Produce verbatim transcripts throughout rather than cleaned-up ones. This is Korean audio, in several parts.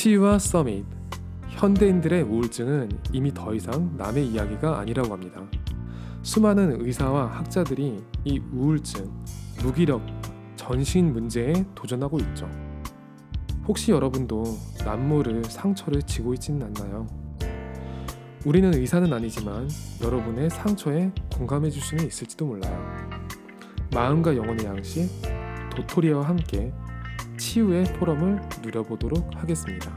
치유와 서밋. 현대인들의 우울증은 이미 더 이상 남의 이야기가 아니라고 합니다. 수많은 의사와 학자들이 이 우울증, 무기력, 전신 문제에 도전하고 있죠. 혹시 여러분도 남모를 상처를 지고 있지는 않나요? 우리는 의사는 아니지만 여러분의 상처에 공감해 줄 수는 있을지도 몰라요. 마음과 영혼의 양식, 도토리와 함께 치유의 포럼을 누려보도록 하겠습니다.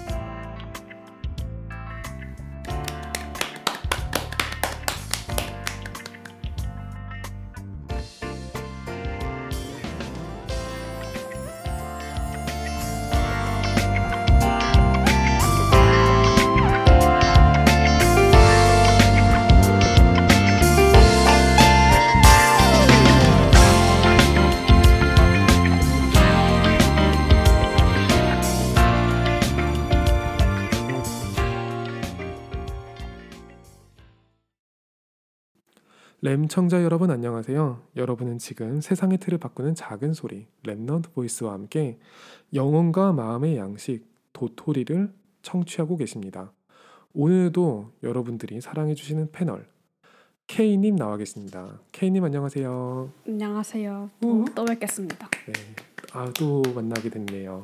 램 청자 여러분 안녕하세요. 여러분은 지금 세상의 틀을 바꾸는 작은 소리 랩넌트 보이스와 함께 영혼과 마음의 양식 도토리를 청취하고 계십니다. 오늘도 여러분들이 사랑해주시는 패널 K님 나와 계십니다. K님 안녕하세요. 안녕하세요. 또, 또 뵙겠습니다. 네. 아, 또 만나게 됐네요.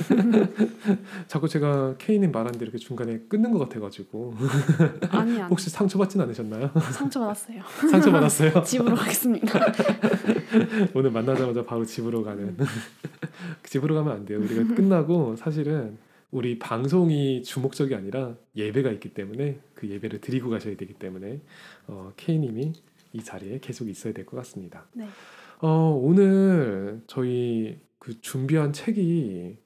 자꾸 제가 K님 말하는데 이렇게 중간에 끊는 것 같아가지고 아니 아니. 혹시 상처받진 않으셨나요? 상처받았어요. 상처받았어요? 집으로 가겠습니다. 오늘 만나자마자 바로 집으로 가는 집으로 가면 안 돼요. 우리가 끝나고 사실은 우리 방송이 주목적이 아니라 예배가 있기 때문에 그 예배를 드리고 가셔야 되기 때문에 어, K님이 이 자리에 계속 있어야 될 것 같습니다. 네. 어, 오늘 저희 그 준비한 책이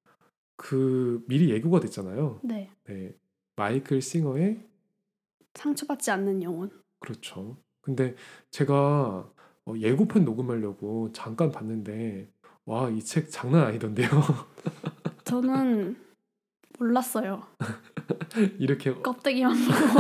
그 미리 예고가 됐잖아요. 네. 네, 마이클 싱어의 상처받지 않는 영혼. 그렇죠. 근데 제가 어, 예고편 녹음하려고 잠깐 봤는데 와, 이 책 장난 아니던데요. 저는 몰랐어요. 이렇게 껍데기만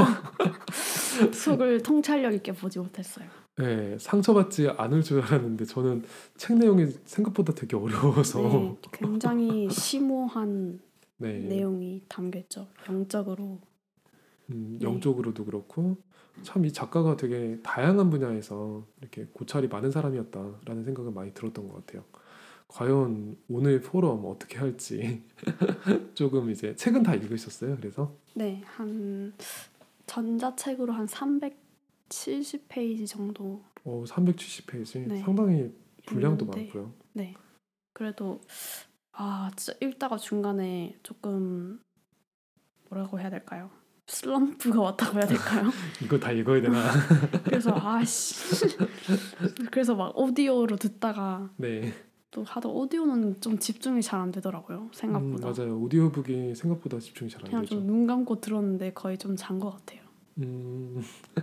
보고 속을 통찰력 있게 보지 못했어요. 네, 상처받지 않을 줄 알았는데 저는 책 내용이 생각보다 되게 어려워서 네, 굉장히 심오한 네, 내용이 담겨있죠. 영적으로. 음, 네. 영적으로도 그렇고 참 이 작가가 되게 다양한 분야에서 이렇게 고찰이 많은 사람이었다라는 생각을 많이 들었던 것 같아요. 과연 오늘 포럼 어떻게 할지 조금 이제 책은 다 읽으셨어요? 그래서 네, 한 전자책으로 한 삼백칠십 페이지 정도. 어, 삼백칠십 페이지 네. 상당히 분량도 있는데, 많고요. 네. 그래도 아 진짜 읽다가 중간에 조금 뭐라고 해야 될까요? 슬럼프가 왔다고 해야 될까요? 이거 다 읽어야 되나? 그래서 아씨 그래서 막 오디오로 듣다가 네. 또 하도 오디오는 좀 집중이 잘 안 되더라고요. 생각보다. 음, 맞아요. 오디오북이 생각보다 집중이 잘 안 그냥 되죠. 좀 눈 감고 들었는데 거의 좀 잔 것 같아요. 음,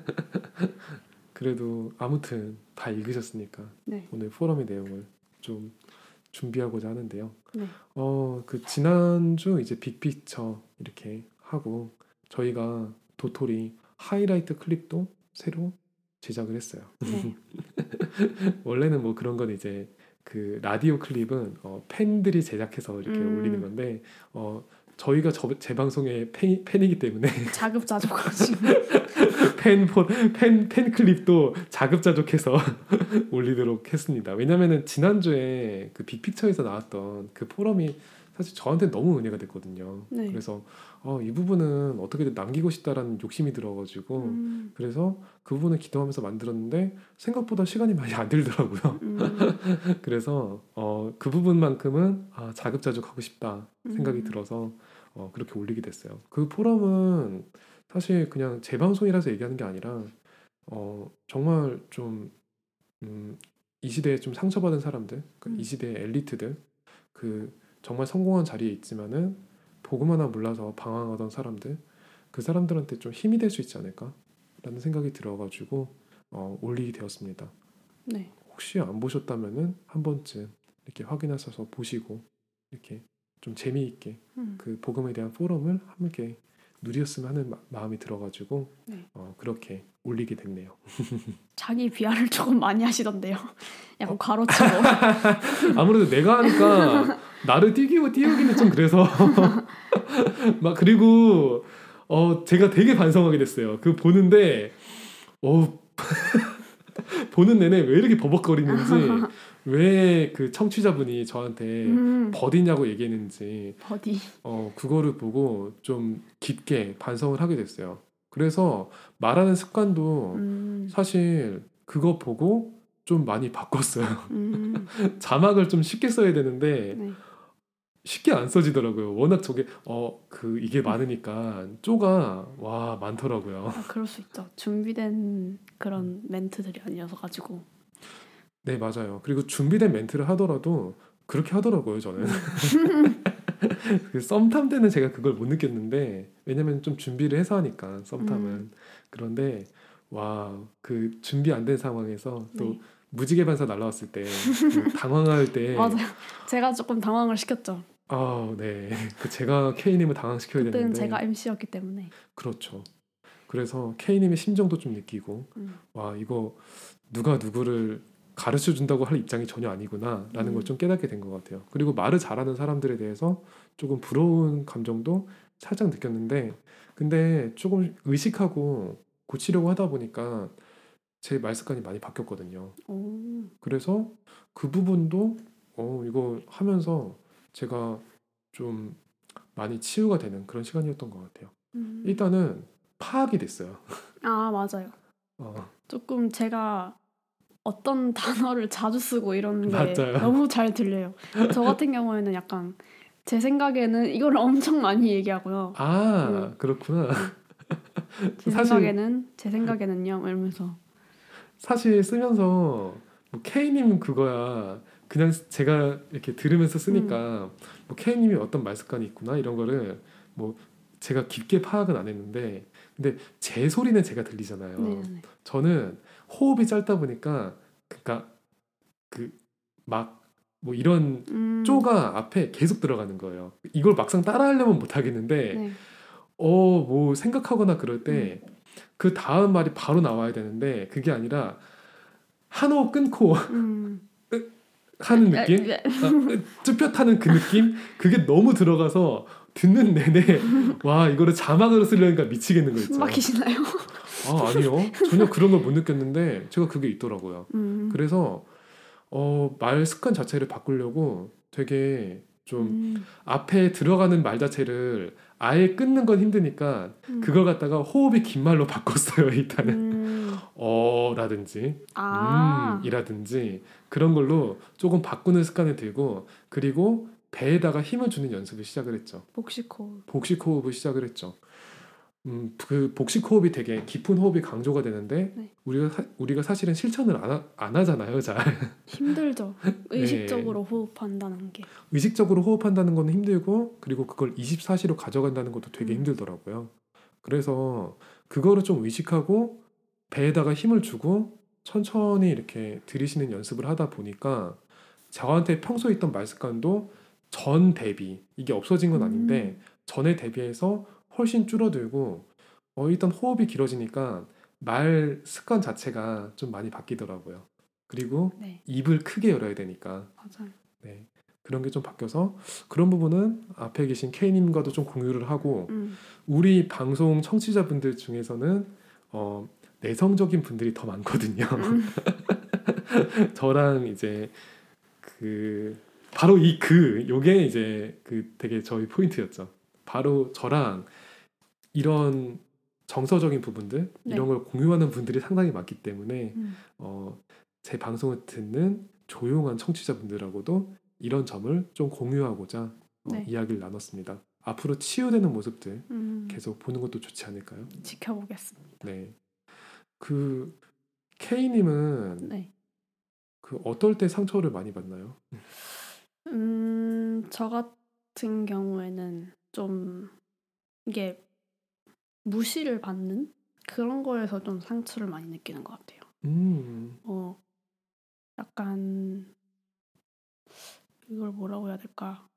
그래도 아무튼 다 읽으셨으니까 네. 오늘 포럼의 내용을 좀 준비하고자 하는데요. 네. 어, 그 지난주 이제 빅피처 이렇게 하고 저희가 도토리 하이라이트 클립도 새로 제작을 했어요. 네. 원래는 뭐 그런 건 이제 그 라디오 클립은 어, 팬들이 제작해서 이렇게 음. 올리는 건데 어, 저희가 저, 제 방송의 팬, 팬이기 때문에 자급자족하시고 팬, 팬, 팬 클립도 자급자족해서 올리도록 했습니다. 왜냐면은 지난주에 그 빅픽처에서 나왔던 그 포럼이 사실 저한테 너무 은혜가 됐거든요. 네. 그래서 어, 이 부분은 어떻게든 남기고 싶다라는 욕심이 들어가지고 음. 그래서 그 부분을 기도하면서 만들었는데 생각보다 시간이 많이 안 들더라고요. 음. 그래서 어, 그 부분만큼은 아, 자급자족하고 싶다 생각이 음. 들어서 어, 그렇게 올리게 됐어요. 그 포럼은 사실 그냥 제 방송이라서 얘기하는 게 아니라 어, 정말 좀 음, 이 시대에 좀 상처받은 사람들, 그 음. 이 시대의 엘리트들, 그 정말 성공한 자리에 있지만은 복음 하나 몰라서 방황하던 사람들, 그 사람들한테 좀 힘이 될 수 있지 않을까라는 생각이 들어가지고 어, 올리게 되었습니다. 네. 혹시 안 보셨다면은 한 번쯤 이렇게 확인하셔서 보시고 이렇게 좀 재미있게 음. 그 복음에 대한 포럼을 함께 누렸으면 하는 마, 마음이 들어가지고 네. 어, 그렇게 올리게 됐네요. 자기 비하를 조금 많이 하시던데요. 약간 괄호치고. 아무래도 내가 하니까 나를 띄기고 띄우기는 좀 그래서 막 그리고 어 제가 되게 반성하게 됐어요. 그 보는데 어 보는 내내 왜 이렇게 버벅거리는지 왜 그 청취자분이 저한테 음, 버디냐고 얘기했는지 버디. 어 그거를 보고 좀 깊게 반성을 하게 됐어요. 그래서 말하는 습관도 음, 사실 그거 보고 좀 많이 바꿨어요. 음, 자막을 좀 쉽게 써야 되는데 네. 쉽게 안 써지더라고요. 워낙 저게 어 그 이게 많으니까 쪼가 와 많더라고요. 아, 그럴 수 있죠. 준비된 그런 멘트들이 아니어서 가지고. 네, 맞아요. 그리고 준비된 멘트를 하더라도 그렇게 하더라고요, 저는. 음, 그 썸탐 때는 제가 그걸 못 느꼈는데 왜냐면 좀 준비를 해서 하니까 음, 썸탐은. 그런데 와, 그 준비 안 된 상황에서 또 네. 무지개 반사 날라왔을 때 그 당황할 때 맞아요. 제가 조금 당황을 시켰죠. 아, 네. 그 제가 K님을 당황시켜야 그때는 제가 되는데 엠씨였기 때문에. 그렇죠. 그래서 K님의 심정도 좀 느끼고 음, 와, 이거 누가 누구를 가르쳐 준다고 할 입장이 전혀 아니구나라는 걸 음, 좀 깨닫게 된 것 같아요. 그리고 말을 잘하는 사람들에 대해서 조금 부러운 감정도 살짝 느꼈는데, 근데 조금 의식하고 고치려고 하다 보니까 제 말 습관이 많이 바뀌었거든요. 오, 그래서 그 부분도 어, 이거 하면서 제가 좀 많이 치유가 되는 그런 시간이었던 것 같아요. 음. 일단은 파악이 됐어요. 아, 맞아요. 어, 조금 제가 어떤 단어를 자주 쓰고 이런 게 맞아요. 너무 잘 들려요. 저 같은 경우에는 약간 제 생각에는 이걸 엄청 많이 얘기하고요. 그, 아, 그렇구나. 네. 제 사실 생각에는 제 생각에는요 이러면서 사실 쓰면서 뭐 K님 그거야 그냥 제가 이렇게 들으면서 음, 쓰니까 뭐 K님이 어떤 말 습관이 있구나 이런 거를 뭐 제가 깊게 파악은 안 했는데 근데 제 소리는 제가 들리잖아요. 네네네. 저는 호흡이 짧다 보니까 그러니까 그 막 뭐 이런 음, 쪼가 앞에 계속 들어가는 거예요. 이걸 막상 따라하려면 못 하겠는데 네. 어 뭐 생각하거나 그럴 음, 때 그 다음 말이 바로 나와야 되는데 그게 아니라 한 호흡 끊고 음. 하는 에, 느낌? 에, 아, 쭈뼛하는 그 느낌? 그게 너무 들어가서 듣는 내내 와 이거를 자막으로 쓰려니까 미치겠는 거 숨 있죠. 막히시나요? 아, 아니요, 전혀 그런 걸 못 느꼈는데 제가 그게 있더라고요. 음, 그래서 어, 말 습관 자체를 바꾸려고 되게 좀 음, 앞에 들어가는 말 자체를 아예 끊는 건 힘드니까 음, 그걸 갖다가 호흡이 긴 말로 바꿨어요. 일단은 음. 어라든지 아, 음이라든지 그런 걸로 조금 바꾸는 습관을 들고 그리고 배에다가 힘을 주는 연습을 시작을 했죠. 복식호흡. 복식 호흡을 시작을 했죠. 음, 그 복식 호흡이 되게 깊은 호흡이 강조가 되는데 네. 우리가 사, 우리가 사실은 실천을 안, 하, 안 하잖아요, 잘. 힘들죠. 네. 의식적으로 호흡한다는 게. 의식적으로 호흡한다는 건 힘들고 그리고 그걸 이십사 시로 가져간다는 것도 되게 음, 힘들더라고요. 그래서 그거를 좀 의식하고 배에다가 힘을 주고 천천히 이렇게 들이쉬는 연습을 하다 보니까 저한테 평소에 있던 말 습관도 전 대비 이게 없어진 건 아닌데 음, 전에 대비해서 훨씬 줄어들고 어, 일단 호흡이 길어지니까 말 습관 자체가 좀 많이 바뀌더라고요. 그리고 네, 입을 크게 열어야 되니까 맞아요. 네. 그런 게 좀 바뀌어서 그런 부분은 앞에 계신 K님과도 좀 공유를 하고 음, 우리 방송 청취자분들 중에서는 어, 내성적인 분들이 더 많거든요. 음, 저랑 이제 그 바로 이 그 요게 이제 그 되게 저희 포인트였죠. 바로 저랑 이런 정서적인 부분들 이런 네. 걸 공유하는 분들이 상당히 많기 때문에 음, 어, 제 방송을 듣는 조용한 청취자분들하고도 이런 점을 좀 공유하고자 어, 네. 이야기를 나눴습니다. 앞으로 치유되는 모습들 음, 계속 보는 것도 좋지 않을까요? 지켜보겠습니다. 네. 그 K님은 네. 그 어떨 때 상처를 많이 받나요? 음, 저 같은 경우에는 좀 이게 무시를 받는 그런 거에서 좀 상처를 많이 느끼는 것 같아요. 음, 어, 약간 이걸 뭐라고 해야 될까?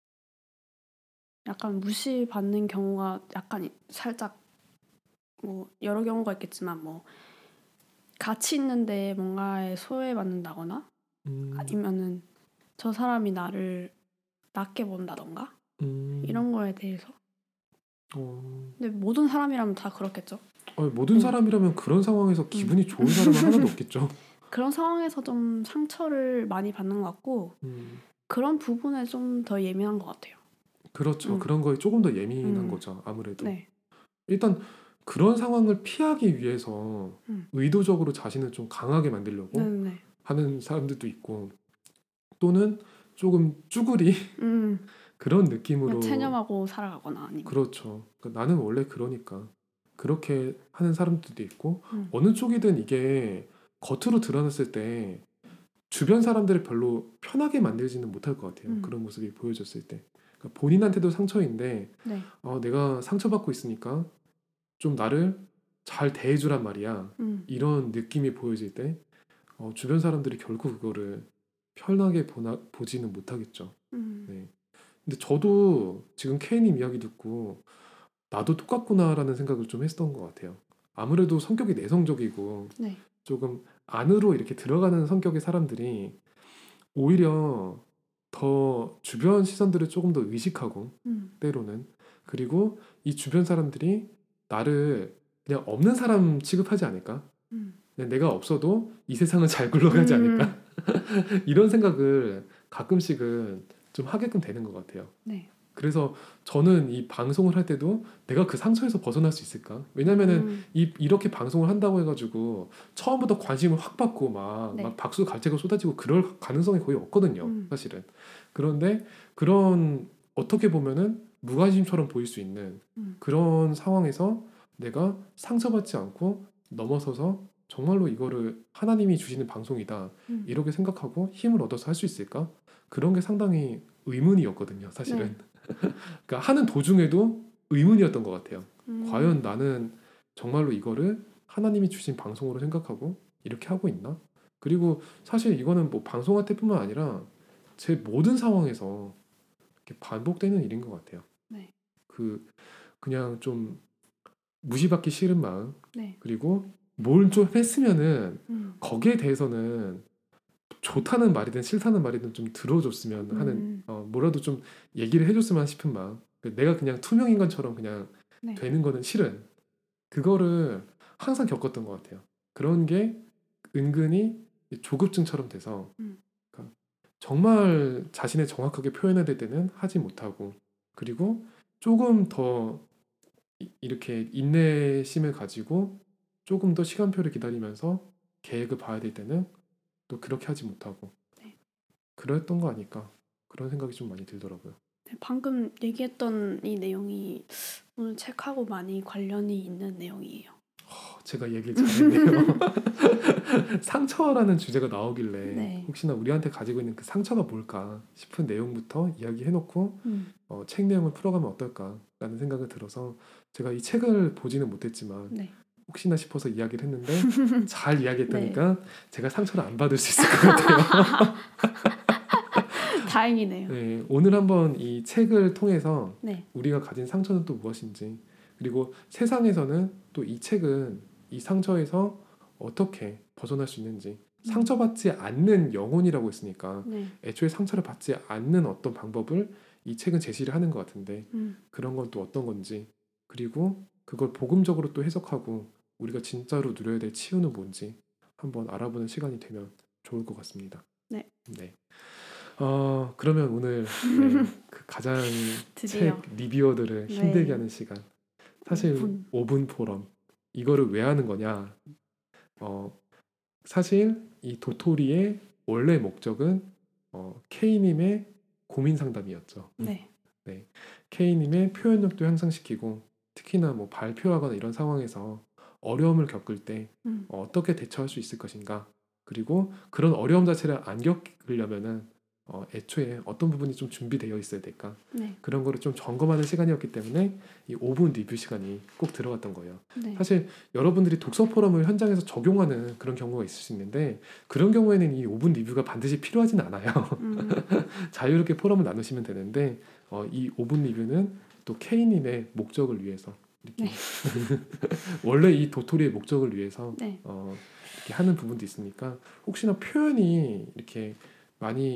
약간 무시받는 경우가 약간 이- 살짝 뭐 여러 경우가 있겠지만 뭐 같이 있는데 뭔가에 소외받는다거나 음, 아니면은 저 사람이 나를 낮게 본다던가 음, 이런 거에 대해서 어, 근데 모든 사람이라면 다 그렇겠죠. 아니, 모든 음. 사람이라면 그런 상황에서 음. 기분이 좋은 사람은 하나도 없겠죠. 그런 상황에서 좀 상처를 많이 받는 것 같고 음, 그런 부분에 좀 더 예민한 것 같아요. 그렇죠. 음. 그런 거에 조금 더 예민한 음. 거죠. 아무래도. 네. 일단 그런 상황을 피하기 위해서 음. 의도적으로 자신을 좀 강하게 만들려고 네네. 하는 사람들도 있고, 또는 조금 쭈구리 음. 그런 그냥 느낌으로. 체념하고 살아가거나 아니면. 그렇죠. 그러니까 나는 원래 그러니까 그렇게 하는 사람들도 있고, 음. 어느 쪽이든 이게 겉으로 드러났을 때 주변 사람들을 별로 편하게 만들지는 못할 것 같아요. 음. 그런 모습이 보여졌을 때. 그러니까 본인한테도 상처인데, 네. 어, 내가 상처받고 있으니까 좀 나를 잘 대해주란 말이야. 음. 이런 느낌이 보여질 때 어, 주변 사람들이 결국 그거를 편하게 보나, 보지는 못하겠죠. 음. 네. 근데 저도 지금 케이님 이야기 듣고 나도 똑같구나라는 생각을 좀 했던 것 같아요. 아무래도 성격이 내성적이고 네. 조금 안으로 이렇게 들어가는 성격의 사람들이 오히려 더 주변 시선들을 조금 더 의식하고, 음. 때로는, 그리고 이 주변 사람들이 나를 그냥 없는 사람 취급하지 않을까? 음. 그냥 내가 없어도 이 세상은 잘 굴러가지 음. 않을까? 이런 생각을 가끔씩은 좀 하게끔 되는 것 같아요. 네. 그래서 저는 이 방송을 할 때도 내가 그 상처에서 벗어날 수 있을까? 왜냐면은 음. 이, 이렇게 방송을 한다고 해가지고 처음부터 관심을 확 받고 막, 네. 막 박수 갈채가 쏟아지고 그럴 가능성이 거의 없거든요. 음. 사실은. 그런데 그런, 어떻게 보면은 무관심처럼 보일 수 있는 음. 그런 상황에서 내가 상처받지 않고 넘어서서 정말로 이거를 하나님이 주시는 방송이다, 음. 이렇게 생각하고 힘을 얻어서 할 수 있을까? 그런 게 상당히 의문이었거든요, 사실은. 네. 그러니까 하는 도중에도 의문이었던 것 같아요. 음. 과연 나는 정말로 이거를 하나님이 주신 방송으로 생각하고 이렇게 하고 있나? 그리고 사실 이거는 뭐 방송할 때뿐만 아니라 제 모든 상황에서 이렇게 반복되는 일인 것 같아요. 네. 그 그냥 좀 무시받기 싫은 마음, 네. 그리고 뭘 좀 했으면은 음. 거기에 대해서는 좋다는 말이든 싫다는 말이든 좀 들어줬으면 하는, 음. 어, 뭐라도 좀 얘기를 해줬으면 싶은 마음. 내가 그냥 투명 인간처럼 그냥 네. 되는 거는 싫은, 그거를 항상 겪었던 것 같아요. 그런 게 은근히 조급증처럼 돼서, 음. 그러니까 정말 자신을 정확하게 표현해야 될 때는 하지 못하고, 그리고 조금 더 이- 이렇게 인내심을 가지고 조금 더 시간표를 기다리면서 계획을 봐야 될 때는 또 그렇게 하지 못하고, 네. 그랬던 거 아닐까, 그런 생각이 좀 많이 들더라고요. 네, 방금 얘기했던 이 내용이 오늘 책하고 많이 관련이 있는 내용이에요. 어, 제가 얘기를 잘했네요. 상처라는 주제가 나오길래 네. 혹시나 우리한테 가지고 있는 그 상처가 뭘까 싶은 내용부터 이야기해놓고 음. 어, 책 내용을 풀어가면 어떨까라는 생각이 들어서 제가 이 책을 보지는 못했지만 네. 혹시나 싶어서 이야기를 했는데 잘 네. 이야기했다니까 제가 상처를 안 받을 수 있을 것 같아요. 다행이네요. 네, 오늘 한번 이 책을 통해서 네. 우리가 가진 상처는 또 무엇인지, 그리고 세상에서는 또 이 책은 이 상처에서 어떻게 벗어날 수 있는지, 음. 상처받지 않는 영혼이라고 했으니까 네. 애초에 상처를 받지 않는 어떤 방법을 이 책은 제시를 하는 것 같은데, 음. 그런 건 또 어떤 건지, 그리고 그걸 복음적으로 또 해석하고 우리가 진짜로 누려야 될 치유는 뭔지 한번 알아보는 시간이 되면 좋을 것 같습니다. 네. 네. 어, 그러면 오늘 네, 그 가장 드디어. 책 리뷰어들을 네. 힘들게 하는 시간. 사실 오 분. 오 분 포럼. 이거를 왜 하는 거냐? 어, 사실 이 도토리의 원래 목적은 어, K님의 고민 상담이었죠. 네. 네. K님의 표현력도 향상시키고, 특히나 뭐 발표하거나 이런 상황에서 어려움을 겪을 때 음. 어, 어떻게 대처할 수 있을 것인가, 그리고 그런 어려움 자체를 안 겪으려면은 어, 애초에 어떤 부분이 좀 준비되어 있어야 될까, 네. 그런 거를 좀 점검하는 시간이었기 때문에 이 오 분 리뷰 시간이 꼭 들어갔던 거예요. 네. 사실 여러분들이 독서 포럼을 현장에서 적용하는 그런 경우가 있을 수 있는데, 그런 경우에는 이 오 분 리뷰가 반드시 필요하진 않아요. 음. 자유롭게 포럼을 나누시면 되는데, 어, 이 오 분 리뷰는 또 K님의 목적을 위해서 이렇게 네. 원래 이 도토리의 목적을 위해서 네. 어, 이렇게 하는 부분도 있으니까, 혹시나 표현이 이렇게 많이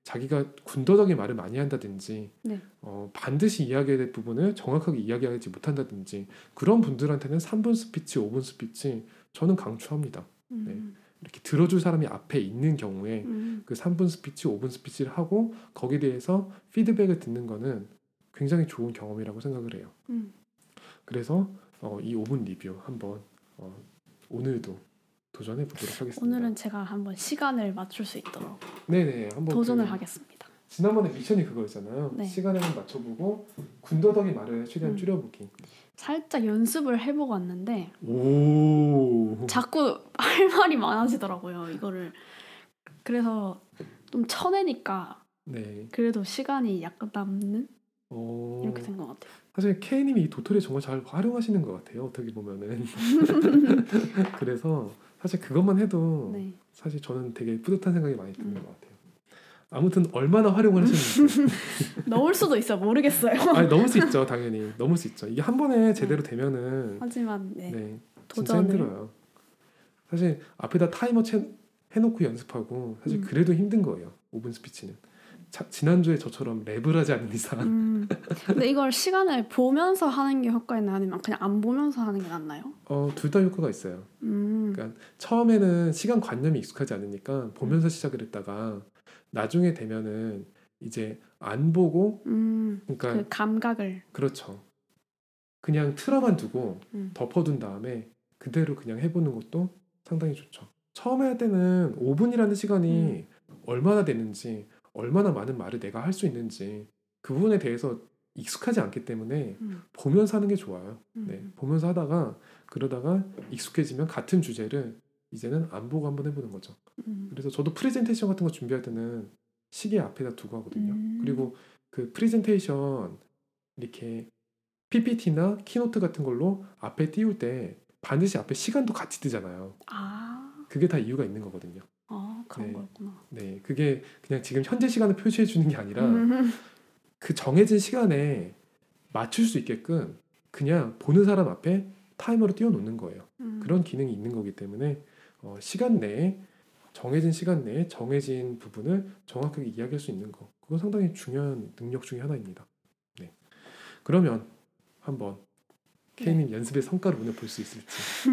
자기가 군더더기 말을 많이 한다든지 네. 어, 반드시 이야기해야 될 부분을 정확하게 이야기하지 못한다든지 그런 분들한테는 삼 분 스피치, 오 분 스피치 저는 강추합니다. 음. 네. 이렇게 들어줄 사람이 앞에 있는 경우에 음. 그 삼 분 스피치, 오 분 스피치를 하고 거기에 대해서 피드백을 듣는 거는 굉장히 좋은 경험이라고 생각을 해요. 음. 그래서 어, 이 오 분 리뷰 한번 어, 오늘도 도전해 보도록 하겠습니다. 오늘은 제가 한번 시간을 맞출 수 있도록 네네 한번 도전을 그, 하겠습니다. 지난번에 미션이 그거였잖아요. 네. 시간을 맞춰보고 군더더기 말을 최대한 음. 줄여보기. 살짝 연습을 해보고 왔는데 오. 자꾸 할 말이 많아지더라고요. 이거를 그래서 좀 쳐내니까 네. 그래도 시간이 약간 남는 오. 이렇게 된 것 같아요. 사실 K님이 이 도토리 정말 잘 활용하시는 것 같아요. 어떻게 보면은. 그래서 사실 그것만 해도 네. 사실 저는 되게 뿌듯한 생각이 많이 드는 음. 것 같아요. 아무튼 얼마나 활용을 하시는지. 넣을 수도 있어 모르겠어요. 아니 넣을 수 있죠, 당연히 넣을 수 있죠. 이게 한 번에 제대로 되면은 하지만 네, 네, 진짜 도전을 힘들어요. 사실 앞에다 타이머 채, 해놓고 연습하고 사실 음. 그래도 힘든 거예요. 오 분 스피치는. 자, 지난주에 저처럼 랩을 하지 않는 이상. 음. 근데 이걸 시간을 보면서 하는 게 효과 있나요? 아니면 그냥 안 보면서 하는 게 낫나요? 어, 둘 다 효과가 있어요. 음. 그러니까 처음에는 시간 관념이 익숙하지 않으니까 보면서 시작을 했다가 나중에 되면은 이제 안 보고 음. 그러니까 그 감각을 그렇죠. 그냥 틀어만 두고 음. 덮어둔 다음에 그대로 그냥 해보는 것도 상당히 좋죠. 처음에 할 때는 오 분이라는 시간이 얼마나 되는지 얼마나 많은 말을 내가 할 수 있는지 그 부분에 대해서 익숙하지 않기 때문에 음. 보면서 하는 게 좋아요. 음. 네, 보면서 하다가 그러다가 익숙해지면 같은 주제를 이제는 안 보고 한번 해보는 거죠. 음. 그래서 저도 프레젠테이션 같은 거 준비할 때는 시계 앞에다 두고 하거든요. 음. 그리고 그 프레젠테이션 이렇게 피피티나 키노트 같은 걸로 앞에 띄울 때 반드시 앞에 시간도 같이 뜨잖아요. 아, 그게 다 이유가 있는 거거든요. 아 그런 네. 거였구나. 네, 그게 그냥 지금 현재 시간을 표시해 주는 게 아니라 음. 그 정해진 시간에 맞출 수 있게끔 그냥 보는 사람 앞에 타이머를 띄워놓는 거예요. 음. 그런 기능이 있는 거기 때문에 어, 시간 내에 정해진 시간 내에 정해진 부분을 정확하게 이야기할 수 있는 거 그거 상당히 중요한 능력 중에 하나입니다. 네, 그러면 한번 K님 연습의 성과를 오늘 볼 수 있을지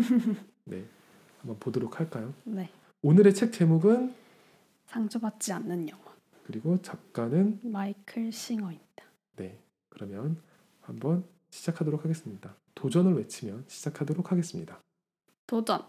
네, 한번 보도록 할까요? 네. 오늘의 책 제목은 상처받지 않는 영혼. 그리고 작가는 마이클 싱어입니다. 네, 그러면 한번 시작하도록 하겠습니다. 도전을 외치면 시작하도록 하겠습니다. 도전.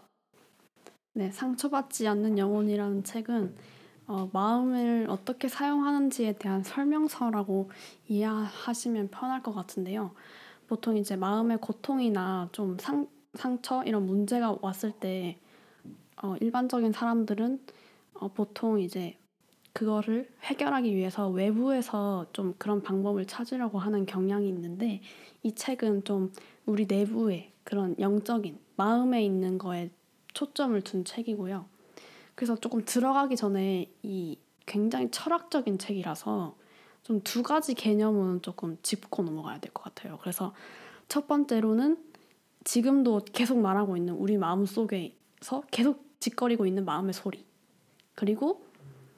네, 상처받지 않는 영혼이라는 책은 어, 마음을 어떻게 사용하는지에 대한 설명서라고 이해하시면 편할 것 같은데요. 보통 이제 마음의 고통이나 좀 상, 상처 이런 문제가 왔을 때 어, 일반적인 사람들은 어, 보통 이제 그거를 해결하기 위해서 외부에서 좀 그런 방법을 찾으려고 하는 경향이 있는데 이 책은 좀 우리 내부의 그런 영적인 마음에 있는 거에 초점을 둔 책이고요. 그래서 조금 들어가기 전에 이 굉장히 철학적인 책이라서 좀 두 가지 개념은 조금 짚고 넘어가야 될 것 같아요. 그래서 첫 번째로는 지금도 계속 말하고 있는 우리 마음 속에서 계속 짓거리고 있는 마음의 소리. 그리고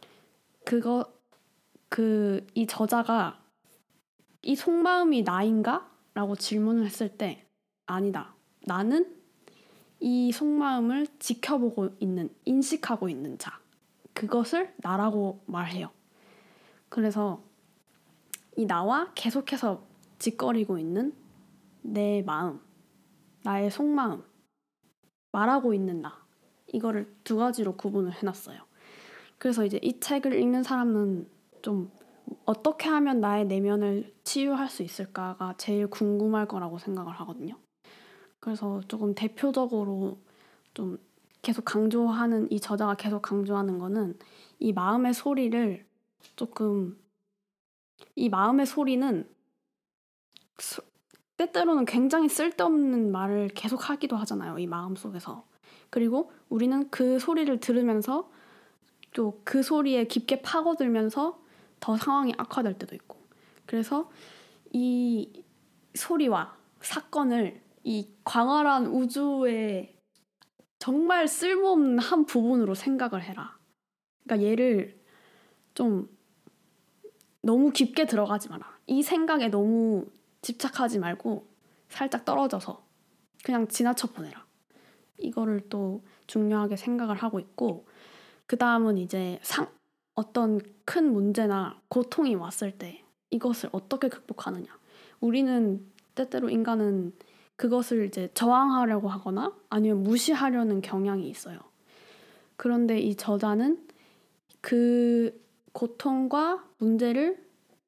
그거 그 이 저자가 이 속마음이 나인가? 라고 질문을 했을 때 아니다. 나는 이 속마음을 지켜보고 있는, 인식하고 있는 자. 그것을 나라고 말해요. 그래서 이 나와 계속해서 짓거리고 있는 내 마음, 나의 속마음, 말하고 있는 나. 이거를 두 가지로 구분을 해놨어요. 그래서 이제 이 책을 읽는 사람은 좀 어떻게 하면 나의 내면을 치유할 수 있을까가 제일 궁금할 거라고 생각을 하거든요. 그래서 조금 대표적으로 좀 계속 강조하는 이 저자가 계속 강조하는 거는 이 마음의 소리를 조금 이 마음의 소리는 수, 때때로는 굉장히 쓸데없는 말을 계속 하기도 하잖아요. 이 마음 속에서. 그리고 우리는 그 소리를 들으면서 또 그 소리에 깊게 파고들면서 더 상황이 악화될 때도 있고. 그래서 이 소리와 사건을 이 광활한 우주의 정말 쓸모없는 한 부분으로 생각을 해라. 그러니까 얘를 좀 너무 깊게 들어가지 마라. 이 생각에 너무 집착하지 말고 살짝 떨어져서 그냥 지나쳐 보내라. 이거를 또 중요하게 생각을 하고 있고, 그 다음은 이제 상, 어떤 큰 문제나 고통이 왔을 때 이것을 어떻게 극복하느냐. 우리는 때때로 인간은 그것을 이제 저항하려고 하거나 아니면 무시하려는 경향이 있어요. 그런데 이 저자는 그 고통과 문제를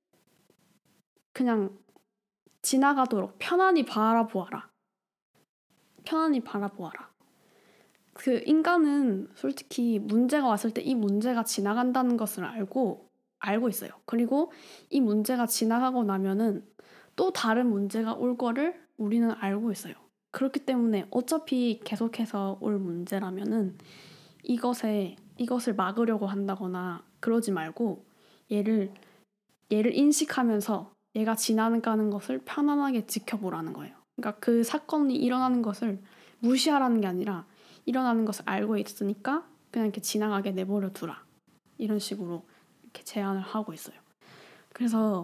그냥 지나가도록 편안히 바라보아라. 편안히 바라보아라. 그 인간은 솔직히 문제가 왔을 때 이 문제가 지나간다는 것을 알고 알고 있어요. 그리고 이 문제가 지나가고 나면은 또 다른 문제가 올 거를 우리는 알고 있어요. 그렇기 때문에 어차피 계속해서 올 문제라면은 이것에 이것을 막으려고 한다거나 그러지 말고 얘를 얘를 인식하면서 얘가 지나가는 것을 편안하게 지켜보라는 거예요. 그러니까 그 사건이 일어나는 것을 무시하라는 게 아니라 일어나는 것을 알고 있으니까 그냥 이렇게 지나가게 내버려 두라. 이런 식으로 이렇게 제안을 하고 있어요. 그래서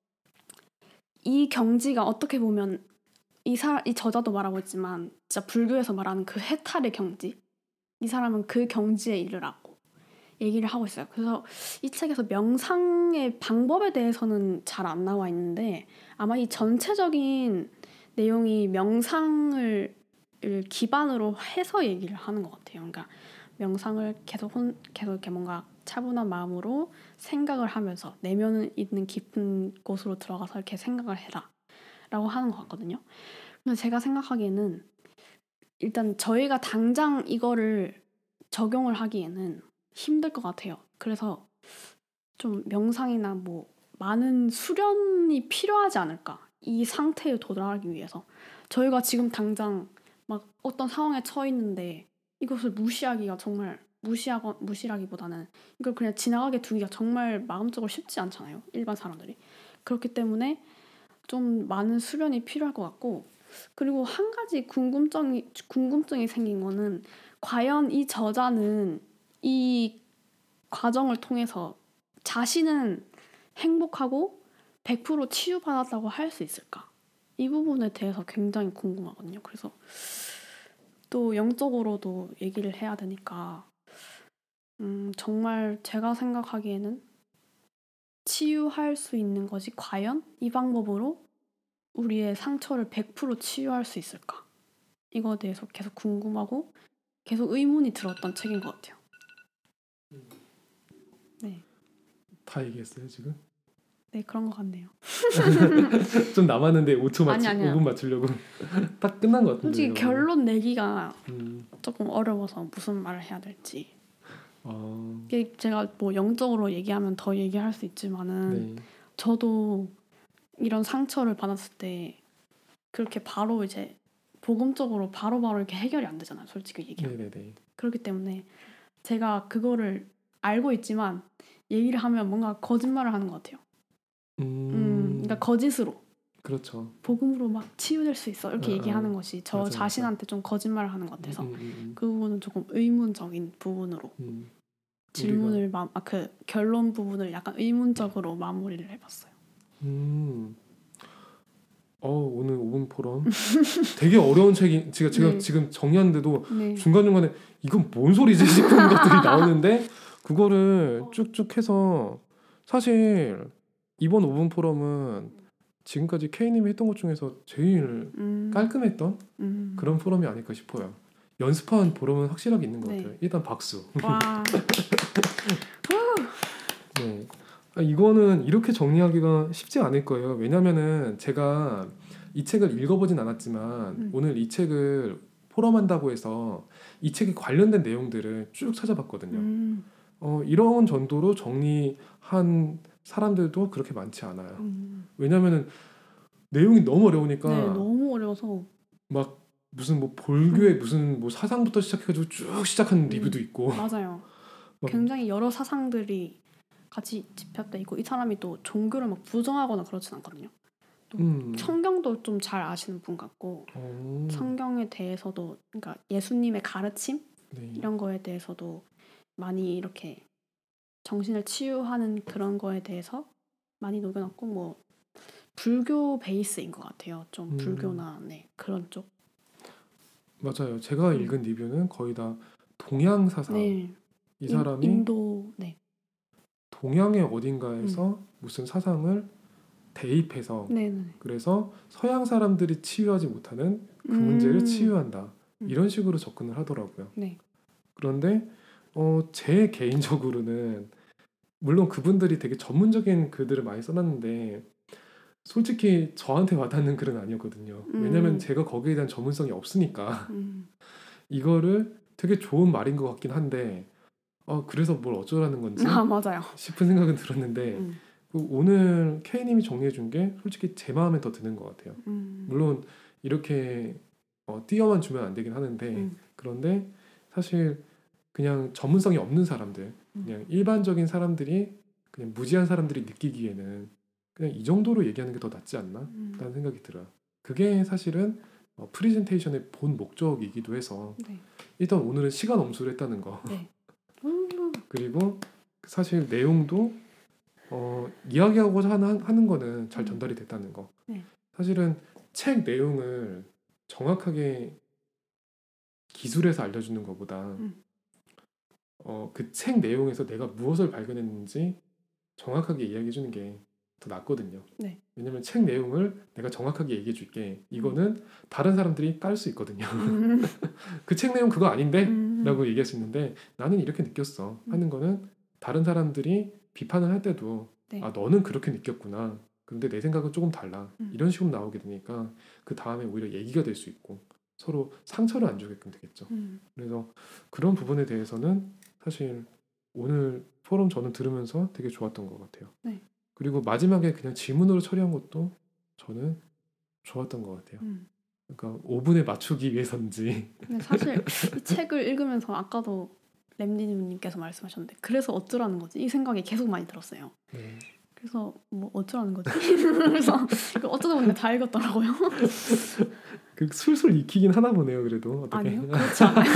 이 경지가 어떻게 보면 이, 사, 이 저자도 말하고 있지만 진짜 불교에서 말하는 그 해탈의 경지, 이 사람은 그 경지에 이르라고 얘기를 하고 있어요. 그래서 이 책에서 명상의 방법에 대해서는 잘 안 나와 있는데 아마 이 전체적인 내용이 명상을 기반으로 해서 얘기를 하는 것 같아요. 그러니까 명상을 계속 혼, 계속 이렇게 뭔가 차분한 마음으로 생각을 하면서 내면에 있는 깊은 곳으로 들어가서 이렇게 생각을 해라 라고 하는 것 같거든요. 근데 제가 생각하기에는 일단 저희가 당장 이거를 적용을 하기에는 힘들 것 같아요. 그래서 좀 명상이나 뭐 많은 수련이 필요하지 않을까. 이 상태에 도달하기 위해서. 저희가 지금 당장 막 어떤 상황에 처해 있는데 이것을 무시하기가 정말 무시하고 무시라기보다는 이걸 그냥 지나가게 두기가 정말 마음적으로 쉽지 않잖아요. 일반 사람들이. 그렇기 때문에 좀 많은 수련이 필요할 것 같고, 그리고 한 가지 궁금증이 궁금증이 생긴 거는 과연 이 저자는 이 과정을 통해서 자신은 행복하고 백 퍼센트 치유받았다고 할 수 있을까? 이 부분에 대해서 굉장히 궁금하거든요. 그래서 또 영적으로도 얘기를 해야 되니까 음, 정말 제가 생각하기에는 치유할 수 있는 것이 과연 이 방법으로 우리의 상처를 백 퍼센트 치유할 수 있을까? 이거에 대해서 계속 궁금하고 계속 의문이 들었던 책인 것 같아요. 네. 다 얘기했어요 지금? 네, 그런 것 같네요. 좀 남았는데 오 초 맞추, 아니, 아니요. 오 분 맞추려고 딱 끝난 것 같은데. 솔직히 결론 내기가 음. 조금 어려워서 무슨 말을 해야 될지. 어. 이게 제가 뭐 영적으로 얘기하면 더 얘기할 수 있지만은 네. 저도 이런 상처를 받았을 때 그렇게 바로 이제 복음적으로 바로바로 이렇게 해결이 안 되잖아요. 솔직히 얘기하면. 네네네. 그렇기 때문에 제가 그거를 알고 있지만 얘기를 하면 뭔가 거짓말을 하는 것 같아요. 음. 음, 그러니까 거짓으로. 그렇죠. 복음으로 막 치유될 수 있어 이렇게 아, 얘기하는 아. 것이 저 맞아, 자신한테 좀 거짓말을 하는 것 같아서 음, 음, 음. 그 부분은 조금 의문적인 부분으로 음. 질문을 마, 아, 그 결론 부분을 약간 의문적으로 마무리를 해봤어요. 음. 어 오늘 오 분 포럼 되게 어려운 책이 제가 제가 네. 지금 정리하는데도 네. 중간 중간에 이건 뭔 소리지 싶은 것들이 나오는데 그거를 쭉쭉 해서 사실 이번 오 분 포럼은 지금까지 K님이 했던 것 중에서 제일 음, 깔끔했던 음. 그런 포럼이 아닐까 싶어요. 연습한 보람은 확실하게 있는 것 네. 같아요. 일단 박수. 와. 네. 아, 이거는 이렇게 정리하기가 쉽지 않을 거예요. 왜냐면은 제가 이 책을 읽어보진 않았지만 음. 오늘 이 책을 포럼한다고 해서 이 책에 관련된 내용들을 쭉 찾아봤거든요. 음, 어, 이런 정도로 정리한 사람들도 그렇게 많지 않아요. 음. 왜냐면은 내용이 너무 어려우니까 네, 너무 어려워서 막 무슨 뭐 볼교의 음. 무슨 뭐 사상부터 시작해가지고 쭉 시작하는 리뷰도 음. 있고 맞아요. 막 굉장히 여러 사상들이 같이 집합돼 있고 이 사람이 또 종교를 막 부정하거나 그렇진 않거든요. 또 음. 성경도 좀 잘 아시는 분 같고 어. 성경에 대해서도 그러니까 예수님의 가르침 네. 이런 거에 대해서도 많이 이렇게 정신을 치유하는 그런 거에 대해서 많이 녹여놨고 뭐 불교 베이스인 것 같아요. 좀 음. 불교나 네 그런 쪽. 맞아요. 제가 음. 읽은 리뷰는 거의 다 동양 사상. 네. 이 인, 사람이 인도 네. 동양의 음. 어딘가에서 무슨 사상을 대입해서 네네. 그래서 서양 사람들이 치유하지 못하는 그 음. 문제를 치유한다. 음. 이런 식으로 접근을 하더라고요. 네. 그런데 어, 제 개인적으로는 물론 그분들이 되게 전문적인 글들을 많이 써놨는데 솔직히 저한테 와닿는 글은 아니었거든요. 왜냐면 음. 제가 거기에 대한 전문성이 없으니까 음. 이거를 되게 좋은 말인 것 같긴 한데 어, 그래서 뭘 어쩌라는 건지 아 맞아요. 싶은 생각은 들었는데 음. 그 오늘 K님이 정리해 준 게 솔직히 제 마음에 더 드는 것 같아요. 음. 물론 이렇게 어, 띄어만 주면 안 되긴 하는데 음. 그런데 사실 그냥 전문성이 없는 사람들 음. 그냥 일반적인 사람들이 그냥 무지한 사람들이 느끼기에는 그냥 이 정도로 얘기하는 게 더 낫지 않나? 음. 라는 생각이 들어요. 그게 사실은 어, 프리젠테이션의 본 목적이기도 해서 네. 일단 오늘은 시간 엄수를 했다는 거 네. 음. 그리고 사실 내용도 어, 이야기하고자 하는, 하는 거는 잘 음. 전달이 됐다는 거. 네. 사실은 책 내용을 정확하게 기술해서 알려주는 것보다 음. 어, 그 책 내용에서 내가 무엇을 발견했는지 정확하게 이야기해 주는 게 더 낫거든요. 네. 왜냐면 책 내용을 내가 정확하게 얘기해 줄게. 음. 이거는 다른 사람들이 깔 수 있거든요. 음. 그 책 내용 그거 아닌데? 음. 라고 얘기할 수 있는데 나는 이렇게 느꼈어. 음. 하는 거는 다른 사람들이 비판을 할 때도 네. 아 너는 그렇게 느꼈구나. 그런데 내 생각은 조금 달라. 음. 이런 식으로 나오게 되니까 그 다음에 오히려 얘기가 될 수 있고 서로 상처를 안 주게끔 되겠죠. 음. 그래서 그런 부분에 대해서는 사실 오늘 포럼 저는 들으면서 되게 좋았던 것 같아요. 네. 그리고 마지막에 그냥 질문으로 처리한 것도 저는 좋았던 것 같아요. 음. 그러니까 오 분에 맞추기 위해서인지. 근데 사실 이 책을 읽으면서 아까도 램디님께서 말씀하셨는데 그래서 어쩌라는 거지? 이 생각이 계속 많이 들었어요. 네. 그래서 뭐 어쩌라는 거지? 그래서 어쩌다 보니까 다 읽었더라고요. 그 술술 익히긴 하나 보네요. 그래도 어떻게? 아니요, 그렇지 않아요.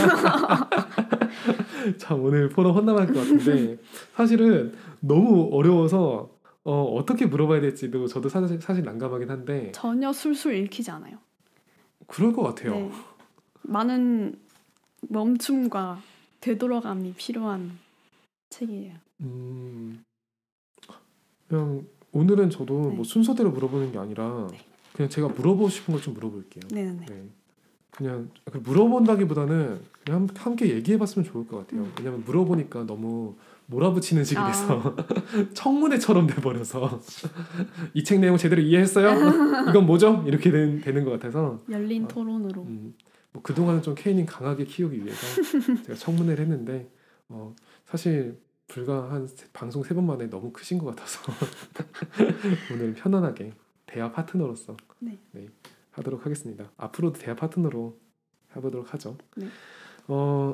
참 오늘 포럼 혼남할 것 같은데 사실은 너무 어려워서 어, 어떻게 물어봐야 될지도 저도 사실, 사실 난감하긴 한데 전혀 술술 읽히지 않아요. 그럴 것 같아요. 네. 많은 멈춤과 되돌아감이 필요한 책이에요. 음, 그냥 오늘은 저도 네. 뭐 순서대로 물어보는 게 아니라 네. 그냥 제가 물어보고 싶은 것 좀 물어볼게요. 네네. 네. 그냥 물어본다기보다는 그냥 함- 함께 얘기해봤으면 좋을 것 같아요. 음. 왜냐면 물어보니까 너무 몰아붙이는 식이 아. 돼서 청문회처럼 돼버려서 이 책 내용 제대로 이해했어요? 이건 뭐죠? 이렇게 된, 되는 것 같아서 열린 어, 토론으로. 음, 뭐 그동안은 좀 케이님 강하게 키우기 위해서 제가 청문회를 했는데 어, 사실 불과 한 세- 방송 세 번 만에 너무 크신 것 같아서 오늘 편안하게 대화 파트너로서 네. 네, 하도록 하겠습니다. 앞으로도 대화 파트너로 해보도록 하죠. 네. 어,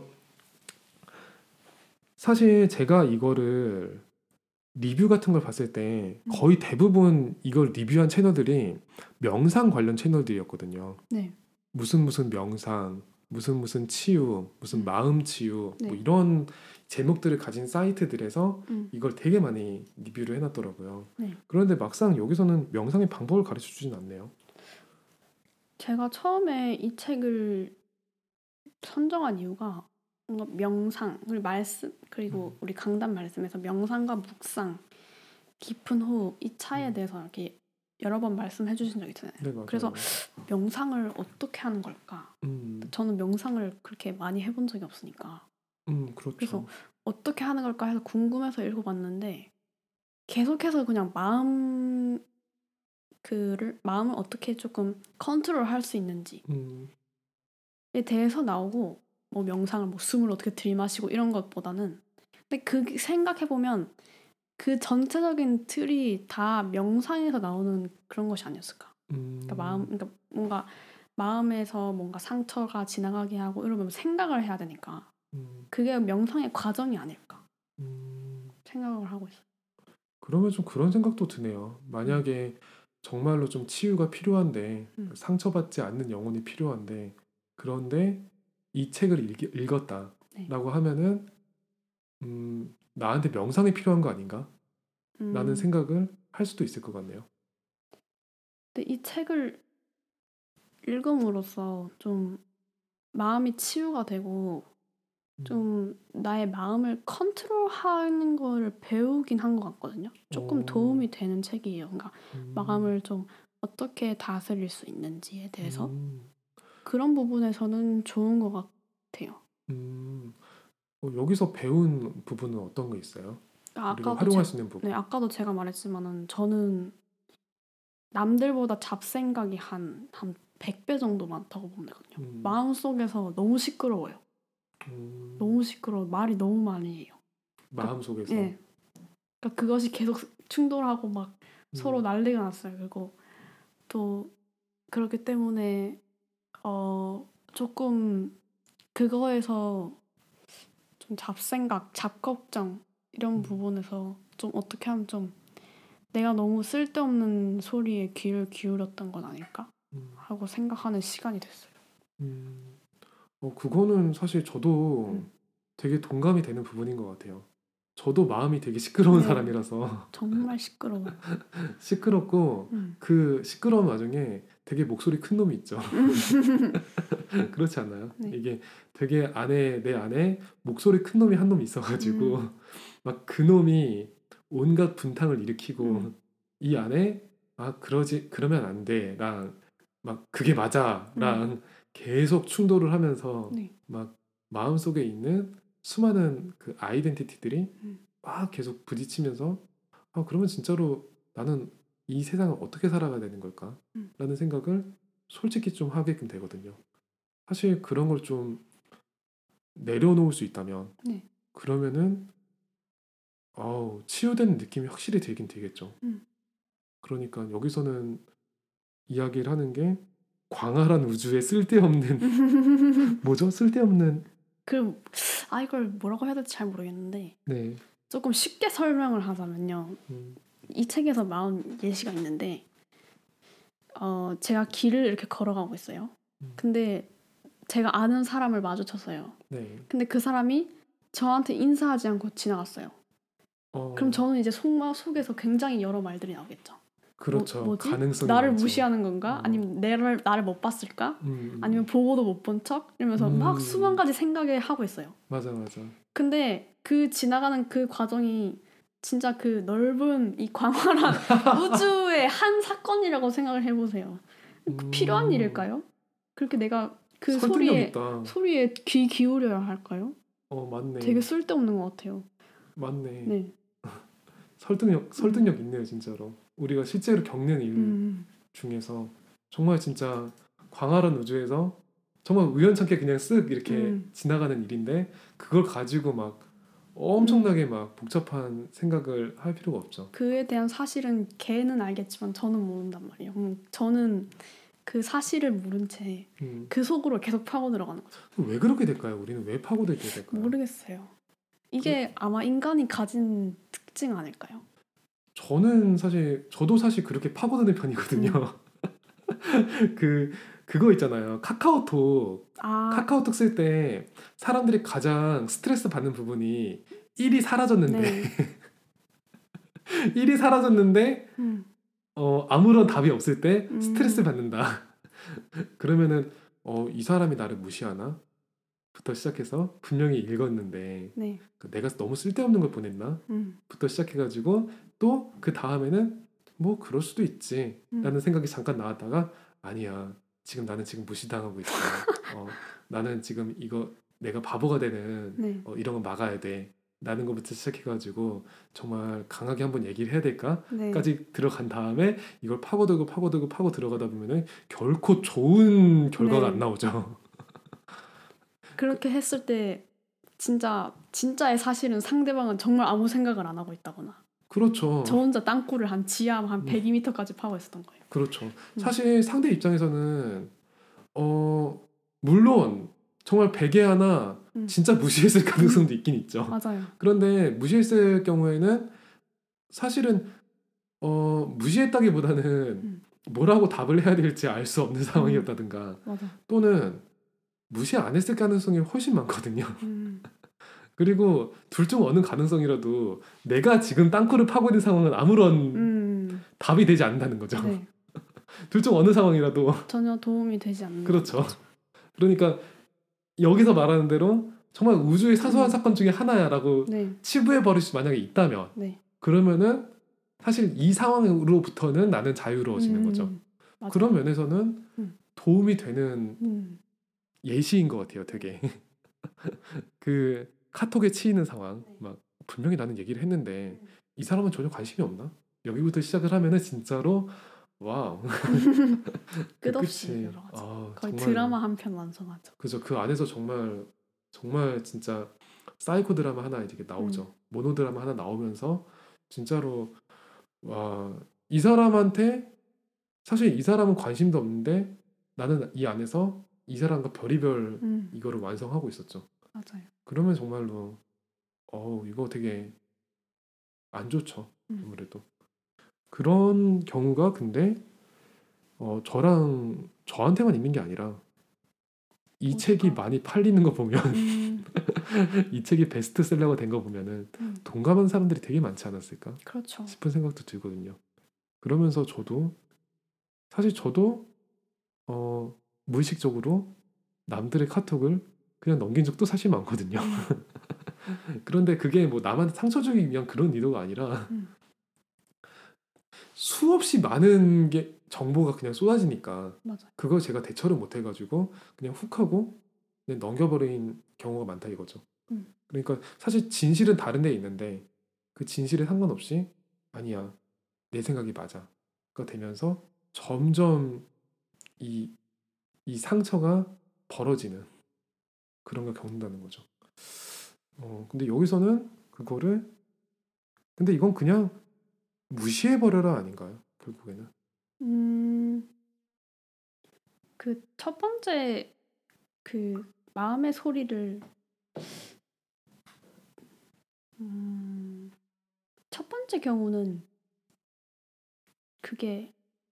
사실 제가 이거를 리뷰 같은 걸 봤을 때 음. 거의 대부분 이걸 리뷰한 채널들이 명상 관련 채널들이었거든요. 네. 무슨 무슨 명상, 무슨 무슨 치유, 무슨 음. 마음 치유 뭐 네. 이런 제목들을 가진 사이트들에서 음. 이걸 되게 많이 리뷰를 해놨더라고요. 네. 그런데 막상 여기서는 명상의 방법을 가르쳐 주진 않네요. 제가 처음에 이 책을 선정한 이유가 뭔가 명상, 그리고 말씀, 그리고 음. 우리 강단 말씀에서 명상과 묵상, 깊은 호흡 이 차이에 음. 대해서 이렇게 여러 번 말씀해 주신 적이 있잖아요. 네, 맞아요. 그래서 명상을 어떻게 하는 걸까? 음, 저는 명상을 그렇게 많이 해본 적이 없으니까. 음, 그렇죠. 그래서 어떻게 하는 걸까 해서 궁금해서 읽어봤는데 계속해서 그냥 마음 그를 마음을 어떻게 조금 컨트롤할 수 있는지에 음, 대해서 나오고 뭐 명상을 뭐 숨을 어떻게 들이마시고 이런 것보다는 근데 그 생각해 보면 그 전체적인 틀이 다 명상에서 나오는 그런 것이 아니었을까? 음, 그러니까 마음 그러니까 뭔가 마음에서 뭔가 상처가 지나가게 하고 이러면 생각을 해야 되니까 음, 그게 명상의 과정이 아닐까 음. 생각을 하고 있어요. 그러면 좀 그런 생각도 드네요. 음. 만약에 정말로 좀 치유가 필요한데 음. 상처받지 않는 영혼이 필요한데 그런데 이 책을 읽, 네. 읽었다라고 하면은 음, 나한테 명상이 필요한 거 아닌가? 음. 생각을 할 수도 있을 것 같네요. 근데 이 책을 읽음으로써 좀 마음이 치유가 되고 음. 좀 나의 마음을 컨트롤하는 거를 배우긴 한 것 같거든요. 조금 오. 도움이 되는 책이에요. 그러니까 음. 마음을 좀 어떻게 다스릴 수 있는지에 대해서 음. 그런 부분에서는 좋은 것 같아요. 음. 어, 여기서 배운 부분은 어떤 거 있어요? 아, 우리가 아까도 활용할 제, 수 있는 네, 부분. 아까도 제가 말했지만은 저는 남들보다 잡생각이 한, 한 백 배 정도 많다고 보거든요. 음. 마음속에서 너무 시끄러워요. 음. 너무 시끄러워. 말이 너무 많이 해요. 마음 속에서. 예. 그러니까 그것이 계속 충돌하고 막 서로 음. 난리가 났어요. 그리고 또 그렇기 때문에 어 조금 그거에서 좀 잡생각, 잡걱정 이런 음. 부분에서 좀 어떻게 하면 좀 내가 너무 쓸데없는 소리에 귀를 기울였던 건 아닐까 음. 하고 생각하는 시간이 됐어요. 음. 어, 그거는 사실 저도 음. 되게 동감이 되는 부분인 것 같아요. 저도 마음이 되게 시끄러운 네. 사람이라서 정말 시끄러워요. 시끄럽고 음. 그 시끄러운 와중에 되게 목소리 큰 놈이 있죠. 그렇지 않나요? 네. 이게 되게 안에 내 안에 목소리 큰 놈이 한 놈이 있어가지고 음. 막 그 놈이 온갖 분탕을 일으키고 음. 이 안에 아 그러지 그러면 안 돼랑 막 그게 맞아랑 계속 충돌을 하면서 네. 막 마음속에 있는 수많은 그 아이덴티티들이 음. 막 계속 부딪히면서 아 그러면 진짜로 나는 이 세상을 어떻게 살아가야 되는 걸까? 음. 라는 생각을 솔직히 좀 하게끔 되거든요. 사실 그런 걸 좀 내려놓을 수 있다면 네. 그러면은 아우 치유되는 느낌이 확실히 들긴 되겠죠. 음. 그러니까 여기서는 이야기를 하는 게 광활한 우주에 쓸데없는 뭐죠? 쓸데없는 그, 아, 이걸 뭐라고 해야 될지 잘 모르겠는데, 네. 조금 쉽게 설명을 하자면요. 음. 이 책에서 나온 예시가 있는데, 어, 제가 길을 이렇게 걸어가고 있어요. 음. 근데 제가 아는 사람을 마주쳤어요. 네. 근데 그 사람이 저한테 인사하지 않고 지나갔어요. 어, 그럼 저는 이제 속마 속에서 굉장히 여러 말들이 나오겠죠. 그렇죠. 뭐, 뭐지? 가능성이 나를 많죠. 무시하는 건가? 어. 아니면 나를, 나를 못 봤을까? 음. 아니면 보고도 못 본 척? 이러면서 막 음. 수만 가지 생각을 하고 있어요. 맞아 맞아. 근데 그 지나가는 그 과정이 진짜 그 넓은 이 광활한 우주의 한 사건이라고 생각을 해보세요. 음. 필요한 일일까요? 그렇게 내가 그 설득력 소리에 있다. 소리에 귀 기울여야 할까요? 어 맞네. 되게 쓸데없는 것 같아요. 맞네. 네. 설득력 설득력 있네요 진짜로. 우리가 실제로 겪는 일 음. 중에서 정말 진짜 광활한 우주에서 정말 우연찮게 그냥 쓱 이렇게 음. 지나가는 일인데 그걸 가지고 막 엄청나게 막 복잡한 생각을 할 필요가 없죠. 그에 대한 사실은 걔는 알겠지만 저는 모른단 말이에요. 음, 저는 그 사실을 모른 채 그 음. 속으로 계속 파고 들어가는 거죠. 왜 그렇게 될까요? 우리는 왜 파고들게 될까요? 모르겠어요. 이게 아마 인간이 가진 특징 아닐까요? 저는 사실 저도 사실 그렇게 파고드는 편이거든요. 그 그거 있잖아요. 카카오톡 아, 카카오톡 쓸 때 사람들이 가장 스트레스 받는 부분이 일이 사라졌는데 네. 일이 사라졌는데 음, 어, 아무런 답이 없을 때 음. 스트레스 받는다. 그러면은 어, 이 사람이 나를 무시하나? 부터 시작해서 분명히 읽었는데 네. 그 내가 너무 쓸데없는 걸 보냈나? 음, 부터 시작해가지고 또 그 다음에는 뭐 그럴 수도 있지 음. 라는 생각이 잠깐 나왔다가 아니야 지금 나는 지금 무시당하고 있어. 어, 나는 지금 이거 내가 바보가 되는 네. 어, 이런 거 막아야 돼 라는 것부터 시작해가지고 정말 강하게 한번 얘기를 해야 될까? 네. 까지 들어간 다음에 이걸 파고들고 파고들고 파고 들어가다 보면은 결코 좋은 결과가 네. 안 나오죠. 그렇게 했을 때 진짜 진짜의 사실은 상대방은 정말 아무 생각을 안 하고 있다거나 그렇죠. 저 혼자 땅굴을 한 지하 한 백이 미터까지 파고 있었던 거예요. 그렇죠. 사실 상대 입장에서는 어 물론 정말 베개 하나 음. 진짜 무시했을 가능성도 있긴 있죠. 맞아요. 그런데 무시했을 경우에는 사실은 어 무시했다기보다는 음. 뭐라고 답을 해야 될지 알 수 없는 상황이었다든가 맞아. 또는 무시 안 했을 가능성이 훨씬 많거든요. 음. 그리고 둘 중 어느 가능성이라도 내가 지금 땅굴을 파고 있는 상황은 아무런 음, 답이 되지 않는다는 거죠. 네. 둘 중 어느 상황이라도 전혀 도움이 되지 않는 그렇죠. 거죠. 그러니까 여기서 말하는 대로 정말 우주의 사소한 음. 사건 중에 하나야라고 네, 치부해 버릴 수 만약에 있다면 네. 그러면은 사실 이 상황으로부터는 나는 자유로워지는 거죠. 음, 맞아요. 그런 면에서는 음. 도움이 되는 음, 예시인 것 같아요. 되게 그 카톡에 치이는 상황 네. 막 분명히 나는 얘기를 했는데 이 사람은 전혀 관심이 없나? 여기부터 시작을 하면은 진짜로 와우 그 끝없이 끝이 여러 가지. 아 거의 정말 드라마 한 편 완성하죠. 그죠. 그 안에서 정말 정말 진짜 사이코 드라마 하나 이렇게 나오죠. 음, 모노 드라마 하나 나오면서 진짜로 와 이 사람한테 사실 이 사람은 관심도 없는데 나는 이 안에서 이 사람과 별의별 음, 이거를 완성하고 있었죠. 맞아요. 그러면 정말로 어우 이거 되게 안 좋죠. 음, 아무래도 그런 경우가 근데 어 저랑 저한테만 있는 게 아니라 이 책이 모두가. 많이 팔리는 거 보면 음, 이 책이 베스트셀러가 된 거 보면은 음, 동감하는 사람들이 되게 많지 않았을까 그렇죠. 싶은 생각도 들거든요. 그러면서 저도 사실 저도 어 무의식적으로 남들의 카톡을 그냥 넘긴 적도 사실 많거든요. 음, 그런데 그게 뭐 남한테 상처 주기 위한 그런 의도가 아니라 음, 수없이 많은 게 정보가 그냥 쏟아지니까 맞아요. 그걸 제가 대처를 못 해가지고 그냥 훅하고 그냥 넘겨버린 경우가 많다 이거죠. 음, 그러니까 사실 진실은 다른 데 있는데 그 진실에 상관없이 아니야 내 생각이 맞아가 되면서 점점 이, 이 상처가 벌어지는 그런 걸 겪는다는 거죠. 어, 근데 여기서는 그거를 근데 이건 그냥 무시해버려라 아닌가요? 결국에는. 음, 그 첫 번째 그 마음의 소리를 음, 첫 번째 경우는 그게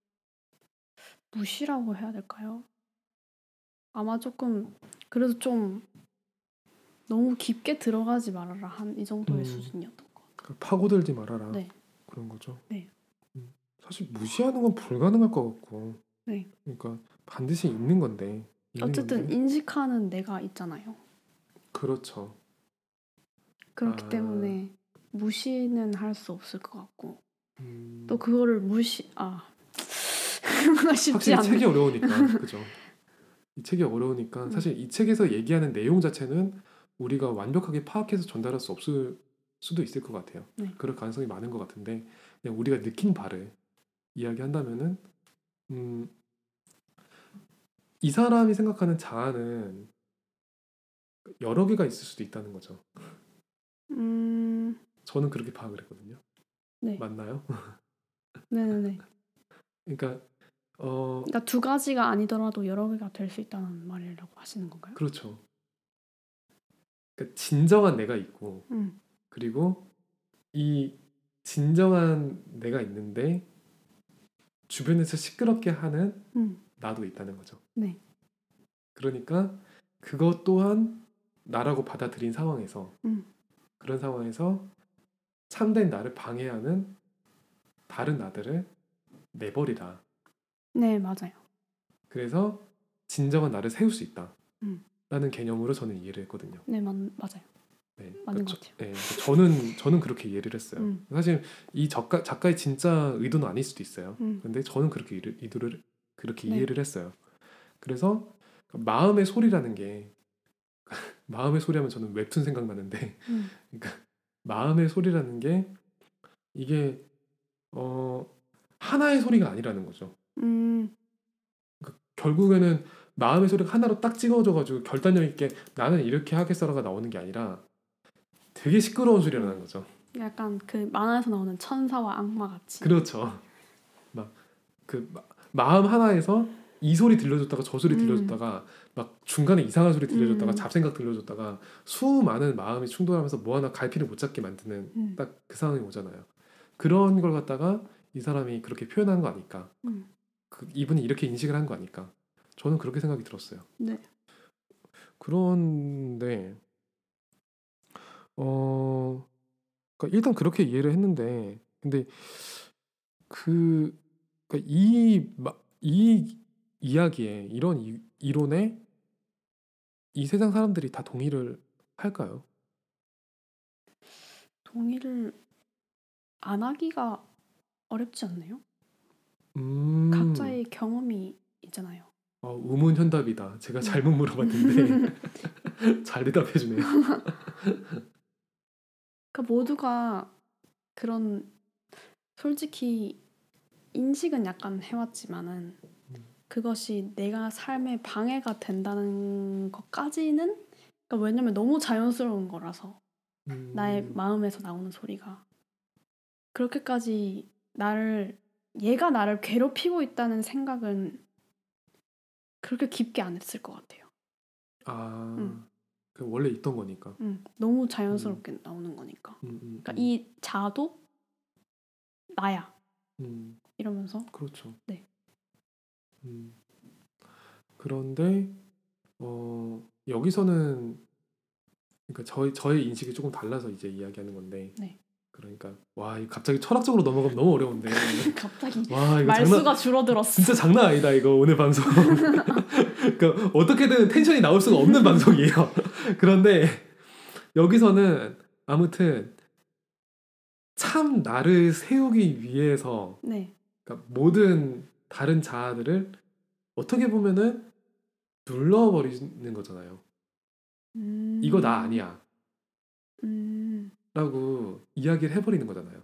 무시라고 해야 될까요? 아마 조금 그래도 좀 너무 깊게 들어가지 말아라 한 이 정도의 음, 수준이었던 것 같아요. 그 파고들지 말아라 네, 그런 거죠. 네, 음, 사실 무시하는 건 불가능할 것 같고 네. 그러니까 반드시 있는 건데 있는 어쨌든 건데 인식하는 내가 있잖아요. 그렇죠. 그렇기 아, 때문에 무시는 할 수 없을 것 같고 또 음, 그거를 무시 아 쉽지 확실히 책이 않네. 어려우니까 그죠. 이 책이 어려우니까 음, 사실 이 책에서 얘기하는 내용 자체는 우리가 완벽하게 파악해서 전달할 수 없을 수도 있을 것 같아요. 네, 그럴 가능성이 많은 것 같은데 그냥 우리가 느낀 바를 이야기한다면은 음, 이 사람이 생각하는 자아는 여러 개가 있을 수도 있다는 거죠. 음, 저는 그렇게 파악을 했거든요. 네, 맞나요? 네, 네, 네. 그러니까 어 그러니까 두 가지가 아니더라도 여러 개가 될 수 있다는 말이라고 하시는 건가요? 그렇죠. 그러니까 진정한 내가 있고 음, 그리고 이 진정한 내가 있는데 주변에서 시끄럽게 하는 음, 나도 있다는 거죠. 네, 그러니까 그것 또한 나라고 받아들인 상황에서 음, 그런 상황에서 참된 나를 방해하는 다른 나들을 내버리라. 네, 맞아요. 그래서 진정한 나를 세울 수 있다. 음, 라는 개념으로 저는 이해를 했거든요. 네, 맞, 맞아요. 네, 맞는 그러니까 것 저, 같아요. 네, 그러니까 저는 저는 그렇게 이해를 했어요. 음, 사실 이 작가 작가의 진짜 의도는 아닐 수도 있어요. 음, 근데 저는 그렇게 이해를, 이도를 그렇게 네, 이해를 했어요. 그래서 마음의 소리라는 게 마음의 소리하면 저는 웹툰 생각나는데, 음, 그러니까 마음의 소리라는 게 이게 어 하나의 소리가 아니라는 거죠. 음, 그러니까 결국에는 마음의 소리가 하나로 딱 찍어져가지고 결단력 있게 나는 이렇게 하겠어라가 나오는 게 아니라 되게 시끄러운 소리라는 음. 거죠. 약간 그 만화에서 나오는 천사와 악마 같이. 그렇죠. 막 그 마음 하나에서 이 소리 들려줬다가 저 소리 음, 들려줬다가 막 중간에 이상한 소리 들려줬다가 음, 잡생각 들려줬다가 수많은 마음이 충돌하면서 뭐 하나 갈피를 못 잡게 만드는 음, 딱 그 상황이 오잖아요. 그런 걸 갖다가 이 사람이 그렇게 표현한 거 아닐까? 음, 그 이분이 이렇게 인식을 한 거 아닐까? 저는 그렇게 생각이 들었어요. 네, 그런데 어 그러니까 일단 그렇게 이해를 했는데 근데 그 그러니까 이 마 이 이야기에 이런 이 이론에 이 세상 사람들이 다 동의를 할까요? 동의를 안 하기가 어렵지 않나요? 음. 각자의 경험이 있잖아요. 어 우문현답이다. 제가 음. 잘못 물어봤는데 잘 대답해 주네요. 그러니까 모두가 그런 솔직히 인식은 약간 해왔지만은 음. 그것이 내가 삶에 방해가 된다는 것까지는 그러니까 왜냐면 너무 자연스러운 거라서 나의 음. 마음에서 나오는 소리가 그렇게까지 나를 얘가 나를 괴롭히고 있다는 생각은 그렇게 깊게 안 했을 것 같아요. 아. 음, 그 원래 있던 거니까. 음, 너무 음. 자연스럽게 나오는 거니까. 음 음 그러니까 음. 이 자도 나야 음. 이러면서 그렇죠. 네, 음. 그런데 어 여기서는 그러니까 저의 저의 인식이 조금 달라서 이제 이야기하는 건데 네. 그러니까 와 이 갑자기 철학적으로 넘어가면 너무 어려운데 갑자기 와 이거 장난 말수가 줄어들었어. 진짜 장난 아니다 이거 오늘 방송. 그러니까 어떻게든 텐션이 나올 수가 없는 방송이에요. 그런데 여기서는 아무튼 참 나를 세우기 위해서 네. 그러니까 모든 다른 자아들을 어떻게 보면은 눌러버리는 거잖아요. 음, 이거 나 아니야 음, 라고 이야기를 해버리는 거잖아요.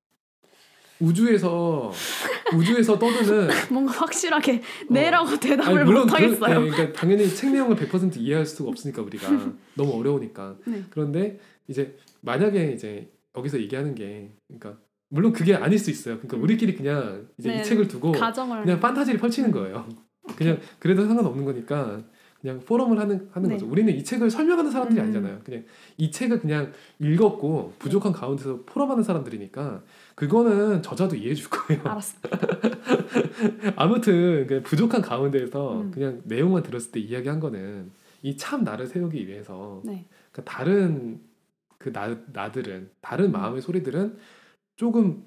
우주에서 우주에서 떠드는 뭔가 확실하게 어, 네라고 아니 대답을 물론 못 그, 하겠어요. 예, 그러니까 당연히 책 내용을 백 퍼센트 이해할 수가 없으니까 우리가 너무 어려우니까. 네. 그런데 이제 만약에 이제 여기서 얘기하는 게 그러니까 물론 그게 아닐 수 있어요. 그러니까 음. 우리끼리 그냥 이제 네, 이 책을 네. 두고 가정을 그냥 판타지를 펼치는 음. 거예요. 오케이. 그냥 그래도 상관없는 거니까 그냥 포럼을 하는 하는 네. 거죠. 우리는 이 책을 설명하는 사람들이 음. 아니잖아요. 그냥 이 책을 그냥 읽었고 부족한 가운데서 포럼하는 사람들이니까 그거는 저자도 이해해 줄 거예요. 알았어. 아무튼 그 부족한 가운데에서 음. 그냥 내용만 들었을 때 이야기한 거는 이 참 나를 세우기 위해서 네. 그 다른 그 나, 나들은 다른 음. 마음의 소리들은 조금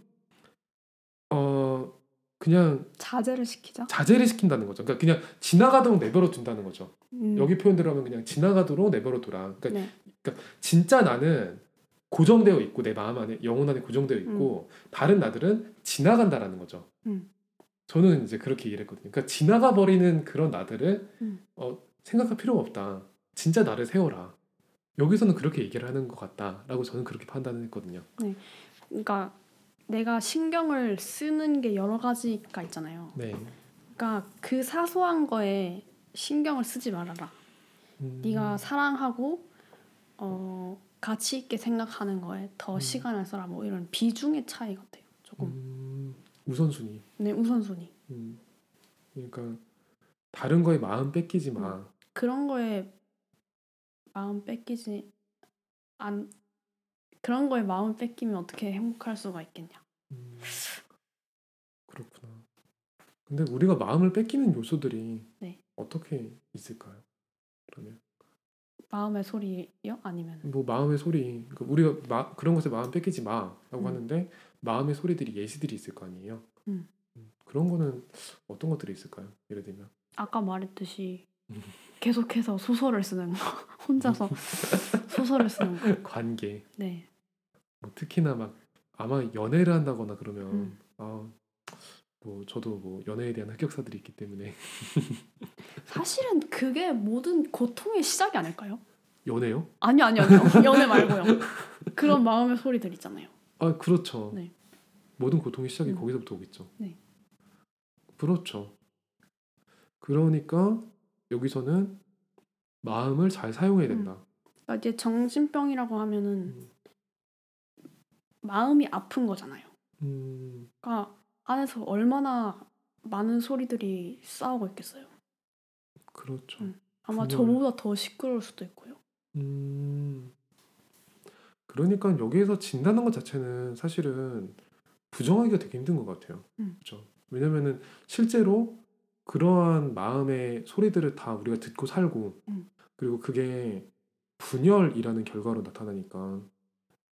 어 그냥 자제를 시키자. 자제를 시킨다는 거죠. 그러니까 그냥 지나가도록 내버려 둔다는 거죠. 음. 여기 표현대로 하면 그냥 지나가도록 내버려 둬라. 그러니까, 네. 그러니까 진짜 나는 고정되어 있고 내 마음 안에 영혼 안에 고정되어 있고 다른 나들은 지나간다라는 거죠. 음. 저는 이제 그렇게 이해를 했거든요. 그러니까 지나가 버리는 그런 나들을 음. 어, 생각할 필요가 없다. 진짜 나를 세워라. 여기서는 그렇게 얘기를 하는 것 같다라고 저는 그렇게 판단을 했거든요. 그러니까 내가 신경을 쓰는 게 여러 가지가 있잖아요. 네. 그러니까 그 사소한 거에 신경을 쓰지 말아라. 음, 네가 사랑하고 어, 가치 있게 생각하는 거에 더 음. 시간을 써라. 뭐 이런 비중의 차이 같아요. 조금. 음, 우선순위. 네, 우선순위. 음, 그러니까 다른 거에 마음 뺏기지 마. 그런 거에 마음 뺏기지 안 그런 거에 마음 뺏기면 어떻게 행복할 수가 있겠냐. 음, 그렇구나. 근데 우리가 마음을 뺏기는 요소들이 네. 어떻게 있을까요? 그러면 마음의 소리요? 아니면 뭐 마음의 소리. 그러니까 우리가 마, 그런 것에 마음 뺏기지 마라고 음. 하는데 마음의 소리들이 예시들이 있을 거 아니에요. 음. 음, 그런 거는 어떤 것들이 있을까요? 예를 들면 아까 말했듯이 음. 계속해서 소설을 쓰는 거. 혼자서 소설을 쓰는 거. 관계. 네. 뭐 특히나 막 아마 연애를 한다거나 그러면 음. 아, 뭐 저도 뭐 연애에 대한 흑역사들이 있기 때문에 사실은 그게 모든 고통의 시작이 아닐까요? 연애요? 아니요, 아니요, 아니요. 연애 말고요. 그런 마음의 소리들 있잖아요. 아 그렇죠. 네. 모든 고통의 시작이 음. 거기서부터 오겠죠. 네. 그렇죠. 그러니까 여기서는 마음을 잘 사용해야 된다. 그러니까 이제 정신병이라고 하면은 음, 마음이 아픈 거잖아요. 음, 그러니까 안에서 얼마나 많은 소리들이 싸우고 있겠어요. 그렇죠. 음. 아마 분열. 저보다 더 시끄러울 수도 있고요. 음, 그러니까 여기에서 진다는 것 자체는 사실은 부정하기가 되게 힘든 것 같아요. 음. 그렇죠. 왜냐면은 실제로 그러한 마음의 소리들을 다 우리가 듣고 살고 음. 그리고 그게 분열이라는 결과로 나타나니까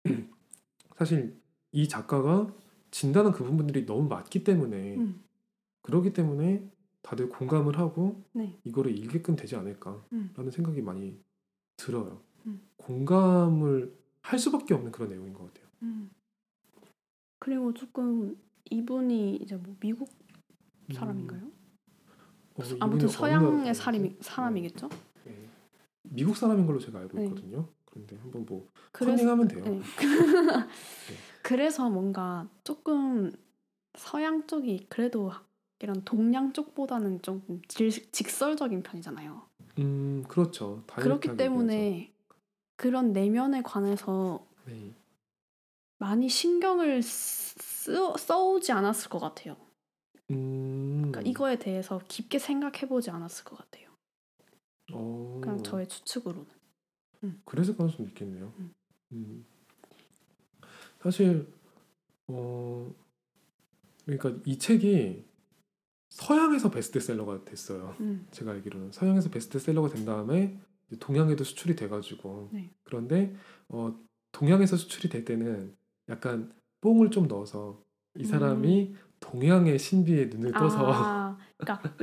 사실 이 작가가 진단한 그 부분들이 너무 맞기 때문에 음. 그러기 때문에 다들 공감을 하고 네. 이거를 읽게끔 되지 않을까라는 음. 생각이 많이 들어요. 음. 공감을 할 수밖에 없는 그런 내용인 것 같아요. 음. 그리고 조금 이분이 이제 뭐 미국 사람인가요? 음, 어, 아무튼 이분이 어느 나라 서양의 사람이지? 사람이, 네, 사람이겠죠? 네. 미국 사람인 걸로 제가 알고 네. 있거든요. 그런데 한번 뭐 그래서 컨닝하면 돼요. 네. 네. 그래서 뭔가 조금 서양 쪽이 그래도 이런 동양 쪽보다는 좀 질- 직설적인 편이잖아요. 음, 그렇죠. 그렇기 다이렉트하게 얘기하죠. 때문에 그런 내면에 관해서 네. 많이 신경을 쓰, 써오지 않았을 것 같아요. 음, 그러니까 이거에 대해서 깊게 생각해보지 않았을 것 같아요. 어, 그냥 저의 추측으로는. 음. 그래서 가능성이 있겠네요. 음. 음. 사실 어, 그러니까 이 책이 서양에서 베스트셀러가 됐어요. 음. 제가 알기로는 서양에서 베스트셀러가 된 다음에 이제 동양에도 수출이 돼가지고 네. 그런데 어, 동양에서 수출이 될 때는 약간 뽕을 좀 넣어서 이 사람이 동양의 신비에 눈을 떠서 아, 그러니까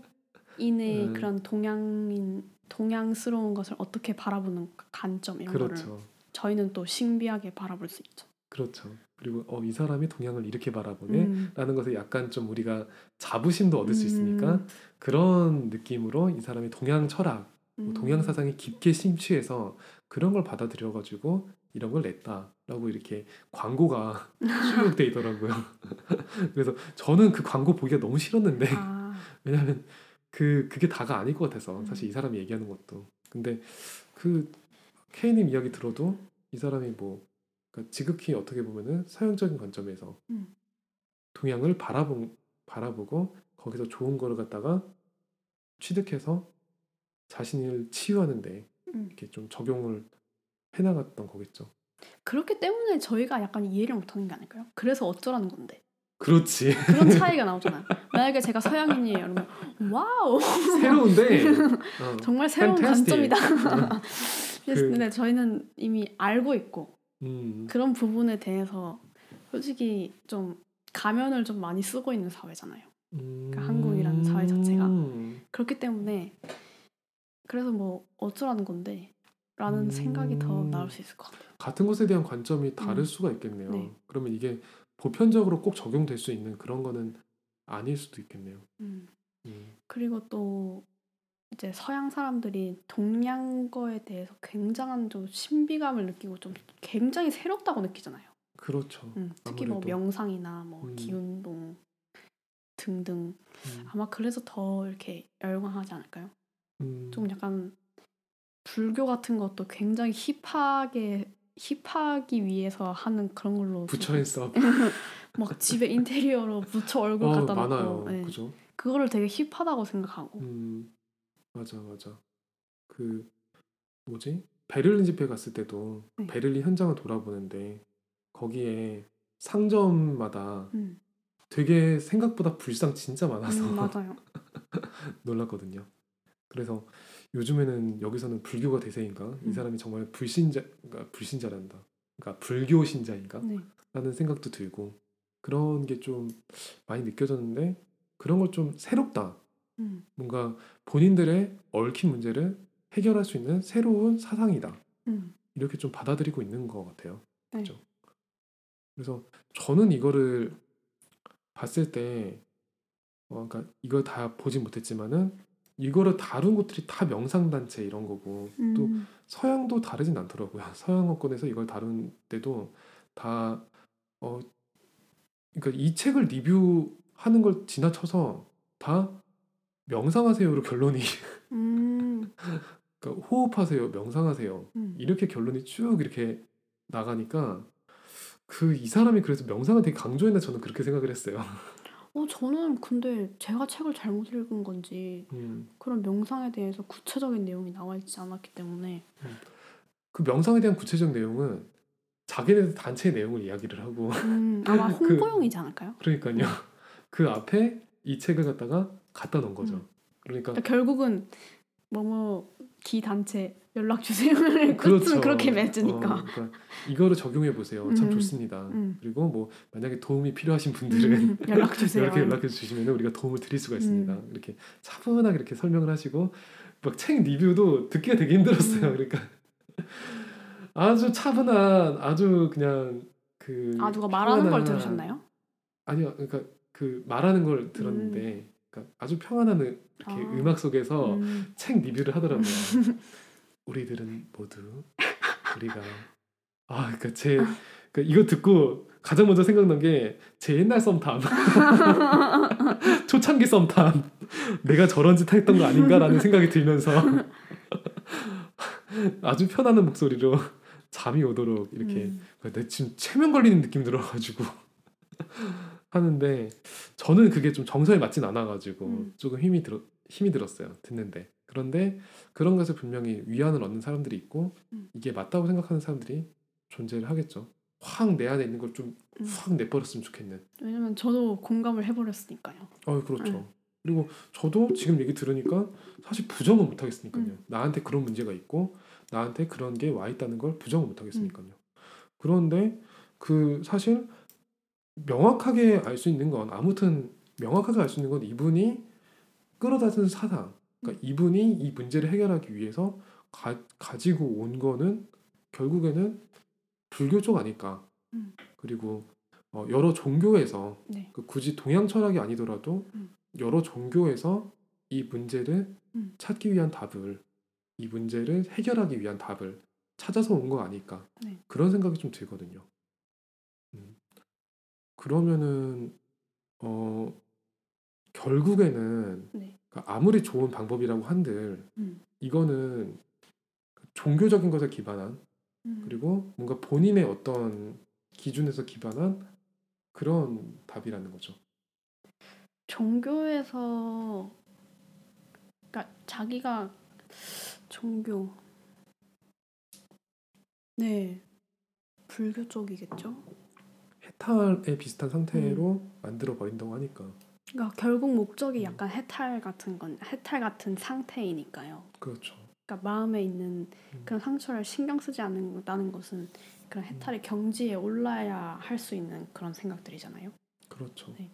외국인의 음, 그런 동양인 동양스러운 것을 어떻게 바라보는 관점 이런 거를 그렇죠, 저희는 또 신비하게 바라볼 수 있죠. 그렇죠. 그리고 어, 이 사람이 동양을 이렇게 음. 바라보네라는 것에 약간 좀 우리가 자부심도 얻을 수 있으니까 음. 그런 느낌으로 이 사람이 동양 철학, 뭐 동양 음. 사상에 깊게 심취해서 그런 걸 받아들여가지고 이런 걸 냈다라고 이렇게 광고가 쭉 돼 있더라고요. 그래서 저는 그 광고 보기가 너무 싫었는데 아, 왜냐하면 그 그게 다가 아닐 것 같아서 음. 사실 이 사람이 얘기하는 것도 근데 그 K님 이야기 들어도 이 사람이 뭐 그러니까 지극히 어떻게 보면은 서양적인 관점에서 음. 동양을 바라보, 바라보고 거기서 좋은 거를 갖다가 취득해서 자신을 치유하는데 음. 이렇게 좀 적용을 해나갔던 거겠죠. 그렇기 때문에 저희가 약간 이해를 못하는 게 아닐까요? 그래서 어쩌라는 건데. 그렇지. 그런 차이가 나오잖아요. 만약에 제가 서양인이에요. 그러면 와우. 새로운데 어, 정말 새로운 fantastic. 관점이다. 어, 그, 근데 저희는 이미 알고 있고 음, 그런 부분에 대해서 솔직히 좀 가면을 좀 많이 쓰고 있는 사회잖아요. 그러니까 한국이라는 사회 자체가. 음, 그렇기 때문에 그래서 뭐 어쩌라는 건데 라는 생각이 더 음, 나올 수 있을 것 같아요. 같은 것에 대한 관점이 다를 음. 수가 있겠네요. 네. 그러면 이게 보편적으로 꼭 적용될 수 있는 그런 거는 아닐 수도 있겠네요. 음. 음, 그리고 또 이제 서양 사람들이 동양 거에 대해서 굉장한 좀 신비감을 느끼고 좀 굉장히 새롭다고 느끼잖아요. 그렇죠. 음, 특히 뭐 아무래도. 명상이나 뭐 음, 기운동 등등 음, 아마 그래서 더 이렇게 열광하지 않을까요? 음, 좀 약간 불교 같은 것도 굉장히 힙하게 힙하기 위해서 하는 그런 걸로 부처 좀 앤서 막 집에 인테리어로 부처 얼굴 어 갖다 놓고 많아요. 예. 그죠? 그거를 되게 힙하다고 생각하고 음, 맞아, 맞아. 그 뭐지? 베를린 집회 갔을 때도 네. 베를린 현장을 돌아보는데 거기에 상점마다 음, 되게 생각보다 불상 진짜 많아서 음 맞아요. 놀랐거든요. 그래서 요즘에는 여기서는 불교가 대세인가? 이 음, 사람이 정말 불신자, 그러니까 불신자란다. 그러니까 불교 신자인가? 네. 라는 생각도 들고 그런 게 좀 많이 느껴졌는데 그런 걸 좀 새롭다. 음, 뭔가 본인들의 얽힌 문제를 해결할 수 있는 새로운 사상이다. 음, 이렇게 좀 받아들이고 있는 것 같아요. 네. 그죠? 그래서 저는 이거를 봤을 때, 어, 그러니까 이걸 다 보진 못했지만은 이거를 다룬 곳들이 다 명상단체 이런 거고 또 음, 서양도 다르진 않더라고요. 서양어권에서 이걸 다룬 때도 다, 어, 그러니까 이 책을 리뷰하는 걸 지나쳐서 다 명상하세요로 결론이 음, 그러니까 호흡하세요, 명상하세요. 음. 이렇게 결론이 쭉 이렇게 나가니까 그 이 사람이 그래서 명상을 되게 강조했나 저는 그렇게 생각을 했어요. 어 저는 근데 제가 책을 잘못 읽은 건지 음, 그런 명상에 대해서 구체적인 내용이 나와 있지 않았기 때문에 음. 그 명상에 대한 구체적 내용은 자기네 단체 내용을 이야기를 하고 음, 아마 그 홍보용이지 않을까요? 그러니까요. 네. 그 앞에 이 책을 갖다가 갖다 놓은 음. 거죠. 그러니까 그러니까 결국은 뭐뭐 기 단체 연락 주세요를 그렇죠. 끝은 그렇게 맺으니까. 어, 그러니까 이거를 적용해 보세요. 참 음, 좋습니다. 음. 그리고 뭐 만약에 도움이 필요하신 분들은 음, 연락 주세요. 이렇게 연락해 주시면 우리가 도움을 드릴 수가 있습니다. 음. 이렇게 차분하게 이렇게 설명을 하시고 막 책 리뷰도 듣기가 되게 힘들었어요. 음. 그러니까 아주 차분한 아주 그냥 그 아 누가 말하는 걸 평안한- 들으셨나요? 아니요, 그러니까 그 말하는 걸 들었는데 그러니까 아주 평안한 음- 이렇게 아. 음악 속에서 음. 책 리뷰를 하더라고요. 우리들은 모두 우리가 아 그러니까 제 그러니까 이거 듣고 가장 먼저 생각난 게 제 옛날 썸탐 초창기 썸탐 내가 저런 짓 했던 거 아닌가라는 생각이 들면서 아주 편안한 목소리로 잠이 오도록 이렇게 음. 내 지금 최면 걸리는 느낌 들어가지고 하는데 저는 그게 좀 정서에 맞진 않아가지고 음. 조금 힘이 들어 힘이 들었어요 듣는데. 그런데 그런 것에 분명히 위안을 얻는 사람들이 있고 음. 이게 맞다고 생각하는 사람들이 존재를 하겠죠. 확 내 안에 있는 걸 좀 음. 확 내버렸으면 좋겠는. 왜냐면 저도 공감을 해버렸으니까요. 어 그렇죠. 네. 그리고 저도 지금 얘기 들으니까 사실 부정은 못 하겠으니까요. 음. 나한테 그런 문제가 있고 나한테 그런 게 와 있다는 걸 부정을 못 하겠으니까요. 그런데 그 사실 명확하게 알 수 있는 건 아무튼 명확하게 알 수 있는 건 이분이 끌어다진 사상, 그러니까 이분이 이 문제를 해결하기 위해서 가, 가지고 온 거는 결국에는 불교 쪽 아닐까. 음. 그리고 어, 여러 종교에서 네. 그 굳이 동양 철학이 아니더라도 음. 여러 종교에서 이 문제를 음. 찾기 위한 답을 이 문제를 해결하기 위한 답을 찾아서 온 거 아닐까. 네. 그런 생각이 좀 들거든요. 음. 그러면은 어 결국에는 네. 그러니까 아무리 좋은 방법이라고 한들 음. 이거는 종교적인 것에 기반한 음. 그리고 뭔가 본인의 어떤 기준에서 기반한 그런 답이라는 거죠. 종교에서 그러니까 자기가 종교 네 불교 쪽이겠죠. 해탈에 비슷한 상태로 만들어 버린다고 하니까 그러니까 결국 목적이 음. 약간 해탈 같은 건 해탈 같은 상태이니까요. 그렇죠. 그러니까 마음에 있는 음. 그런 상처를 신경 쓰지 않는다는 것은 그런 해탈의 경지에 올라야 할 수 있는 그런 생각들이잖아요. 그렇죠. 네.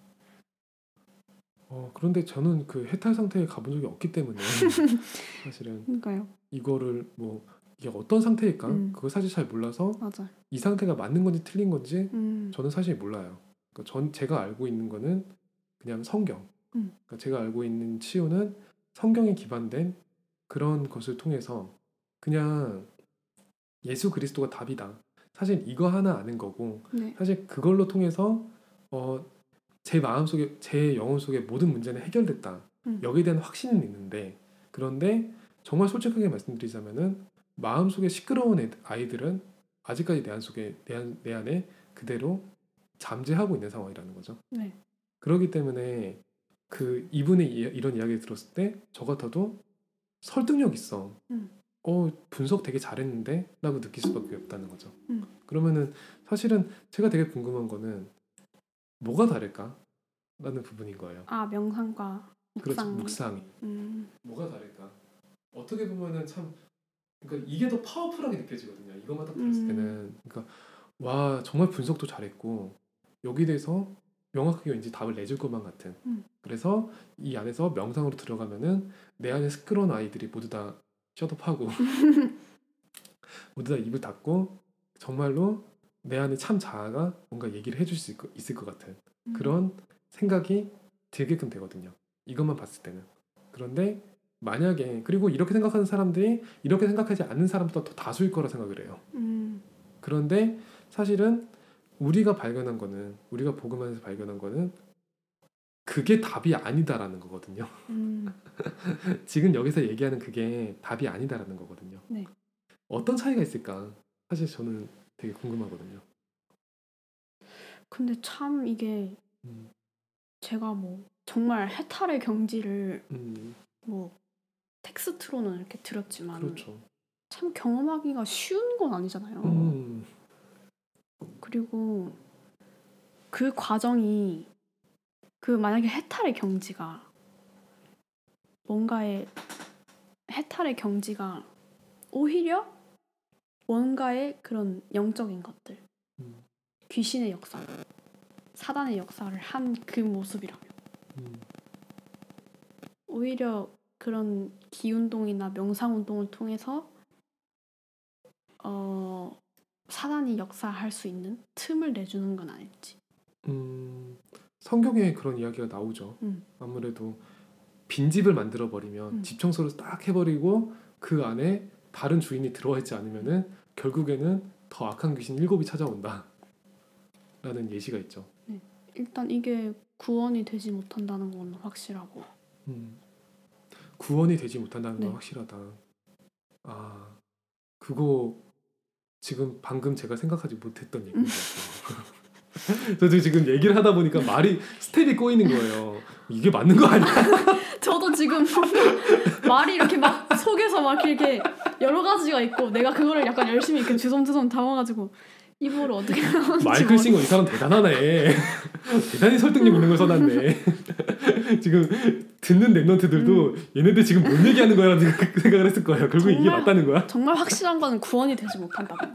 어 그런데 저는 그 해탈 상태에 가본 적이 없기 때문에 사실은 그러니까요. 이거를 뭐 이게 어떤 상태일까 음. 그거 사실 잘 몰라서 맞아. 이 상태가 맞는 건지 틀린 건지 음. 저는 사실 몰라요. 그러니까 전 제가 알고 있는 거는 그냥 성경. 음. 그러니까 제가 알고 있는 치유는 성경에 기반된 그런 것을 통해서 그냥 예수 그리스도가 답이다. 사실 이거 하나 아는 거고 네. 사실 그걸로 통해서 어, 제 마음 속에 제 영혼 속에 모든 문제는 해결됐다. 음. 여기에 대한 확신은 있는데 그런데 정말 솔직하게 말씀드리자면은 마음 속에 시끄러운 애- 아이들은 아직까지 내 안 속에 내, 안, 내 안에 그대로 잠재하고 있는 상황이라는 거죠. 네. 그렇기 때문에 그 이분의 이, 이런 이야기를 들었을 때 저 같아도 설득력 있어. 음. 어 분석 되게 잘했는데 라고 느낄 수밖에 없다는 거죠. 음. 그러면은 사실은 제가 되게 궁금한 거는 뭐가 다를까? 라는 부분인 거예요. 아 명상과 그렇죠. 묵상. 묵상이 음. 뭐가 다를까? 어떻게 보면은 참 그러니까 이게 더 파워풀하게 느껴지거든요. 이것만 딱 들었을 음. 때는 그러니까 와 정말 분석도 잘했고 여기 대해서 명확하게 왠지 답을 내줄 것만 같은. 음. 그래서 이 안에서 명상으로 들어가면은 내 안에 시끄러운 아이들이 모두 다 셧업하고 모두 다 입을 닫고 정말로 내 안에 참 자아가 뭔가 얘기를 해줄 수 있- 있을 것 같은 음. 그런 생각이 들게끔 되거든요. 이것만 봤을 때는. 그런데 만약에 그리고 이렇게 생각하는 사람들이 이렇게 생각하지 않는 사람보다 더 다수일 거라 생각을 해요. 음. 그런데 사실은 우리가 발견한 거는 우리가 복음에서 발견한 거는 그게 답이 아니다라는 거거든요. 음. 지금 여기서 얘기하는 그게 답이 아니다라는 거거든요. 네. 어떤 차이가 있을까? 사실 저는 되게 궁금하거든요. 근데 참 이게 음, 제가 뭐 정말 해탈의 경지를 음, 뭐 텍스트로는 이렇게 들었지만 그렇죠. 참 경험하기가 쉬운 건 아니잖아요. 음, 그리고 그 과정이 그 만약에 해탈의 경지가 뭔가의 해탈의 경지가 오히려 뭔가의 그런 영적인 것들, 음. 귀신의 역사, 사단의 역사를 한 그 모습이라면 음. 오히려 그런 기운동이나 명상운동을 통해서 어, 사단이 역사할 수 있는 틈을 내주는 건 아닐지. 음, 성경에 그런 이야기가 나오죠. 음. 아무래도 빈집을 만들어 버리면 음. 집 청소를 딱 해버리고 그 안에 다른 주인이 들어와 있지 않으면은 결국에는 더 악한 귀신 일곱이 찾아온다 라는 예시가 있죠. 네. 일단 이게 구원이 되지 못한다는 건 확실하고. 음, 구원이 되지 못한다는 건 네. 확실하다. 아, 그거 지금 방금 제가 생각하지 못했던 얘기인 것 같아요. 저도 지금 얘기를 하다 보니까 말이 스텝이 꼬이는 거예요. 이게 맞는 거 아니야? 저도 지금 말이 이렇게 막 속에서 막 이렇게 여러 가지가 있고 내가 그거를 약간 열심히 이렇게 주섬주섬 담아가지고 이거를 어떻게 하는지 마이클 싱어 이 사람 대단하네. 대단히 설득력 있는 걸 써놨네. 지금 듣는 랩런트들도 음. 얘네들 지금 뭔 얘기하는 거야? 라는 생각을 했을 거예요. 결국 이게 맞다는 거야? 정말 확실한 거는 구원이 되지 못한다고.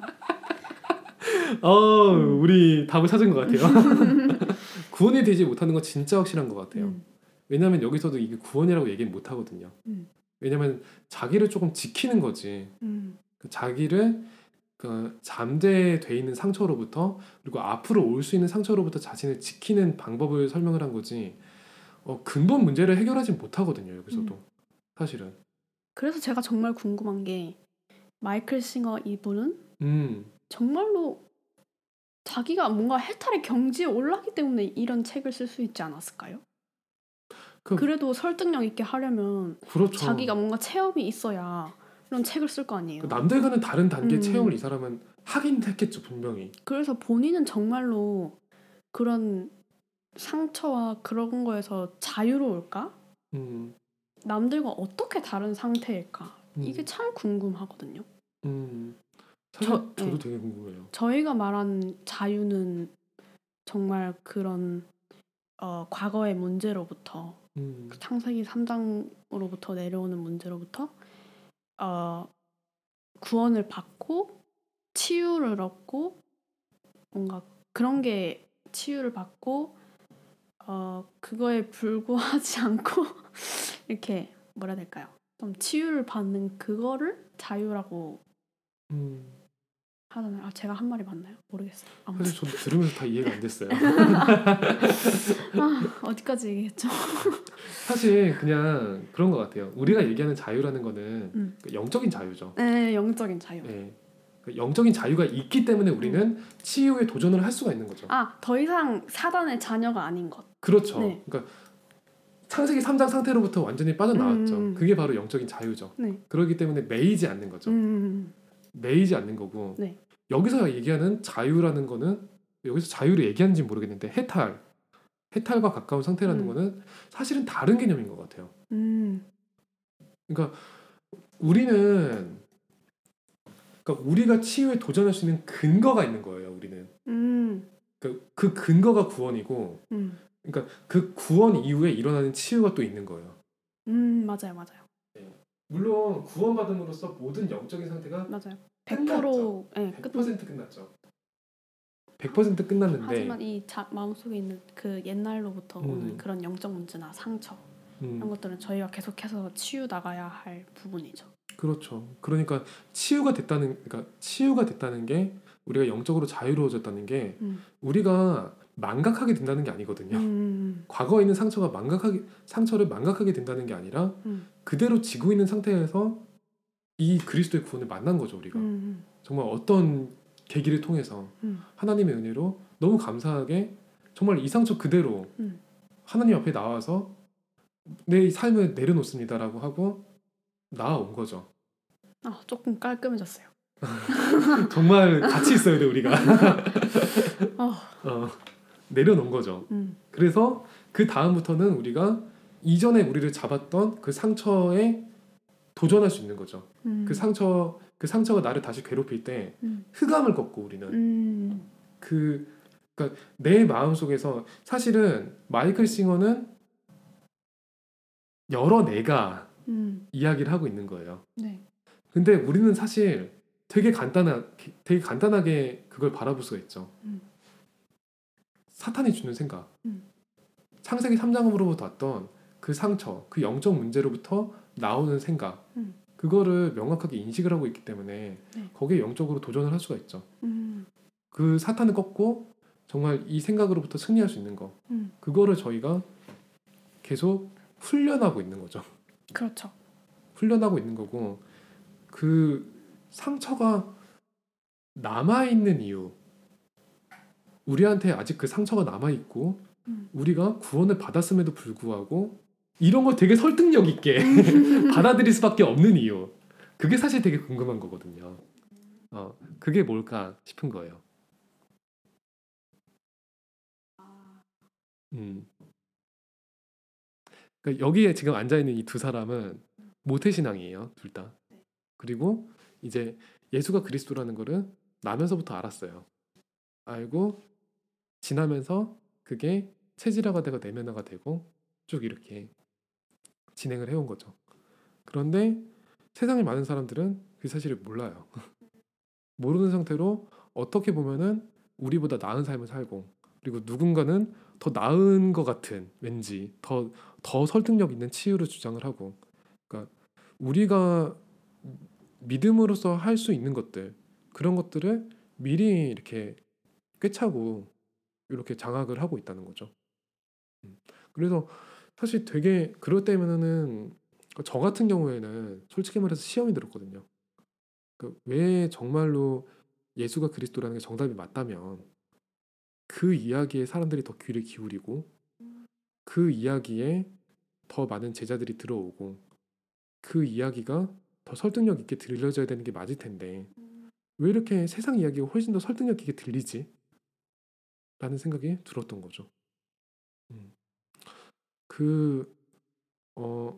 어, 음. 우리 답을 찾은 것 같아요. 구원이 되지 못하는 건 진짜 확실한 것 같아요. 음. 왜냐하면 여기서도 이게 구원이라고 얘기는 못 하거든요. 음. 왜냐하면 자기를 조금 지키는 거지. 음. 자기를 그 잠재돼 있는 상처로부터 그리고 앞으로 올 수 있는 상처로부터 자신을 지키는 방법을 설명을 한 거지. 어, 근본 문제를 해결하지 못하거든요. 여기서도 음. 사실은. 그래서 제가 정말 궁금한 게 마이클 싱어 이분은 음. 정말로 자기가 뭔가 해탈의 경지에 올랐기 때문에 이런 책을 쓸 수 있지 않았을까요? 그, 그래도 설득력 있게 하려면 그렇죠. 자기가 뭔가 체험이 있어야 이런 책을 쓸 거 아니에요. 남들과는 다른 단계의 음. 체험을 이 사람은 하긴 했겠죠. 분명히. 그래서 본인은 정말로 그런 상처와 그런 거에서 자유로울까? 음. 남들과 어떻게 다른 상태일까? 음. 이게 참 궁금하거든요. 음. 저, 저도 네. 되게 궁금해요. 저희가 말하는 자유는 정말 그런 어, 과거의 문제로부터 음. 창세기 삼 장으로부터 내려오는 문제로부터 어, 구원을 받고 치유를 얻고 뭔가 그런 게 치유를 받고 어, 그거에 불구하지 않고 이렇게 뭐라 해야 될까요? 좀 치유를 받는 그거를 자유라고 음. 하잖아요. 아, 제가 한 말이 맞나요? 모르겠어요. 아무튼. 사실 저도 들으면서 다 이해가 안 됐어요. 아, 어디까지 얘기했죠? 사실 그냥 그런 것 같아요. 우리가 얘기하는 자유라는 거는 음. 영적인 자유죠. 네, 영적인 자유. 네. 영적인 자유가 있기 때문에 우리는 음. 치유에 도전을 할 수가 있는 거죠. 아, 더 이상 사단의 자녀가 아닌 것. 그렇죠. 네. 그러니까 창세기 삼 장 상태로부터 완전히 빠져나왔죠. 음. 그게 바로 영적인 자유죠. 네. 그렇기 때문에 매이지 않는 거죠. 음. 매이지 않는 거고 네. 여기서 얘기하는 자유라는 거는 여기서 자유를 얘기하는지 모르겠는데 해탈, 해탈과 가까운 상태라는 음. 거는 사실은 다른 개념인 것 같아요. 음. 그러니까 우리는 그러니까 우리가 치유에 도전할 수 있는 근거가 있는 거예요. 우리는 음. 그러니까 그 근거가 구원이고 음. 그러니까 그 구원 이후에 일어나는 치유가 또 있는 거예요. 음 맞아요, 맞아요. 네. 물론 구원받음으로써 모든 영적인 상태가 맞아요. 백 퍼센트 네, 백 퍼센트 끝났죠. 백 퍼센트 끝났는데 하지만 이 자, 마음속에 있는 그 옛날로부터 음. 오는 그런 영적 문제나 상처 음. 이런 것들은 저희가 계속해서 치유 나가야 할 부분이죠. 그렇죠. 그러니까 치유가 됐다는 그러니까 치유가 됐다는 게 우리가 영적으로 자유로워졌다는 게 음. 우리가 망각하게 된다는 게 아니거든요. 음. 과거에 있는 상처가 망각하게 상처를 망각하게 된다는 게 아니라 음. 그대로 지고 있는 상태에서 이 그리스도의 구원을 만난 거죠. 우리가 음. 정말 어떤 계기를 통해서 음. 하나님의 은혜로 너무 감사하게 정말 이 상처 그대로 음. 하나님 앞에 나와서 내 삶을 내려놓습니다라고 하고 나아온 거죠. 아, 조금 깔끔해졌어요. 정말 같이 있어야 돼 우리가. 어. 어, 내려놓은 거죠. 음. 그래서 그 다음부터는 우리가 이전에 우리를 잡았던 그 상처에 도전할 수 있는 거죠. 음. 그 상처 그 상처가 나를 다시 괴롭힐 때 음. 흑암을 걷고 우리는 음. 그 그러니까 내 마음 속에서 사실은 마이클 싱어는 여러 내가 음. 이야기를 하고 있는 거예요. 네. 근데 우리는 사실 되게 간단하, 되게 간단하게 그걸 바라볼 수가 있죠. 음. 사탄이 주는 생각, 음. 창세기 삼 장으로부터 왔던 그 상처, 그 영적 문제로부터 나오는 생각, 음. 그거를 명확하게 인식을 하고 있기 때문에 네. 거기에 영적으로 도전을 할 수가 있죠. 음. 그 사탄을 꺾고 정말 이 생각으로부터 승리할 수 있는 거, 음. 그거를 저희가 계속 훈련하고 있는 거죠. 그렇죠. 훈련하고 있는 거고, 그 상처가 남아있는 이유, 우리한테 아직 그 상처가 남아있고 음. 우리가 구원을 받았음에도 불구하고 이런 걸 되게 설득력 있게 받아들일 수밖에 없는 이유, 그게 사실 되게 궁금한 거거든요. 어, 그게 뭘까 싶은 거예요. 음. 그러니까 여기에 지금 앉아있는 이 두 사람은 모태신앙이에요, 둘 다. 그리고 이제 예수가 그리스도라는 거를 나면서부터 알았어요. 알고 지나면서 그게 체질화가 되고 내면화가 되고 쭉 이렇게 진행을 해온 거죠. 그런데 세상에 많은 사람들은 그 사실을 몰라요. 모르는 상태로 어떻게 보면은 우리보다 나은 삶을 살고, 그리고 누군가는 더 나은 것 같은, 왠지 더, 더 설득력 있는 치유를 주장을 하고, 그러니까 우리가 믿음으로써 할 수 있는 것들, 그런 것들을 미리 이렇게 꿰차고 이렇게 장악을 하고 있다는 거죠. 음. 그래서 사실 되게 그럴 때면은 저 같은 경우에는 솔직히 말해서 시험이 들었거든요. 그 왜 정말로 예수가 그리스도라는 게 정답이 맞다면 그 이야기에 사람들이 더 귀를 기울이고 그 이야기에 더 많은 제자들이 들어오고 그 이야기가 더 설득력 있게 들려져야 되는 게 맞을 텐데 왜 이렇게 세상 이야기가 훨씬 더 설득력 있게 들리지? 라는 생각이 들었던 거죠. 음. 그 어,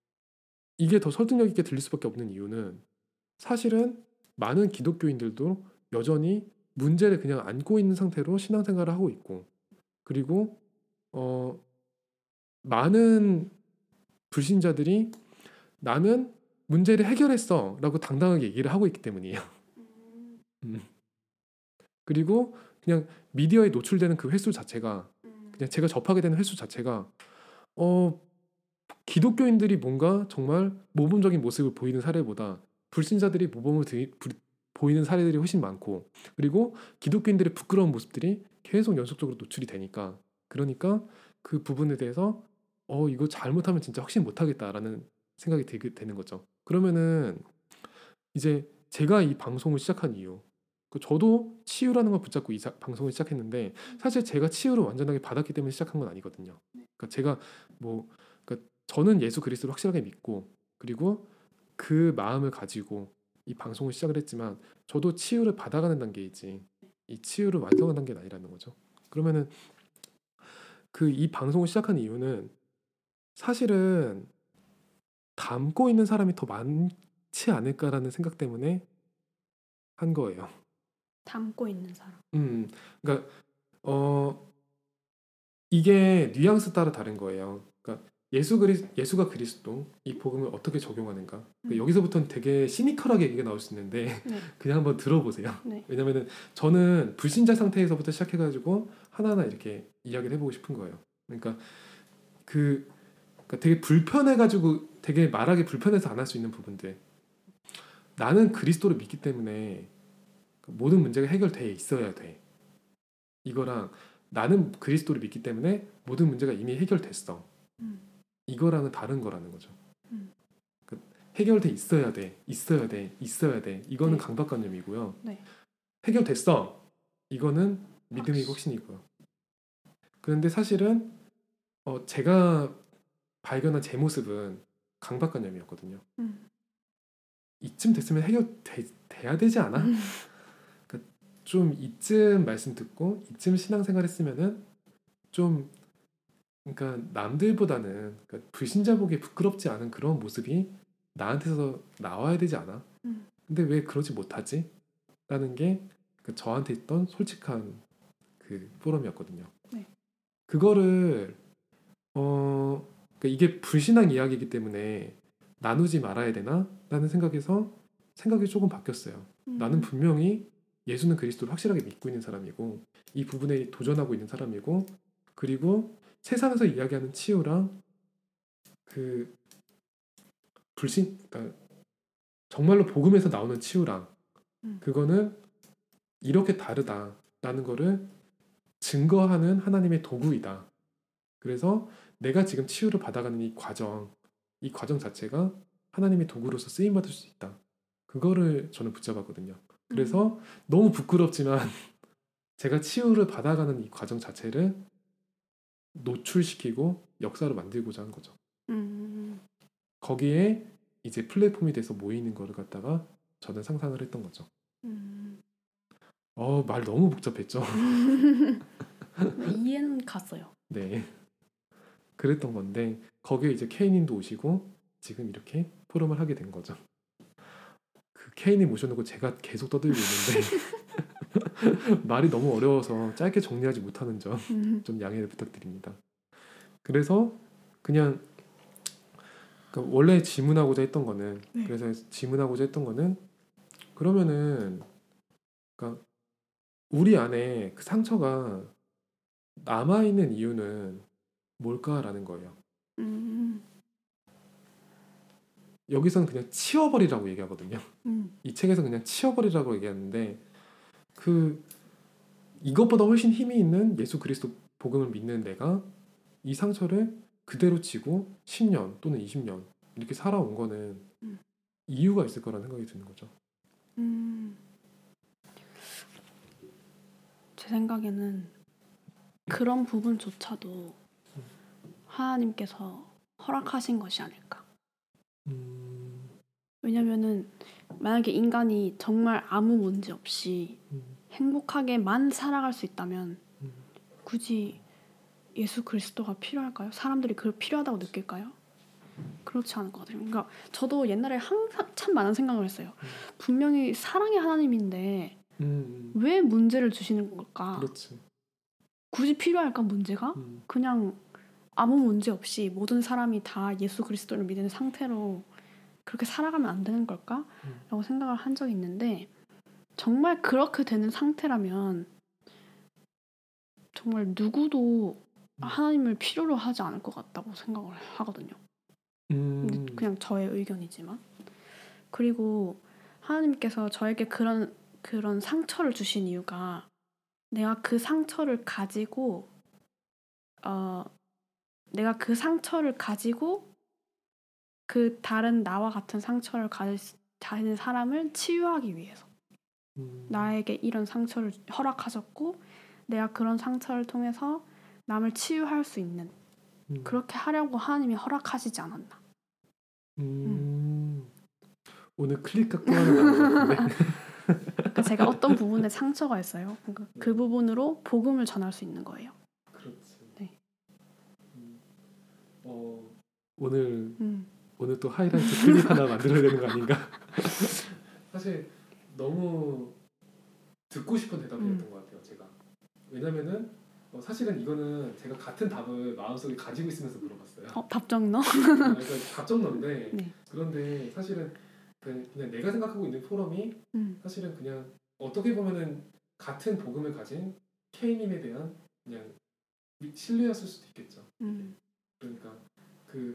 이게 더 설득력 있게 들릴 수밖에 없는 이유는 사실은 많은 기독교인들도 여전히 문제를 그냥 안고 있는 상태로 신앙생활을 하고 있고, 그리고 어, 많은 불신자들이 나는 문제를 해결했어 라고 당당하게 얘기를 하고 있기 때문이에요. 음. 그리고 그냥 미디어에 노출되는 그 횟수 자체가, 그냥 제가 접하게 되는 횟수 자체가 어, 기독교인들이 뭔가 정말 모범적인 모습을 보이는 사례보다 불신자들이 모범을 드, 부, 보이는 사례들이 훨씬 많고, 그리고 기독교인들의 부끄러운 모습들이 계속 연속적으로 노출이 되니까, 그러니까 그 부분에 대해서 어 이거 잘못하면 진짜 확신 못하겠다라는 생각이 되게 되는 거죠. 그러면은 이제 제가 이 방송을 시작한 이유, 그 저도 치유라는 걸 붙잡고 이 사- 방송을 시작했는데 사실 제가 치유를 완전하게 받았기 때문에 시작한 건 아니거든요. 그러니까 제가 뭐 그러니까 저는 예수 그리스도를 확실하게 믿고, 그리고 그 마음을 가지고 이 방송을 시작을 했지만 저도 치유를 받아가는 단계이지 이 치유를 완성한 단계는 아니라는 거죠. 그러면은 그 이 방송을 시작한 이유는 사실은 담고 있는 사람이 더 많지 않을까라는 생각 때문에 한 거예요. 담고 있는 사람. 음, 그러니까 어 이게 뉘앙스 따라 다른 거예요. 그러니까 예수 그리 예수가 그리스도 이 복음을 어떻게 적용하는가. 그러니까 음. 여기서부터는 되게 시니컬하게 얘기가 나올 수 있는데 네. 그냥 한번 들어보세요. 네. 왜냐면은 저는 불신자 상태에서부터 시작해가지고 하나하나 이렇게 이야기를 해보고 싶은 거예요. 그러니까 그 그러니까 되게 불편해가지고 되게 말하기 불편해서 안 할 수 있는 부분들. 나는 그리스도를 믿기 때문에 모든 문제가 해결돼 있어야 돼. 이거랑 나는 그리스도를 믿기 때문에 모든 문제가 이미 해결됐어. 음. 이거랑은 다른 거라는 거죠. 음. 그 해결돼 있어야 돼, 있어야 돼, 있어야 돼. 이거는 네. 강박관념이고요. 네. 해결됐어. 이거는 믿음이 확신. 확신이고요. 그런데 사실은 어, 제가 발견한 제 모습은 강박관념이었거든요. 음. 이쯤 됐으면 해결돼야 되지 않아? 음. 그러니까 좀 이쯤 말씀 듣고 이쯤 신앙생활 했으면은 좀 그러니까 남들보다는 그러니까 불신자 보기에 부끄럽지 않은 그런 모습이 나한테서 나와야 되지 않아? 음. 근데 왜 그러지 못하지? 라는 게 그 저한테 있던 솔직한 그 포럼이었거든요. 네. 그거를 어 그러니까 이게 불신앙 이야기이기 때문에 나누지 말아야 되나? 라는 생각에서 생각이 조금 바뀌었어요. 음. 나는 분명히 예수는 그리스도를 확실하게 믿고 있는 사람이고 이 부분에 도전하고 있는 사람이고 그리고 세상에서 이야기하는 치유랑 그 불신 그러니까 정말로 복음에서 나오는 치유랑 음. 그거는 이렇게 다르다라는 거를 증거하는 하나님의 도구이다. 그래서 내가 지금 치유를 받아가는 이 과정, 이 과정 자체가 하나님의 도구로서 쓰임 받을 수 있다. 그거를 저는 붙잡았거든요. 그래서 음. 너무 부끄럽지만 제가 치유를 받아가는 이 과정 자체를 노출시키고 역사로 만들고자 한 거죠. 음. 거기에 이제 플랫폼이 돼서 모이는 거를 갖다가 저는 상상을 했던 거죠. 음. 어, 말 너무 복잡했죠. 네, 이해는 갔어요. 네. 그랬던 건데 거기에 이제 케이님도 오시고 지금 이렇게 포럼을 하게 된 거죠. 그 케이님 모셔놓고 제가 계속 떠들고 있는데 말이 너무 어려워서 짧게 정리하지 못하는 점 좀 음. 양해를 부탁드립니다. 그래서 그냥 그러니까 원래 질문하고자 했던 거는 네. 그래서 질문하고자 했던 거는 그러면은 그러니까 우리 안에 그 상처가 남아 있는 이유는 뭘까라는 거예요. 음. 여기서는 그냥 치워버리라고 얘기하거든요. 음. 이 책에서 그냥 치워버리라고 얘기하는데 그 이것보다 훨씬 힘이 있는 예수 그리스도 복음을 믿는 내가 이 상처를 그대로 지고 십 년 또는 이십 년 이렇게 살아온 거는 음. 이유가 있을 거라는 생각이 드는 거죠. 음. 제 생각에는 그런 부분조차도 하나님께서 허락하신 것이 아닐까. 음, 왜냐면은 만약에 인간이 정말 아무 문제 없이 음, 행복하게만 살아갈 수 있다면 음, 굳이 예수 그리스도가 필요할까요? 사람들이 그걸 필요하다고 느낄까요? 그렇지 않을 것 같아요. 그러니까 저도 옛날에 항상 참 많은 생각을 했어요. 분명히 사랑의 하나님인데 음, 음, 왜 문제를 주시는 걸까? 그렇지. 굳이 필요할까 문제가? 음, 그냥 아무 문제 없이 모든 사람이 다 예수 그리스도를 믿는 상태로 그렇게 살아가면 안 되는 걸까? 음, 라고 생각을 한 적이 있는데 정말 그렇게 되는 상태라면 정말 누구도 음, 하나님을 필요로 하지 않을 것 같다고 생각을 하거든요. 근데 음, 그냥 저의 의견이지만. 그리고 하나님께서 저에게 그런 그런 상처를 주신 이유가 내가 그 상처를 가지고 어 내가 그 상처를 가지고 그 다른 나와 같은 상처를 가진 사람을 치유하기 위해서 음, 나에게 이런 상처를 허락하셨고 내가 그런 상처를 통해서 남을 치유할 수 있는 음, 그렇게 하려고 하나님이 허락하시지 않았나. 음. 음. 오늘 클릭 각도 하나 나온 것 같은데. 그러니까 제가 어떤 부분에 상처가 있어요. 그러니까 그 네. 부분으로 복음을 전할 수 있는 거예요. 그렇지. 네. 음, 어, 오늘 음. 오늘 또 하이라이트 클립 하나 만들어야 되는 거 아닌가? 사실 너무 듣고 싶은 대답이었던 음. 것 같아요, 제가. 왜냐면은 어, 사실은 이거는 제가 같은 답을 마음속에 가지고 있으면서 물어봤어요. 어, 답정 넣어? 아, 그러니까 답정 넣는데 네. 그런데 사실은 그냥, 그냥 내가 생각하고 있는 포럼이 음. 사실은 그냥 어떻게 보면은 같은 복음을 가진 K님에 대한 그냥 신뢰였을 수도 있겠죠. 음. 그러니까 그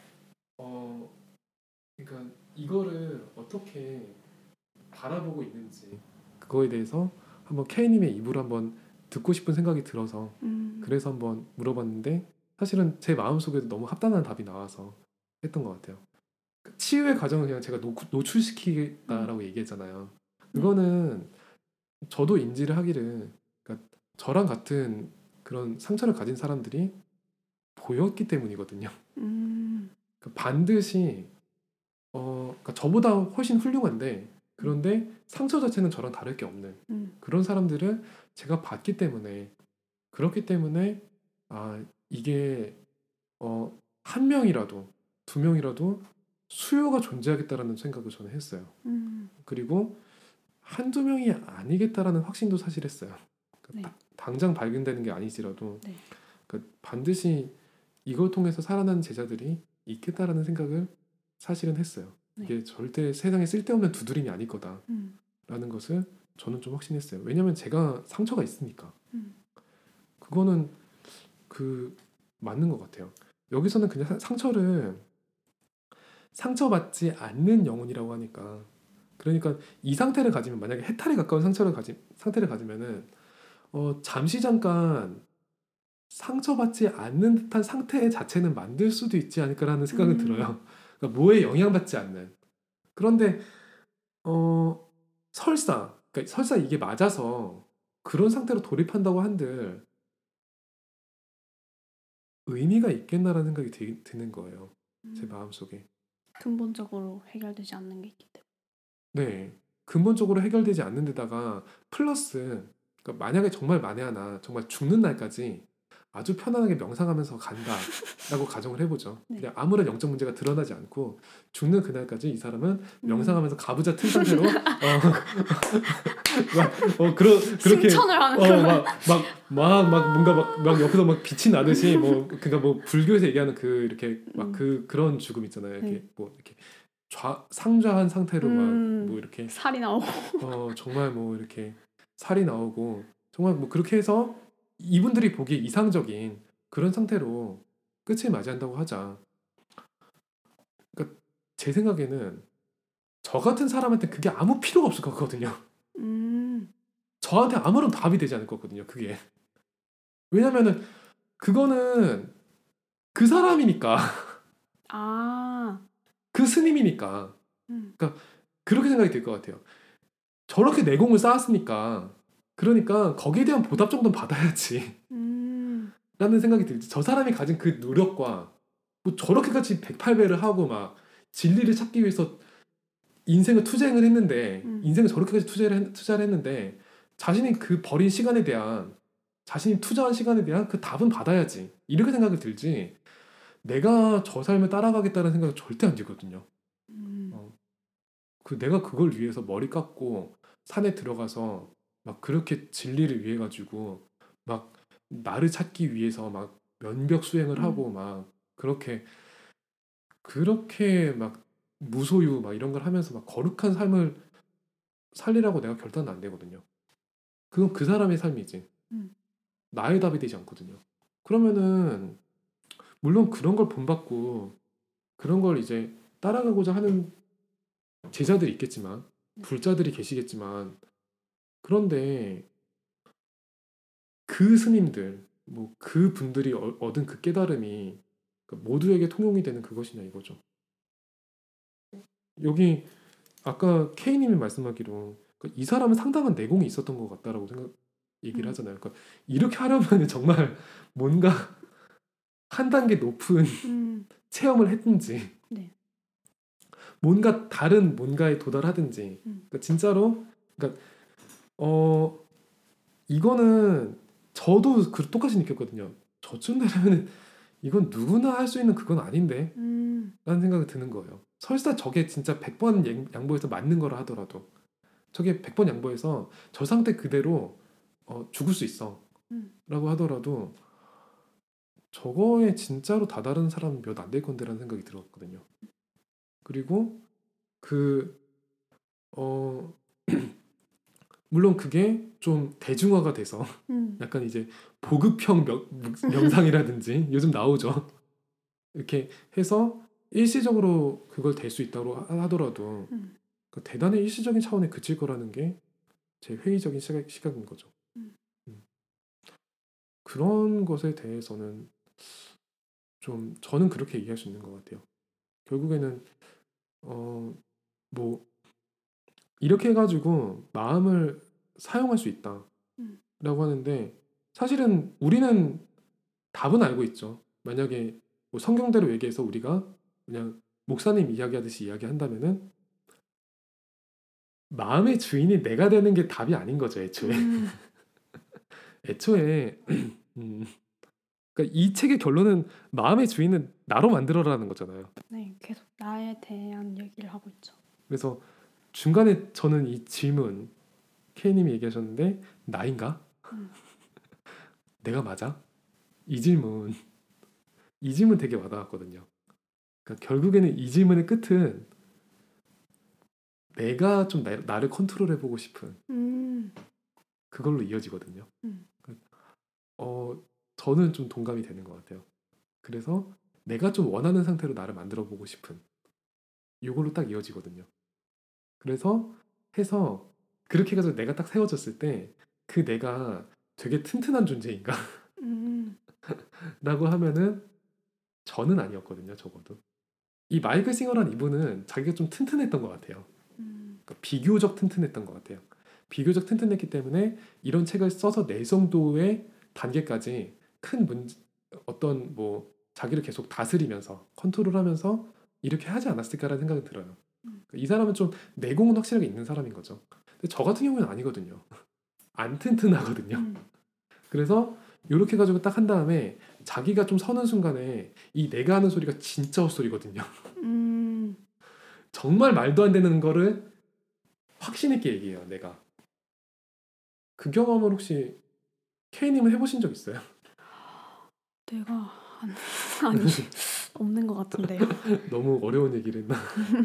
어 그러니까 이거를 어떻게 바라보고 있는지 그거에 대해서 한번 K님의 입으로 한번 듣고 싶은 생각이 들어서 음. 그래서 한번 물어봤는데 사실은 제 마음속에도 너무 합당한 답이 나와서 했던 것 같아요. 치유의 과정을 그냥 제가 노, 노출시키겠다라고 얘기했잖아요. 네. 그거는 저도 인지를 하기를 그러니까 저랑 같은 그런 상처를 가진 사람들이 보였기 때문이거든요. 음. 그러니까 반드시 어, 그러니까 저보다 훨씬 훌륭한데 그런데 상처 자체는 저랑 다를 게 없는 음. 그런 사람들을 제가 봤기 때문에 그렇기 때문에 아 이게 어, 한 명이라도 두 명이라도 수요가 존재하겠다라는 생각을 저는 했어요. 음. 그리고 한두 명이 아니겠다라는 확신도 사실 했어요. 네. 그러니까 다- 당장 발견되는 게 아니지라도 네. 그러니까 반드시 이걸 통해서 살아나는 제자들이 있겠다라는 생각을 사실은 했어요. 네. 이게 절대 세상에 쓸데없는 두드림이 아닐 거다라는 음. 것을 저는 좀 확신했어요. 왜냐면 제가 상처가 있으니까. 음. 그거는 그 맞는 것 같아요. 여기서는 그냥 사- 상처를 상처받지 않는 영혼이라고 하니까, 그러니까 이 상태를 가지면, 만약에 해탈에 가까운 상처를 가지 상태를 가지면은 어, 잠시 잠깐 상처받지 않는 듯한 상태 자체는 만들 수도 있지 않을까라는 생각은 음. 들어요. 그러니까 뭐에 영향받지 않는. 그런데 어, 설사 그러니까 설사 이게 맞아서 그런 상태로 돌입한다고 한들 의미가 있겠나라는 생각이 드, 드는 거예요. 제 음. 마음속에. 근본적으로 해결되지 않는 게 있기 때문에. 네. 근본적으로 해결되지 않는 데다가 플러스, 그러니까 만약에 정말 만에 하나 정말 죽는 날까지 아주 편안하게 명상하면서 간다라고 가정을 해보죠. 네. 그냥 아무런 영적 문제가 드러나지 않고 죽는 그날까지 이 사람은 음. 명상하면서 가부좌 튼 상태로 어, 막, 어 그러, 그렇게 승천을 하는 그런. 어막막막 뭔가 막, 막 옆에서 막 빛이 나듯이 뭐 그러니까 뭐 불교에서 얘기하는 그 이렇게 막 음. 그 그런 죽음 있잖아요. 이렇게 네. 뭐 이렇게 좌 상좌한 상태로 막 음. 뭐 이렇게 살이 나오고. 어 정말 뭐 이렇게 살이 나오고 정말 뭐 그렇게 해서 이분들이 보기에 이상적인 그런 상태로 끝을 맞이한다고 하자. 그러니까 제 생각에는 저 같은 사람한테 그게 아무 필요가 없을 것 같거든요. 음. 저한테 아무런 답이 되지 않을 것 같거든요. 그게. 왜냐면은 그거는 그 사람이니까. 아. 그 스님이니까. 음. 그러니까 그렇게 생각이 들 것 같아요. 저렇게 내공을 쌓았으니까, 그러니까 거기에 대한 보답 정도는 받아야지 음. 라는 생각이 들지. 저 사람이 가진 그 노력과 뭐 저렇게까지 백팔 배를 하고 막 진리를 찾기 위해서 인생을 투쟁을 했는데, 음. 인생을 저렇게까지 투자를, 했, 투자를 했는데 자신이 그 버린 시간에 대한, 자신이 투자한 시간에 대한 그 답은 받아야지, 이렇게 생각이 들지, 내가 저 삶을 따라가겠다는 생각은 절대 안 들거든요. 음. 어, 그 내가 그걸 위해서 머리 깎고 산에 들어가서 막 그렇게 진리를 위해 가지고 막 나를 찾기 위해서 막 면벽 수행을 하고 음. 막 그렇게 그렇게 막 무소유 막 이런 걸 하면서 막 거룩한 삶을 살리라고 내가 결단은 안 되거든요. 그건 그 사람의 삶이지 음. 나의 답이 되지 않거든요. 그러면은 물론 그런 걸 본받고 그런 걸 이제 따라가고자 하는 제자들이 있겠지만, 불자들이 계시겠지만, 그런데 그 스님들, 뭐 그 분들이 어- 얻은 그 깨달음이 그러니까 모두에게 통용이 되는 그것이냐 이거죠. 여기 아까 K님이 말씀하기로 그러니까 이 사람은 상당한 내공이 있었던 것 같다라고 생각 얘기를 음. 하잖아요. 그러니까 이렇게 하려면 정말 뭔가 한 단계 높은 음. 체험을 했든지, 네. 뭔가 다른 뭔가에 도달하든지, 음. 그러니까 진짜로, 그러니까 어 이거는 저도 그 똑같이 느꼈거든요. 저쯤 되면은 이건 누구나 할 수 있는 그건 아닌데 음. 라는 생각이 드는 거예요. 설사 저게 진짜 백 번 양보해서 맞는 거라 하더라도, 저게 백 번 양보해서 저 상태 그대로 어, 죽을 수 있어 음. 라고 하더라도 저거에 진짜로 다다른 사람은 몇 안 될 건데 라는 생각이 들었거든요. 그리고 그 어, 물론 그게 좀 대중화가 돼서 음. 약간 이제 보급형 명, 명상이라든지 요즘 나오죠. 이렇게 해서 일시적으로 그걸 될 수 있다고 하- 하더라도 음. 그 대단히 일시적인 차원에 그칠 거라는 게 제 회의적인 시각, 시각인 거죠. 음. 음. 그런 것에 대해서는 좀 저는 그렇게 이해할 수 있는 것 같아요. 결국에는 어 뭐 이렇게 해가지고 마음을 사용할 수 있다라고 음. 하는데, 사실은 우리는 답은 알고 있죠. 만약에 뭐 성경대로 얘기해서 우리가 그냥 목사님 이야기하듯이 이야기한다면은 마음의 주인이 내가 되는 게 답이 아닌 거죠, 애초에. 음. 애초에 음, 그러니까 이 책의 결론은 마음의 주인은 나로 만들어라는 거잖아요. 네. 계속 나에 대한 얘기를 하고 있죠. 그래서 중간에 저는 이 질문, K님이 얘기하셨는데 나인가? 음. 내가 맞아? 이 질문, 이 질문 되게 와닿았거든요. 그러니까 결국에는 이 질문의 끝은 내가 좀 나, 나를 컨트롤해보고 싶은 음. 그걸로 이어지거든요. 음. 어, 저는 좀 동감이 되는 것 같아요. 그래서 내가 좀 원하는 상태로 나를 만들어보고 싶은 이걸로 딱 이어지거든요. 그래서 해서 그렇게 해가지고 내가 딱 세워졌을 때 그 내가 되게 튼튼한 존재인가? 음. 라고 하면은 저는 아니었거든요. 적어도 이 마이클 싱어란 이분은 자기가 좀 튼튼했던 것 같아요. 음. 그러니까 비교적 튼튼했던 것 같아요. 비교적 튼튼했기 때문에 이런 책을 써서 낼 정도의 단계까지 큰 문제, 어떤 뭐 자기를 계속 다스리면서 컨트롤하면서 이렇게 하지 않았을까라는 생각이 들어요. 음. 이 사람은 좀 내공은 확실하게 있는 사람인 거죠. 근데 저 같은 경우는 아니거든요. 안 튼튼하거든요. 음. 그래서 이렇게 가지고 딱 한 다음에 자기가 좀 서는 순간에 이 내가 하는 소리가 진짜 헛소리거든요. 음. 정말 말도 안 되는 거를 확신 있게 얘기해요. 내가. 그 경험을 혹시 K님은 해보신 적 있어요? 내가 안, 아니 없는 것 같은데요. 너무 어려운 얘기를 했나?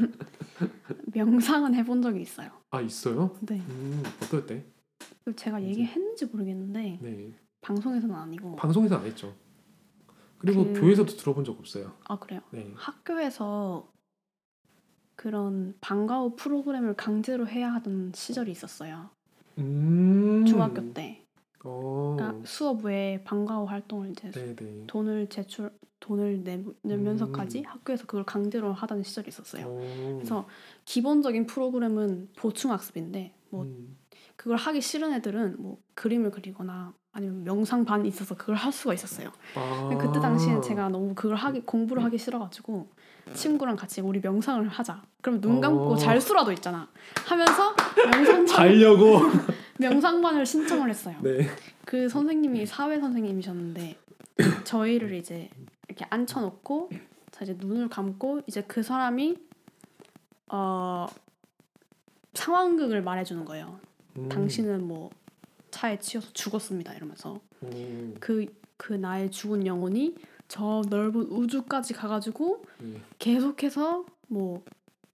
명상은 해본 적이 있어요. 아 있어요? 네. 음 어떨 때? 그리고 제가 이제- 얘기했는지 모르겠는데 네 방송에서는 아니고 방송에서 안 했죠. 그리고 그- 교회에서도 들어본 적 없어요. 아 그래요. 네. 학교에서 그런 방과 후 프로그램을 강제로 해야 하던 시절이 있었어요. 음. 중학교 때. 어. 그러니까 수업 외에 방과 후 활동을 이제 네네. 돈을 제출 돈을 내, 내면서까지 음. 학교에서 그걸 강제로 하던 시절이 있었어요. 어. 그래서 기본적인 프로그램은 보충학습인데 뭐 음. 그걸 하기 싫은 애들은 뭐 그림을 그리거나 아니면 명상반이 있어서 그걸 할 수가 있었어요. 아. 그때 당시에 제가 너무 그걸 하기 공부를 하기 싫어가지고 친구랑 같이 우리 명상을 하자. 그럼 눈 감고 어. 잘 수라도 있잖아. 하면서 명상반 자려고. 명상반을 신청을 했어요. 네. 그 선생님이 사회 선생님이셨는데 저희를 이제 이렇게 앉혀놓고 자 이제 눈을 감고 이제 그 사람이 어 상황극을 말해주는 거예요. 음. 당신은 뭐 차에 치여서 죽었습니다 이러면서 음. 그, 그 나의 죽은 영혼이 저 넓은 우주까지 가가지고 네. 계속해서 뭐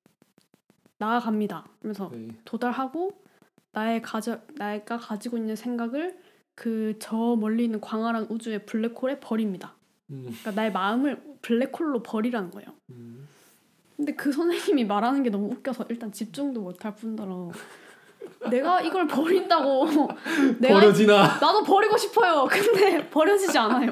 나아갑니다. 그러면서 네. 도달하고 나의 가져 내가 가지고 있는 생각을 그 저 멀리 있는 광활한 우주의 블랙홀에 버립니다. 음. 그러니까 나의 마음을 블랙홀로 버리라는 거예요. 음. 근데 그 선생님이 말하는 게 너무 웃겨서 일단 집중도 못할 뿐더러 내가 이걸 버린다고 내가 버려지나. 나도 버리고 싶어요. 근데 버려지지 않아요.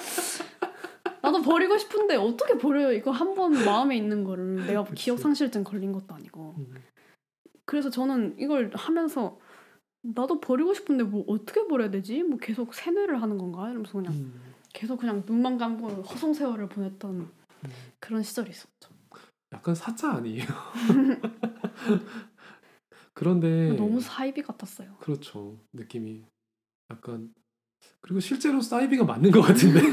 나도 버리고 싶은데 어떻게 버려요? 이거 한 번 마음에 있는 거를 내가 그치. 기억상실증 걸린 것도 아니고. 음. 그래서 저는 이걸 하면서 나도 버리고 싶은데 뭐 어떻게 버려야 되지? 뭐 계속 세뇌를 하는 건가? 이러면서 그냥 음. 계속 그냥 눈만 감고 허송세월을 보냈던 음. 그런 시절이 있었죠. 약간 사자 아니에요? 그런데 너무 사이비 같았어요. 그렇죠. 느낌이 약간 그리고 실제로 사이비가 맞는 것 같은데.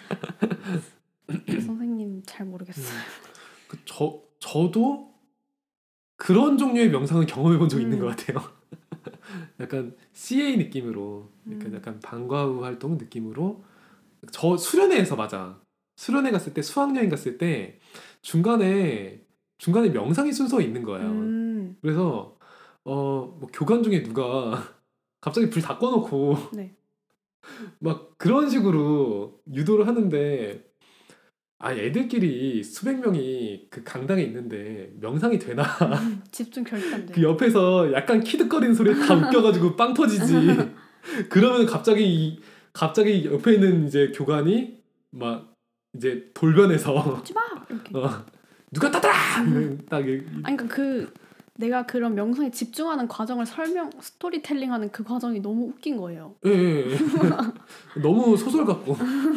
선생님 잘 모르겠어요. 그 저 저도 그런 종류의 명상을 경험해 본 적 있는 음. 것 같아요. 약간 씨에이 느낌으로, 그러니까 음. 약간 방과 후 활동 느낌으로. 저 수련회에서 맞아. 수련회 갔을 때 수학여행 갔을 때 중간에 중간에 명상의 순서 있는 거예요. 음. 그래서 어 뭐 교관 중에 누가 갑자기 불 다 꺼놓고 네. 막 그런 식으로 유도를 하는데 아 애들끼리 수백 명이 그 강당에 있는데 명상이 되나? 음, 집중 결대 안 그 돼요. 옆에서 약간 키득거리는 소리에 다 웃겨가지고 빵 터지지. 그러면 갑자기 이- 갑자기 옆에 있는 이제 교관이 막 이제 돌변해서 하지 마 이렇게. 어, 누가 따더라 딱 이- 아니 그러니까 그 내가 그런 명상에 집중하는 과정을 설명 스토리텔링하는 그 과정이 너무 웃긴 거예요. 예, 예, 예. 너무 소설 같고.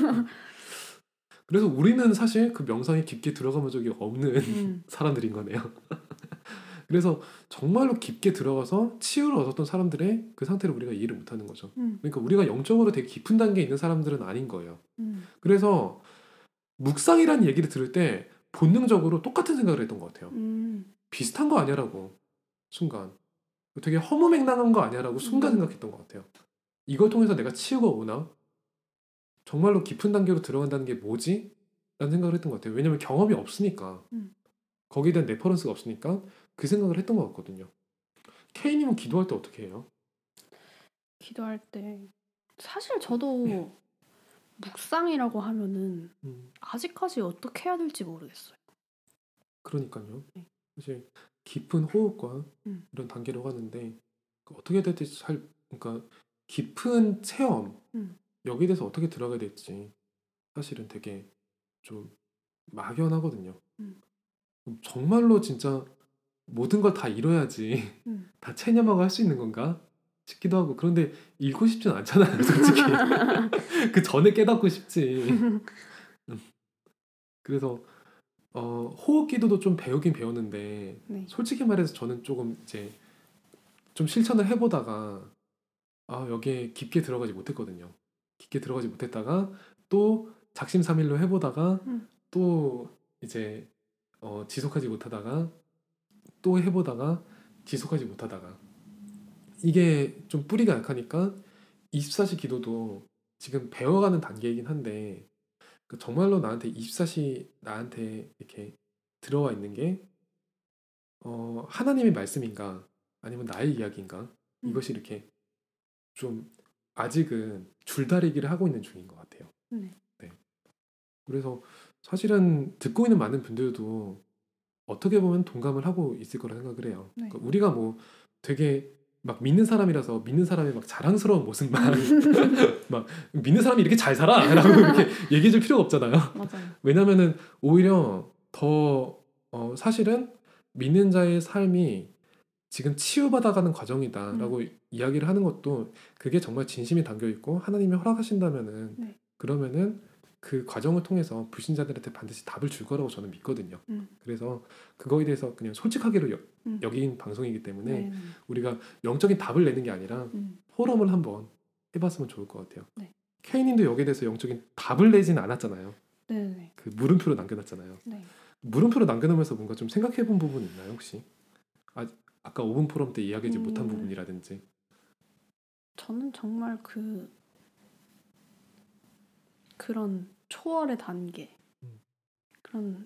그래서 우리는 사실 그 명상에 깊게 들어가본 적이 없는 음. 사람들인 거네요. 그래서 정말로 깊게 들어가서 치유를 얻었던 사람들의 그 상태를 우리가 이해를 못하는 거죠. 음. 그러니까 우리가 영적으로 되게 깊은 단계에 있는 사람들은 아닌 거예요. 음. 그래서 묵상이라는 얘기를 들을 때 본능적으로 똑같은 생각을 했던 것 같아요. 음. 비슷한 거 아니야라고 순간. 되게 허무맹랑한 거 아니야라고 순간 음. 생각했던 것 같아요. 이걸 통해서 내가 치유가 오나? 정말로 깊은 단계로 들어간다는 게 뭐지? 생각을 했던 것 같아요. 왜냐면 경험이 없으니까 음. 거기에 대한 레퍼런스가 없으니까 그 생각을 했던 것 같거든요. K님은 기도할 때 어떻게 해요? 기도할 때 사실 저도 묵상이라고 하면은 음, 아직까지 어떻게 해야 될지 모르겠어요. 그러니까요. 네. 사실 깊은 호흡과 음. 이런 단계로 가는데 그 어떻게 해야 될지 잘 그러니까 깊은 체험 음. 여기에 대해서 어떻게 들어가야 될지 사실은 되게 좀 막연하거든요. 음. 정말로 진짜 모든 걸 다 잃어야지 음. 다 체념하고 할 수 있는 건가 싶기도 하고 그런데 잃고 싶진 않잖아요, 솔직히. 그 전에 깨닫고 싶지. 음, 그래서 어, 호흡 기도도 좀 배우긴 배웠는데 네. 솔직히 말해서 저는 조금 이제 좀 실천을 해보다가 아 여기에 깊게 들어가지 못했거든요. 깊게 들어가지 못했다가 또 작심삼일로 해보다가 음. 또 이제 어, 지속하지 못하다가 또 해보다가 지속하지 못하다가 이게 좀 뿌리가 약하니까 이십사 시 기도도 지금 배워가는 단계이긴 한데 그 정말로 나한테 이십사 시 나한테 이렇게 들어와 있는 게 어, 하나님의 말씀인가 아니면 나의 이야기인가 음. 이것이 이렇게 좀 아직은 줄다리기를 하고 있는 중인 것 같아요. 네. 네. 그래서 사실은 듣고 있는 많은 분들도 어떻게 보면 동감을 하고 있을 거라 생각을 해요. 네. 그러니까 우리가 뭐 되게 막 믿는 사람이라서 믿는 사람의 막 자랑스러운 모습만 막 믿는 사람이 이렇게 잘 살아라고 이렇게 얘기해 줄 필요가 없잖아요. 맞아요. 왜냐면은 오히려 더 어, 사실은 믿는 자의 삶이 지금 치유받아가는 과정이다라고 음. 이야기를 하는 것도 그게 정말 진심이 담겨 있고 하나님이 허락하신다면은 네. 그러면은 그 과정을 통해서 불신자들한테 반드시 답을 줄 거라고 저는 믿거든요. 음. 그래서 그거에 대해서 그냥 솔직하게로 여, 음. 여긴 방송이기 때문에 네. 네. 우리가 영적인 답을 내는 게 아니라 음. 포럼을 한번 해봤으면 좋을 것 같아요. 네. K님도 여기에 대해서 영적인 답을 내지는 않았잖아요. 네. 네. 그 물음표로 남겨놨잖아요. 네. 물음표로 남겨놓으면서 뭔가 좀 생각해본 부분 있나요 혹시? 아, 아까 오 분 포럼 때 이야기하지 못한 음. 부분이라든지. 저는 정말 그 그런 초월의 단계, 음. 그런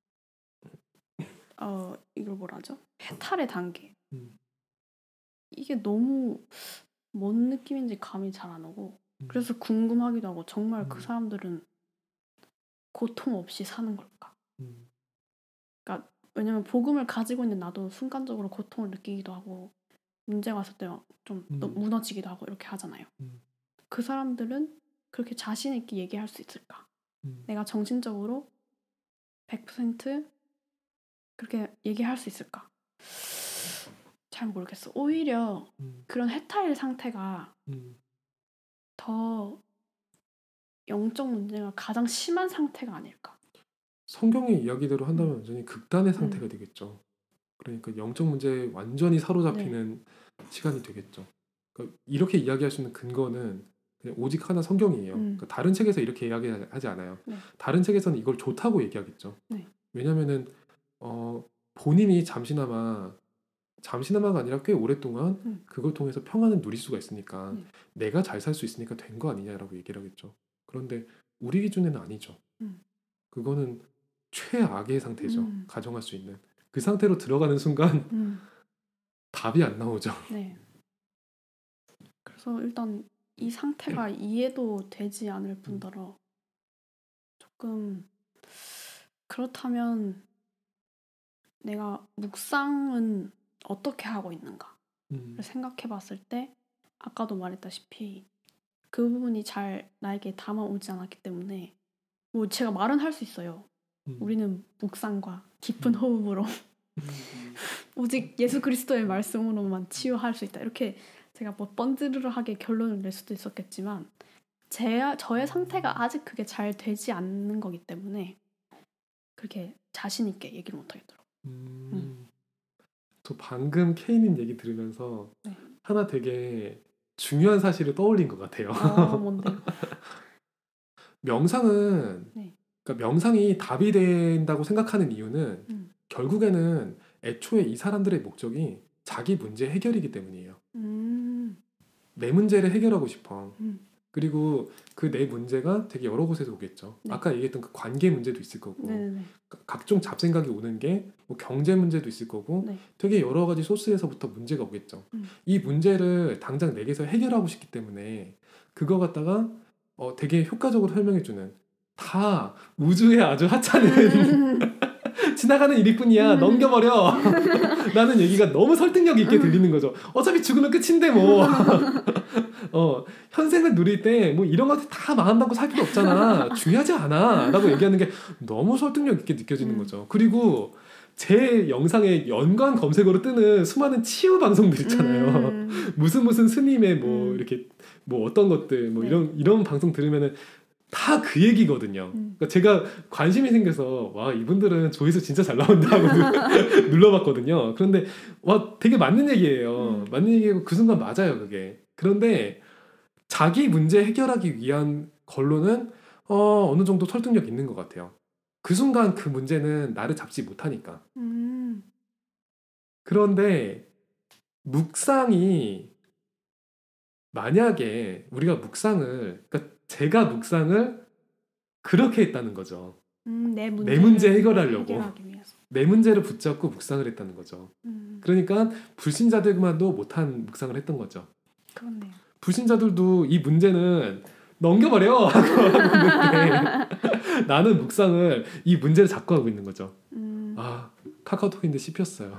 어 이걸 뭐라 하죠? 해탈의 단계. 음. 이게 너무 뭔 느낌인지 감이 잘 안 오고 음. 그래서 궁금하기도 하고 정말 그 음. 사람들은 고통 없이 사는 걸까? 음. 그러니까 왜냐면 복음을 가지고 있는 나도 순간적으로 고통을 느끼기도 하고 문제가 왔을 때 좀 음. 무너지기도 하고 이렇게 하잖아요. 음. 그 사람들은 그렇게 자신 있게 얘기할 수 있을까? 음. 내가 정신적으로 백 퍼센트 그렇게 얘기할 수 있을까? 잘 모르겠어. 오히려 음. 그런 해탈 상태가 음. 더 영적 문제가 가장 심한 상태가 아닐까? 성경의 이야기대로 한다면 음. 완전히 극단의 상태가 음. 되겠죠. 그러니까 영적 문제에 완전히 네. 사로잡히는 시간이 되겠죠. 그러니까 이렇게 이야기할 수 있는 근거는 그냥 오직 하나 성경이에요. 음. 그러니까 다른 책에서 이렇게 이야기하지 않아요. 네. 다른 책에서는 이걸 좋다고 얘기하겠죠. 네. 왜냐면은 어, 본인이 잠시나마 잠시나마가 아니라 꽤 오랫동안 음. 그걸 통해서 평안을 누릴 수가 있으니까 네. 내가 잘 살 수 있으니까 된 거 아니냐라고 얘기를 하겠죠. 그런데 우리 기준에는 아니죠. 음. 그거는 최악의 상태죠. 음. 가정할 수 있는. 그 상태로 들어가는 순간 음. 답이 안 나오죠. 네. 그래서 일단 이 상태가 이해도 되지 않을 뿐더러 조금 그렇다면 내가 묵상은 어떻게 하고 있는가를 음. 생각해 봤을 때 아까도 말했다시피 그 부분이 잘 나에게 담아오지 않았기 때문에 뭐 제가 말은 할 수 있어요. 음. 우리는 묵상과 깊은 음. 호흡으로 음. 오직 예수 그리스도의 말씀으로만 치유할 수 있다. 이렇게 제가 뭐 번지르르하게 결론을 낼 수도 있었겠지만 제 저의 상태가 아직 그게 잘 되지 않는 거기 때문에 그렇게 자신 있게 얘기를 못 하겠더라고요. 음. 음. 저 방금 케이님 얘기 들으면서 네. 하나 되게 중요한 사실을 떠올린 것 같아요. 어, 뭔데요? 명상은 네. 그러니까 명상이 답이 된다고 생각하는 이유는 음. 결국에는 애초에 이 사람들의 목적이 자기 문제 해결이기 때문이에요. 음. 내 문제를 해결하고 싶어. 음. 그리고 그 내 문제가 되게 여러 곳에서 오겠죠. 네. 아까 얘기했던 그 관계 문제도 있을 거고 네네네. 가- 각종 잡생각이 오는 게 뭐 경제 문제도 있을 거고 네. 되게 여러 가지 소스에서부터 문제가 오겠죠. 음. 이 문제를 당장 내게서 해결하고 싶기 때문에 그거 갖다가 어, 되게 효과적으로 설명해주는 다 우주의 아주 하찮은 지나가는 일일 뿐이야 넘겨버려 라는 얘기가 너무 설득력 있게 들리는 거죠. 어차피 죽으면 끝인데 뭐 어, 현생을 누릴 때 뭐 이런 것들 다 망한다고 살 필요 없잖아. 중요하지 않아. 라고 얘기하는 게 너무 설득력 있게 느껴지는 음. 거죠. 그리고 제 영상에 연관 검색어로 뜨는 수많은 치유 방송들 있잖아요. 음. 무슨 무슨 스님의 뭐 음. 이렇게 뭐 어떤 것들 뭐 네. 이런 이런 방송 들으면은 다 그 얘기거든요. 음. 그러니까 제가 관심이 생겨서 와 이분들은 조회수 진짜 잘 나온다 하고 누- 눌러봤거든요. 그런데 와 되게 맞는 얘기예요. 음. 맞는 얘기고 그 순간 맞아요 그게. 그런데 자기 문제 해결하기 위한 걸로는 어, 어느 정도 설득력 있는 것 같아요. 그 순간 그 문제는 나를 잡지 못하니까. 음. 그런데 묵상이 만약에 우리가 묵상을 그러니까 제가 묵상을 그렇게 했다는 거죠. 음. 내 문제 내 문제 해결하려고. 해결하기 위해서. 내 문제를 붙잡고 묵상을 했다는 거죠. 음. 그러니까 불신자들만도 못한 묵상을 했던 거죠. 그렇네요. 불신자들도 이 문제는 넘겨버려 하고 하고 있는데 나는 묵상을 이 문제를 잡고 하고 있는 거죠. 음. 아 카카오톡인데 씹혔어요.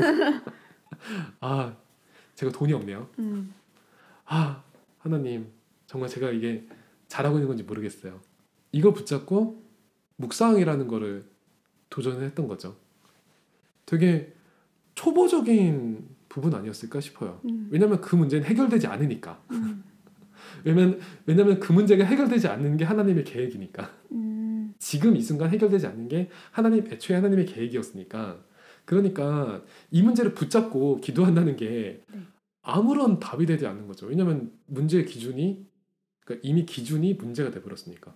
아 제가 돈이 없네요. 음. 아 하나님 정말 제가 이게 잘하고 있는 건지 모르겠어요. 이거 붙잡고 묵상이라는 거를 도전을 했던 거죠. 되게 초보적인 부분 아니었을까 싶어요. 음. 왜냐면 그 문제는 해결되지 않으니까. 음. 왜냐면 왜냐면 그 문제가 해결되지 않는 게 하나님의 계획이니까. 음. 지금 이 순간 해결되지 않는 게 하나님 애초에 하나님의 계획이었으니까. 그러니까 이 문제를 붙잡고 기도한다는 게 네. 아무런 답이 되지 않는 거죠. 왜냐면 문제의 기준이 그러니까 이미 기준이 문제가 돼 버렸으니까.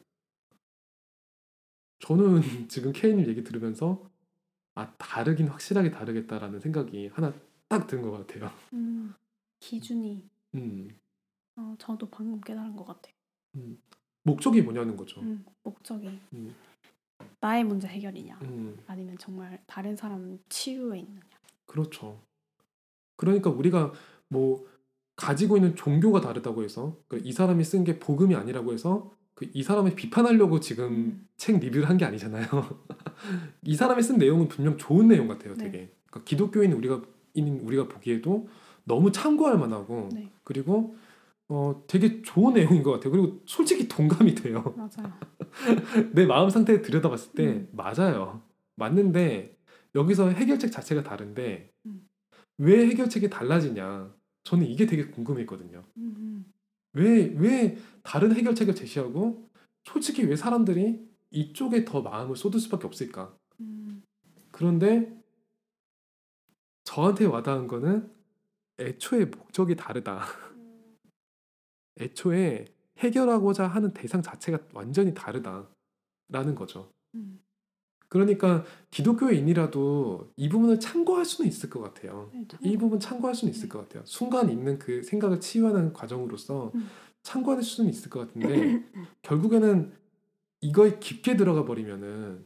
저는 지금 케이님 얘기 들으면서 아 다르긴 확실하게 다르겠다라는 생각이 하나 딱 든 것 같아요. 음. 기준이 음, 어, 저도 방금 깨달은 것 같아요. 음. 목적이 뭐냐는 거죠. 음. 목적이 음, 나의 문제 해결이냐 음, 아니면 정말 다른 사람 치유에 있느냐. 그렇죠. 그러니까 우리가 뭐 가지고 있는 종교가 다르다고 해서 그이 사람이 쓴 게 복음이 아니라고 해서 그 이 사람을 비판하려고 지금 음. 책 리뷰를 한 게 아니잖아요. 이 사람이 쓴 내용은 분명 좋은 내용 같아요. 네. 되게 그러니까 기독교인 우리가 인 우리가 보기에도 너무 참고할 만하고 네. 그리고 어 되게 좋은 내용인 것 같아요. 그리고 솔직히 동감이 돼요. 맞아요. 내 마음 상태 들여다봤을 때 음. 맞아요. 맞는데 여기서 해결책 자체가 다른데 음. 왜 해결책이 달라지냐? 저는 이게 되게 궁금했거든요. 음. 왜, 왜 다른 해결책을 제시하고 솔직히 왜 사람들이 이쪽에 더 마음을 쏟을 수밖에 없을까? 음. 그런데 저한테 와닿은 거는 애초에 목적이 다르다. 애초에 해결하고자 하는 대상 자체가 완전히 다르다라는 거죠. 음. 그러니까 기독교인이라도 이 부분을 참고할 수는 있을 것 같아요. 네, 이 참고. 부분 참고할 수는 있을 네. 것 같아요. 순간 있는 그 생각을 치유하는 과정으로서 음. 참고할 수는 있을 것 같은데 결국에는 이거에 깊게 들어가 버리면은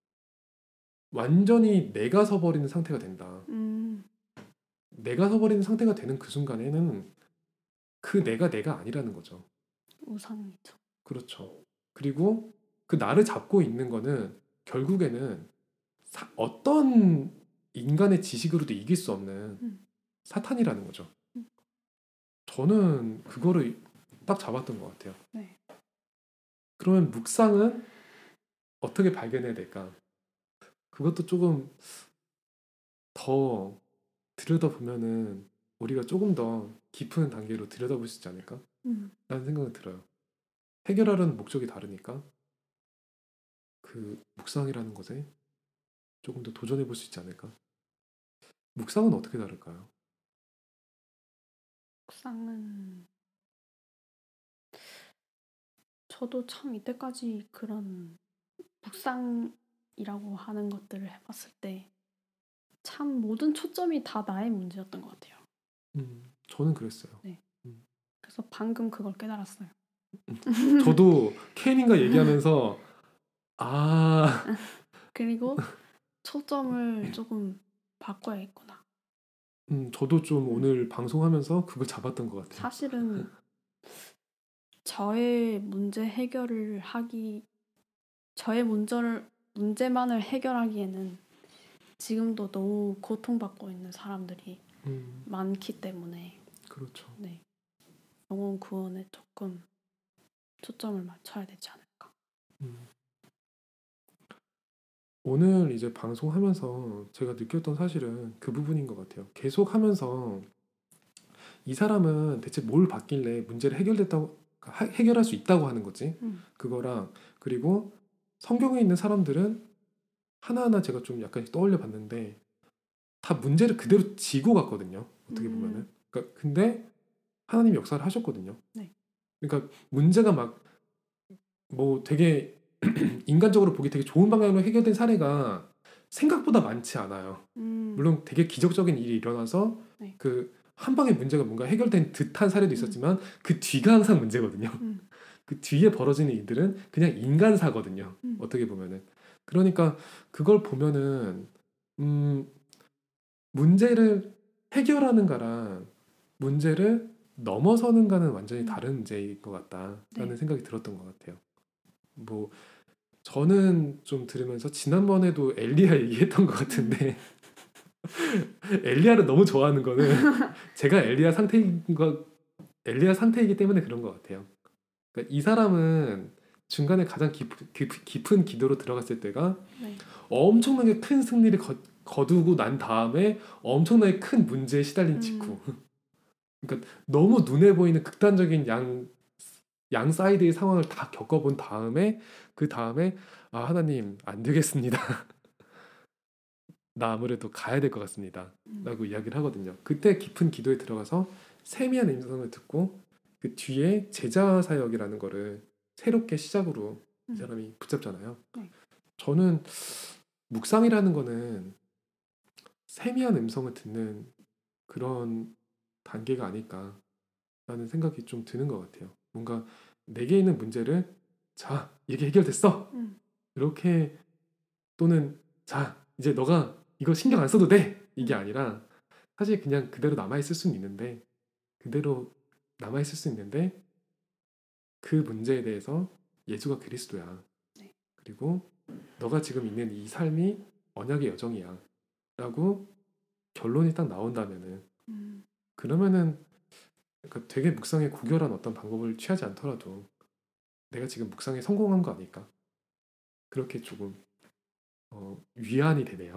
완전히 내가 서버리는 상태가 된다. 음. 내가 서버리는 상태가 되는 그 순간에는 그 내가 내가 아니라는 거죠. 우상이죠. 그렇죠. 그리고 그 나를 잡고 있는 거는 결국에는 사- 어떤 인간의 지식으로도 이길 수 없는 음. 사탄이라는 거죠. 음. 저는 그거를 딱 잡았던 것 같아요. 네. 그러면 묵상은 어떻게 발견해야 될까? 그것도 조금 더 들여다보면은 우리가 조금 더 깊은 단계로 들여다볼 수 있지 않을까? 음. 라는 생각이 들어요. 해결하려는 목적이 다르니까 그 묵상이라는 것에 조금 더 도전해 볼 수 있지 않을까? 묵상은 어떻게 다를까요? 묵상은 저도 참 이때까지 그런 묵상이라고 하는 것들을 해봤을 때 참 모든 초점이 다 나의 문제였던 것 같아요. 음, 저는 그랬어요. 네. 음, 그래서 방금 그걸 깨달았어요. 저도 케이님과 얘기하면서 아, 그리고 초점을 조금 바꿔야겠구나. 음, 저도 좀 음. 오늘 방송하면서 그걸 잡았던 것 같아요. 사실은 저의 문제 해결을 하기, 저의 문제를 문제만을 해결하기에는 지금도 너무 고통받고 있는 사람들이 음, 많기 때문에 그렇죠. 네, 영혼 구원에 조금 초점을 맞춰야 되지 않을까. 음. 오늘 이제 방송하면서 제가 느꼈던 사실은 그 부분인 것 같아요. 계속 하면서 이 사람은 대체 뭘 받길래 문제를 해결됐다고 하- 해결할 수 있다고 하는 거지. 음. 그거랑 그리고 성경에 있는 사람들은 하나하나 제가 좀 약간 떠올려 봤는데 다 문제를 그대로 지고 갔거든요. 어떻게 보면은. 음. 그러니까 근데 하나님이 역사를 하셨거든요. 네. 그러니까 문제가 막 뭐 되게 인간적으로 보기 되게 좋은 방향으로 해결된 사례가 생각보다 많지 않아요. 음. 물론 되게 기적적인 일이 일어나서 네. 그 한 방에 문제가 뭔가 해결된 듯한 사례도 음. 있었지만 그 뒤가 항상 문제거든요. 음. 그 뒤에 벌어지는 일들은 그냥 인간사거든요. 음. 어떻게 보면은. 그러니까 그걸 보면은 음, 문제를 해결하는 거랑 문제를 넘어서는가는 완전히 음. 다른 문제인 것 같다라는 네. 생각이 들었던 것 같아요. 뭐 저는 좀 들으면서 지난번에도 엘리야 얘기했던 것 음. 같은데 엘리야를 너무 좋아하는 거는 제가 엘리야 상태인 거 엘리야 상태이기 때문에 그런 것 같아요. 그러니까 이 사람은 중간에 가장 깊, 깊, 깊은 기도로 들어갔을 때가 네. 엄청나게 큰 승리를 거, 거두고 난 다음에 엄청나게 큰 문제에 시달린 직후. 음. 그러니까 너무 눈에 보이는 극단적인 양, 양 사이드의 상황을 다 겪어본 다음에 그 다음에 아 하나님 안 되겠습니다. 나 아무래도 가야 될 것 같습니다. 음. 라고 이야기를 하거든요. 그때 깊은 기도에 들어가서 세미한 음성을 듣고 그 뒤에 제자 사역이라는 거를 새롭게 시작으로 이 음. 사람이 붙잡잖아요. 네. 저는 묵상이라는 거는 세미한 음성을 듣는 그런 단계가 아닐까라는 생각이 좀 드는 것 같아요. 뭔가 내게 있는 문제를 자, 이게 해결됐어. 음. 이렇게 또는 자, 이제 너가 이거 신경 안 써도 돼. 이게 음. 아니라 사실 그냥 그대로 남아 있을 수는 있는데 그대로 남아 있을 수 있는데 그 문제에 대해서 예수가 그리스도야. 네. 그리고 너가 지금 있는 이 삶이 언약의 여정이야. 라고 결론이 딱 나온다면은 음. 그러면은 그러니까 되게 묵상에 고결한 어떤 방법을 취하지 않더라도 내가 지금 묵상에 성공한 거 아닐까? 그렇게 조금 어, 위안이 되네요.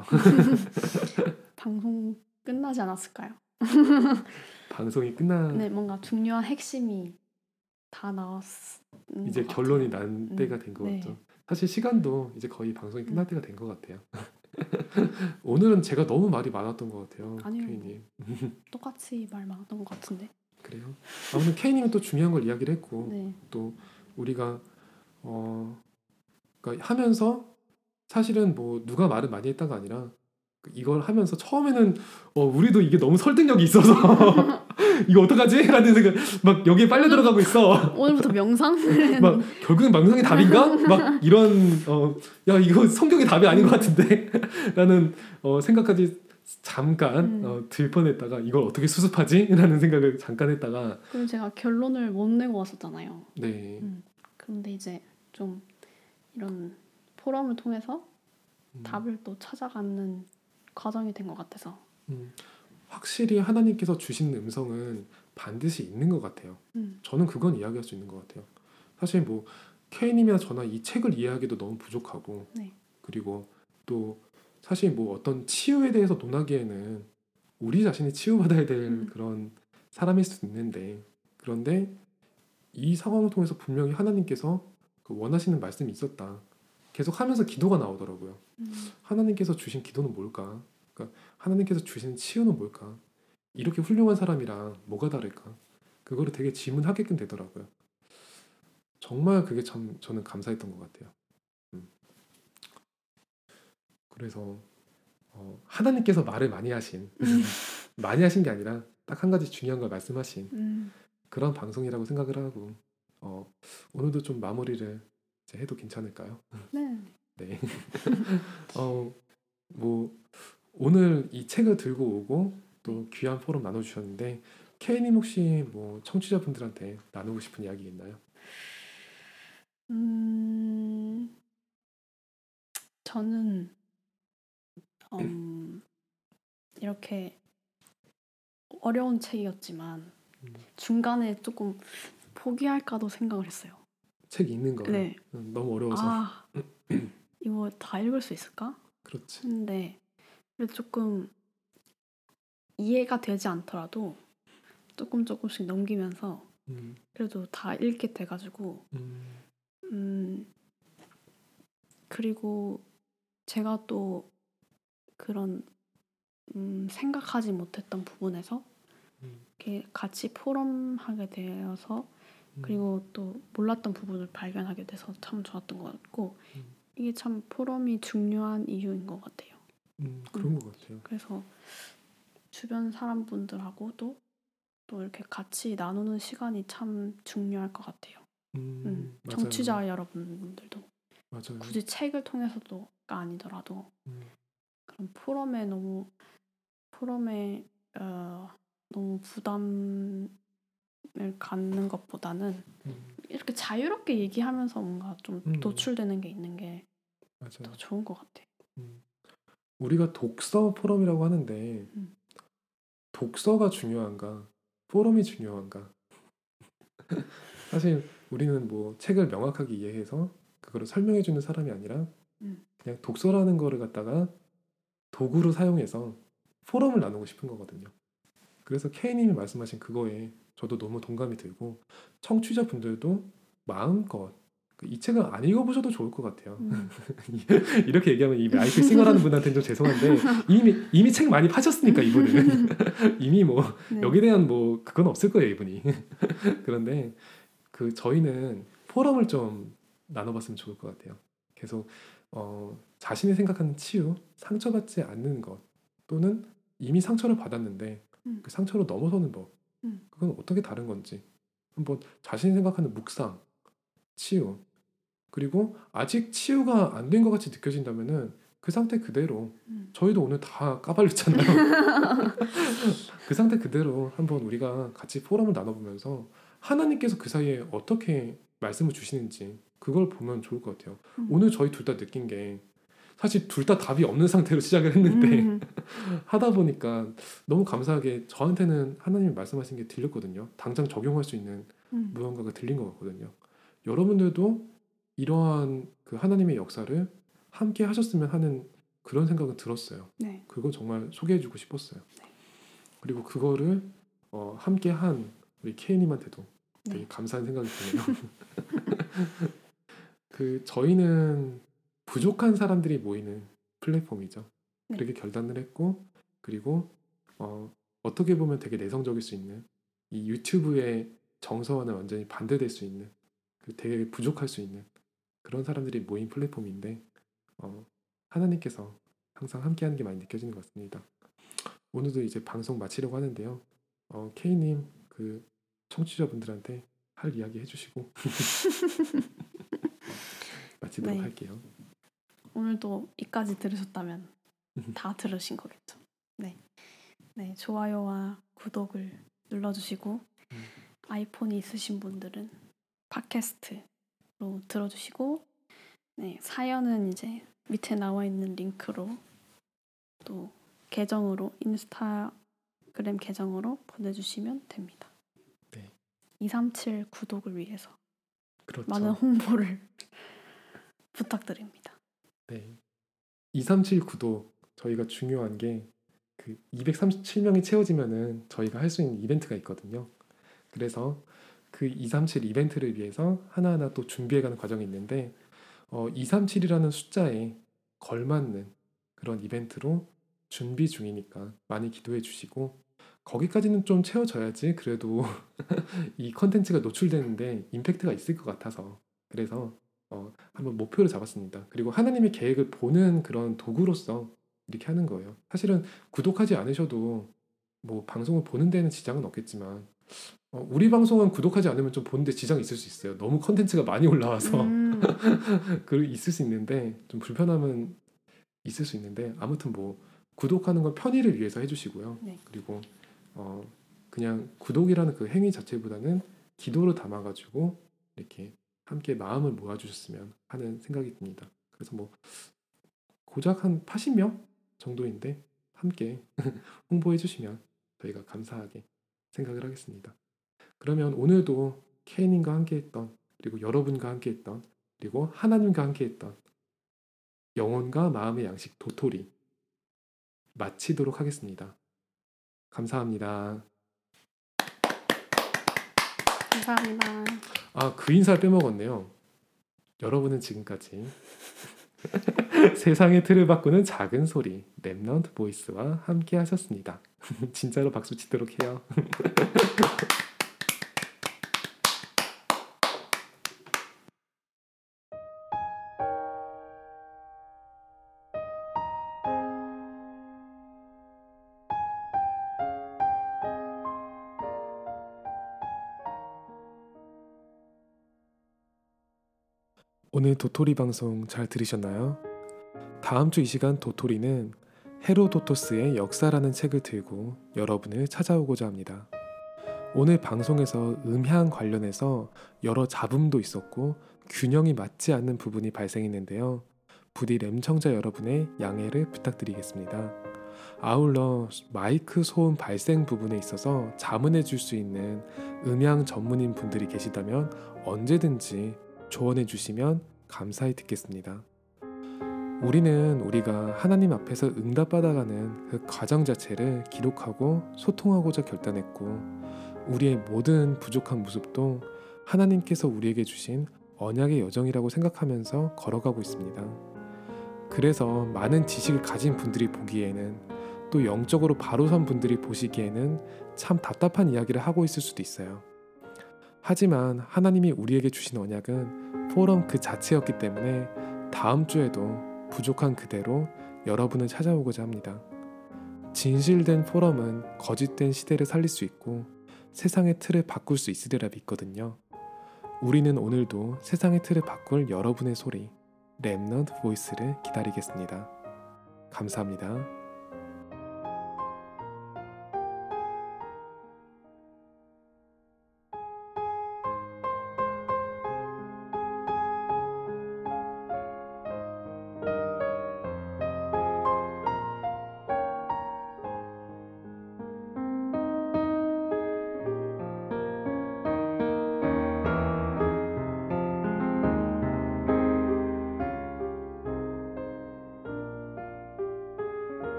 방송 끝나지 않았을까요? 방송이 끝나 네, 뭔가 중요한 핵심이 다 나왔는 이제 것 결론이 같아요. 난 음. 때가 된 것 네. 같죠. 사실 시간도 이제 거의 방송이 끝날 음. 때가 된 것 같아요. 오늘은 제가 너무 말이 많았던 것 같아요, 아니요, 뭐 케이님. 똑같이 말 많았던 것 같은데. 그래요? 아무튼 케이님은 또 중요한 걸 이야기를 했고 네. 또 우리가 어 그러니까 하면서 사실은 뭐 누가 말을 많이 했다가 아니라 이걸 하면서 처음에는 어 우리도 이게 너무 설득력이 있어서 이거 어떡하지? 라는 생각 막 여기에 빨려 들어가고 있어. 오늘부터 명상? 막 결국엔 망상이 답인가? 막 이런 어 야 이거 성경이 답이 아닌 것 같은데 라는 어 생각까지 잠깐 음. 어, 들 뻔했다가 이걸 어떻게 수습하지? 라는 생각을 잠깐 했다가 그리고 제가 결론을 못 내고 왔었잖아요. 네 음. 그런데 이제 좀 이런 포럼을 통해서 음, 답을 또 찾아가는 과정이 된 것 같아서. 음, 확실히 하나님께서 주신 음성은 반드시 있는 것 같아요. 음. 저는 그건 이야기할 수 있는 것 같아요. 사실 뭐 케이님이나 저나 이 책을 이해하기도 너무 부족하고 네. 그리고 또 사실 뭐 어떤 치유에 대해서 논하기에는 우리 자신이 치유받아야 될 음. 그런 사람일 수 있는데 그런데 이 상황을 통해서 분명히 하나님께서 그 원하시는 말씀이 있었다. 계속 하면서 기도가 나오더라고요. 음. 하나님께서 주신 기도는 뭘까? 그러니까 하나님께서 주신 치유는 뭘까? 이렇게 훌륭한 사람이랑 뭐가 다를까? 그거를 되게 질문하게끔 되더라고요. 정말 그게 참 저는 감사했던 것 같아요. 음. 그래서 어, 하나님께서 말을 많이 하신 음. 많이 하신 게 아니라 딱 한 가지 중요한 걸 말씀하신 음. 그런 방송이라고 생각을 하고 어, 오늘도 좀 마무리를 이제 해도 괜찮을까요? 네. 네. 어, 뭐 오늘 이 책을 들고 오고 또 귀한 포럼 나눠주셨는데 케이님 혹시 뭐 청취자분들한테 나누고 싶은 이야기 있나요? 음, 저는 음, 이렇게 어려운 책이었지만 음, 중간에 조금 포기할까도 생각을 했어요. 책 읽는 거를 네. 음, 너무 어려워서 아, 이거 다 읽을 수 있을까? 그렇지. 근데 그래도 조금 이해가 되지 않더라도 조금 조금씩 넘기면서 음, 그래도 다 읽게 돼가지고 음, 음, 그리고 제가 또 그런 음, 생각하지 못했던 부분에서 음, 이렇게 같이 포럼하게 되어서 음, 그리고 또 몰랐던 부분을 발견하게 돼서 참 좋았던 것 같고 음, 이게 참 포럼이 중요한 이유인 것 같아요. 음, 음, 그런 것 같아요. 그래서 주변 사람분들하고도 또 이렇게 같이 나누는 시간이 참 중요할 것 같아요. 음, 음, 맞아요. 청취자 여러분들도 맞아요. 굳이 책을 통해서도가 아니더라도 음, 그런 포럼에 너무 포럼에 어, 너무 부담을 갖는 것보다는 음, 이렇게 자유롭게 얘기하면서 뭔가 좀 음, 노출되는 게 있는 게 더 맞아요. 좋은 것 같아요. 음. 우리가 독서 포럼이라고 하는데 음. 독서가 중요한가? 포럼이 중요한가? 사실 우리는 뭐 책을 명확하게 이해해서 그거를 설명해 주는 사람이 아니라 음. 그냥 독서라는 거를 갖다가 도구로 사용해서 포럼을 나누고 싶은 거거든요. 그래서 K님이 말씀하신 그거에 저도 너무 동감이 들고 청취자분들도 마음껏 그이 책을 안 읽어보셔도 좋을 것 같아요. 음. 이렇게 얘기하면 이 라이프 싱어라는 분한테는 좀 죄송한데 이미 이미 책 많이 파셨으니까 이분은 이미 뭐 네. 여기에 대한 뭐 그건 없을 거예요 이분이. 그런데 그 저희는 포럼을 좀 나눠봤으면 좋을 것 같아요. 계속 어, 자신이 생각하는 치유, 상처받지 않는 것 또는 이미 상처를 받았는데 음. 그 상처로 넘어서는 법 음. 그건 어떻게 다른 건지 한번 자신이 생각하는 묵상, 치유 그리고 아직 치유가 안 된 것 같이 느껴진다면은 그 상태 그대로 음. 저희도 오늘 다 까발렸잖아요. 그 상태 그대로 한번 우리가 같이 포럼을 나눠보면서 하나님께서 그 사이에 어떻게 말씀을 주시는지 그걸 보면 좋을 것 같아요. 음. 오늘 저희 둘 다 느낀 게 사실 둘 다 답이 없는 상태로 시작을 했는데 음. 하다 보니까 너무 감사하게 저한테는 하나님이 말씀하신 게 들렸거든요. 당장 적용할 수 있는 음. 무언가가 들린 것 같거든요. 여러분들도 이러한 그 하나님의 역사를 함께 하셨으면 하는 그런 생각은 들었어요. 네. 그거 정말 소개해주고 싶었어요. 네. 그리고 그거를 어, 함께 한 우리 케이님한테도 되게 네. 감사한 생각이 드네요. 그 저희는 부족한 사람들이 모이는 플랫폼이죠. 네. 그렇게 결단을 했고 그리고 어, 어떻게 보면 되게 내성적일 수 있는 이 유튜브의 정서와는 완전히 반대될 수 있는 그 되게 부족할 수 있는 그런 사람들이 모인 플랫폼인데 어, 하나님께서 항상 함께하는 게 많이 느껴지는 것 같습니다. 오늘도 이제 방송 마치려고 하는데요. 어, K님 그 청취자분들한테 할 이야기 해주시고 마치도록 네. 할게요. 오늘도 이까지 들으셨다면 다 들으신 거겠죠. 네. 네. 좋아요와 구독을 눌러주시고 음, 아이폰이 있으신 분들은 팟캐스트로 들어주시고 네. 사연은 이제 밑에 나와 있는 링크로 또 계정으로 인스타그램 계정으로 보내주시면 됩니다. 네, 이삼칠 구독을 위해서 많은 그렇죠. 홍보를 부탁드립니다. 네, 이삼칠 구도 저희가 중요한 게 그 이백삼십칠 명이 채워지면은 저희가 할 수 있는 이벤트가 있거든요. 그래서 그 이삼칠 이벤트를 위해서 하나하나 또 준비해가는 과정이 있는데 어, 이삼칠이라는 숫자에 걸맞는 그런 이벤트로 준비 중이니까 많이 기도해 주시고 거기까지는 좀 채워져야지 그래도 이 컨텐츠가 노출되는데 임팩트가 있을 것 같아서 그래서 어, 한번 목표를 잡았습니다. 그리고 하나님의 계획을 보는 그런 도구로서 이렇게 하는 거예요. 사실은 구독하지 않으셔도 뭐 방송을 보는 데는 지장은 없겠지만 어, 우리 방송은 구독하지 않으면 좀 보는데 지장이 있을 수 있어요. 너무 컨텐츠가 많이 올라와서 음, 그 있을 수 있는데 좀 불편함은 있을 수 있는데 아무튼 뭐 구독하는 건 편의를 위해서 해주시고요. 네. 그리고 어, 그냥 구독이라는 그 행위 자체보다는 기도로 담아가지고 이렇게 함께 마음을 모아주셨으면 하는 생각이 듭니다. 그래서 뭐 고작 한 팔십 명 정도인데 함께 홍보해 주시면 저희가 감사하게 생각을 하겠습니다. 그러면 오늘도 케이님과 함께했던 그리고 여러분과 함께했던 그리고 하나님과 함께했던 영혼과 마음의 양식 도토리 마치도록 하겠습니다. 감사합니다. 감사합니다. 아, 그 인사를 빼먹었네요. 여러분은 지금까지 세상의 틀을 바꾸는 작은 소리 랩넌트 보이스와 함께 하셨습니다. 진짜로 박수 치도록 해요. 오늘 도토리 방송 잘 들으셨나요? 다음 주 이 시간 도토리는 헤로도토스의 역사라는 책을 들고 여러분을 찾아오고자 합니다. 오늘 방송에서 음향 관련해서 여러 잡음도 있었고 균형이 맞지 않는 부분이 발생했는데요. 부디 램청자 여러분의 양해를 부탁드리겠습니다. 아울러 마이크 소음 발생 부분에 있어서 자문해 줄 수 있는 음향 전문인 분들이 계시다면 언제든지 조언해 주시면 감사히 듣겠습니다. 우리는 우리가 하나님 앞에서 응답받아가는 그 과정 자체를 기록하고 소통하고자 결단했고 우리의 모든 부족한 모습도 하나님께서 우리에게 주신 언약의 여정이라고 생각하면서 걸어가고 있습니다. 그래서 많은 지식을 가진 분들이 보기에는 또 영적으로 바로 선 분들이 보시기에는 참 답답한 이야기를 하고 있을 수도 있어요. 하지만 하나님이 우리에게 주신 언약은 포럼 그 자체였기 때문에 다음 주에도 부족한 그대로 여러분을 찾아오고자 합니다. 진실된 포럼은 거짓된 시대를 살릴 수 있고 세상의 틀을 바꿀 수 있으리라 믿거든요. 우리는 오늘도 세상의 틀을 바꿀 여러분의 소리 랩넌트 보이스를 기다리겠습니다. 감사합니다.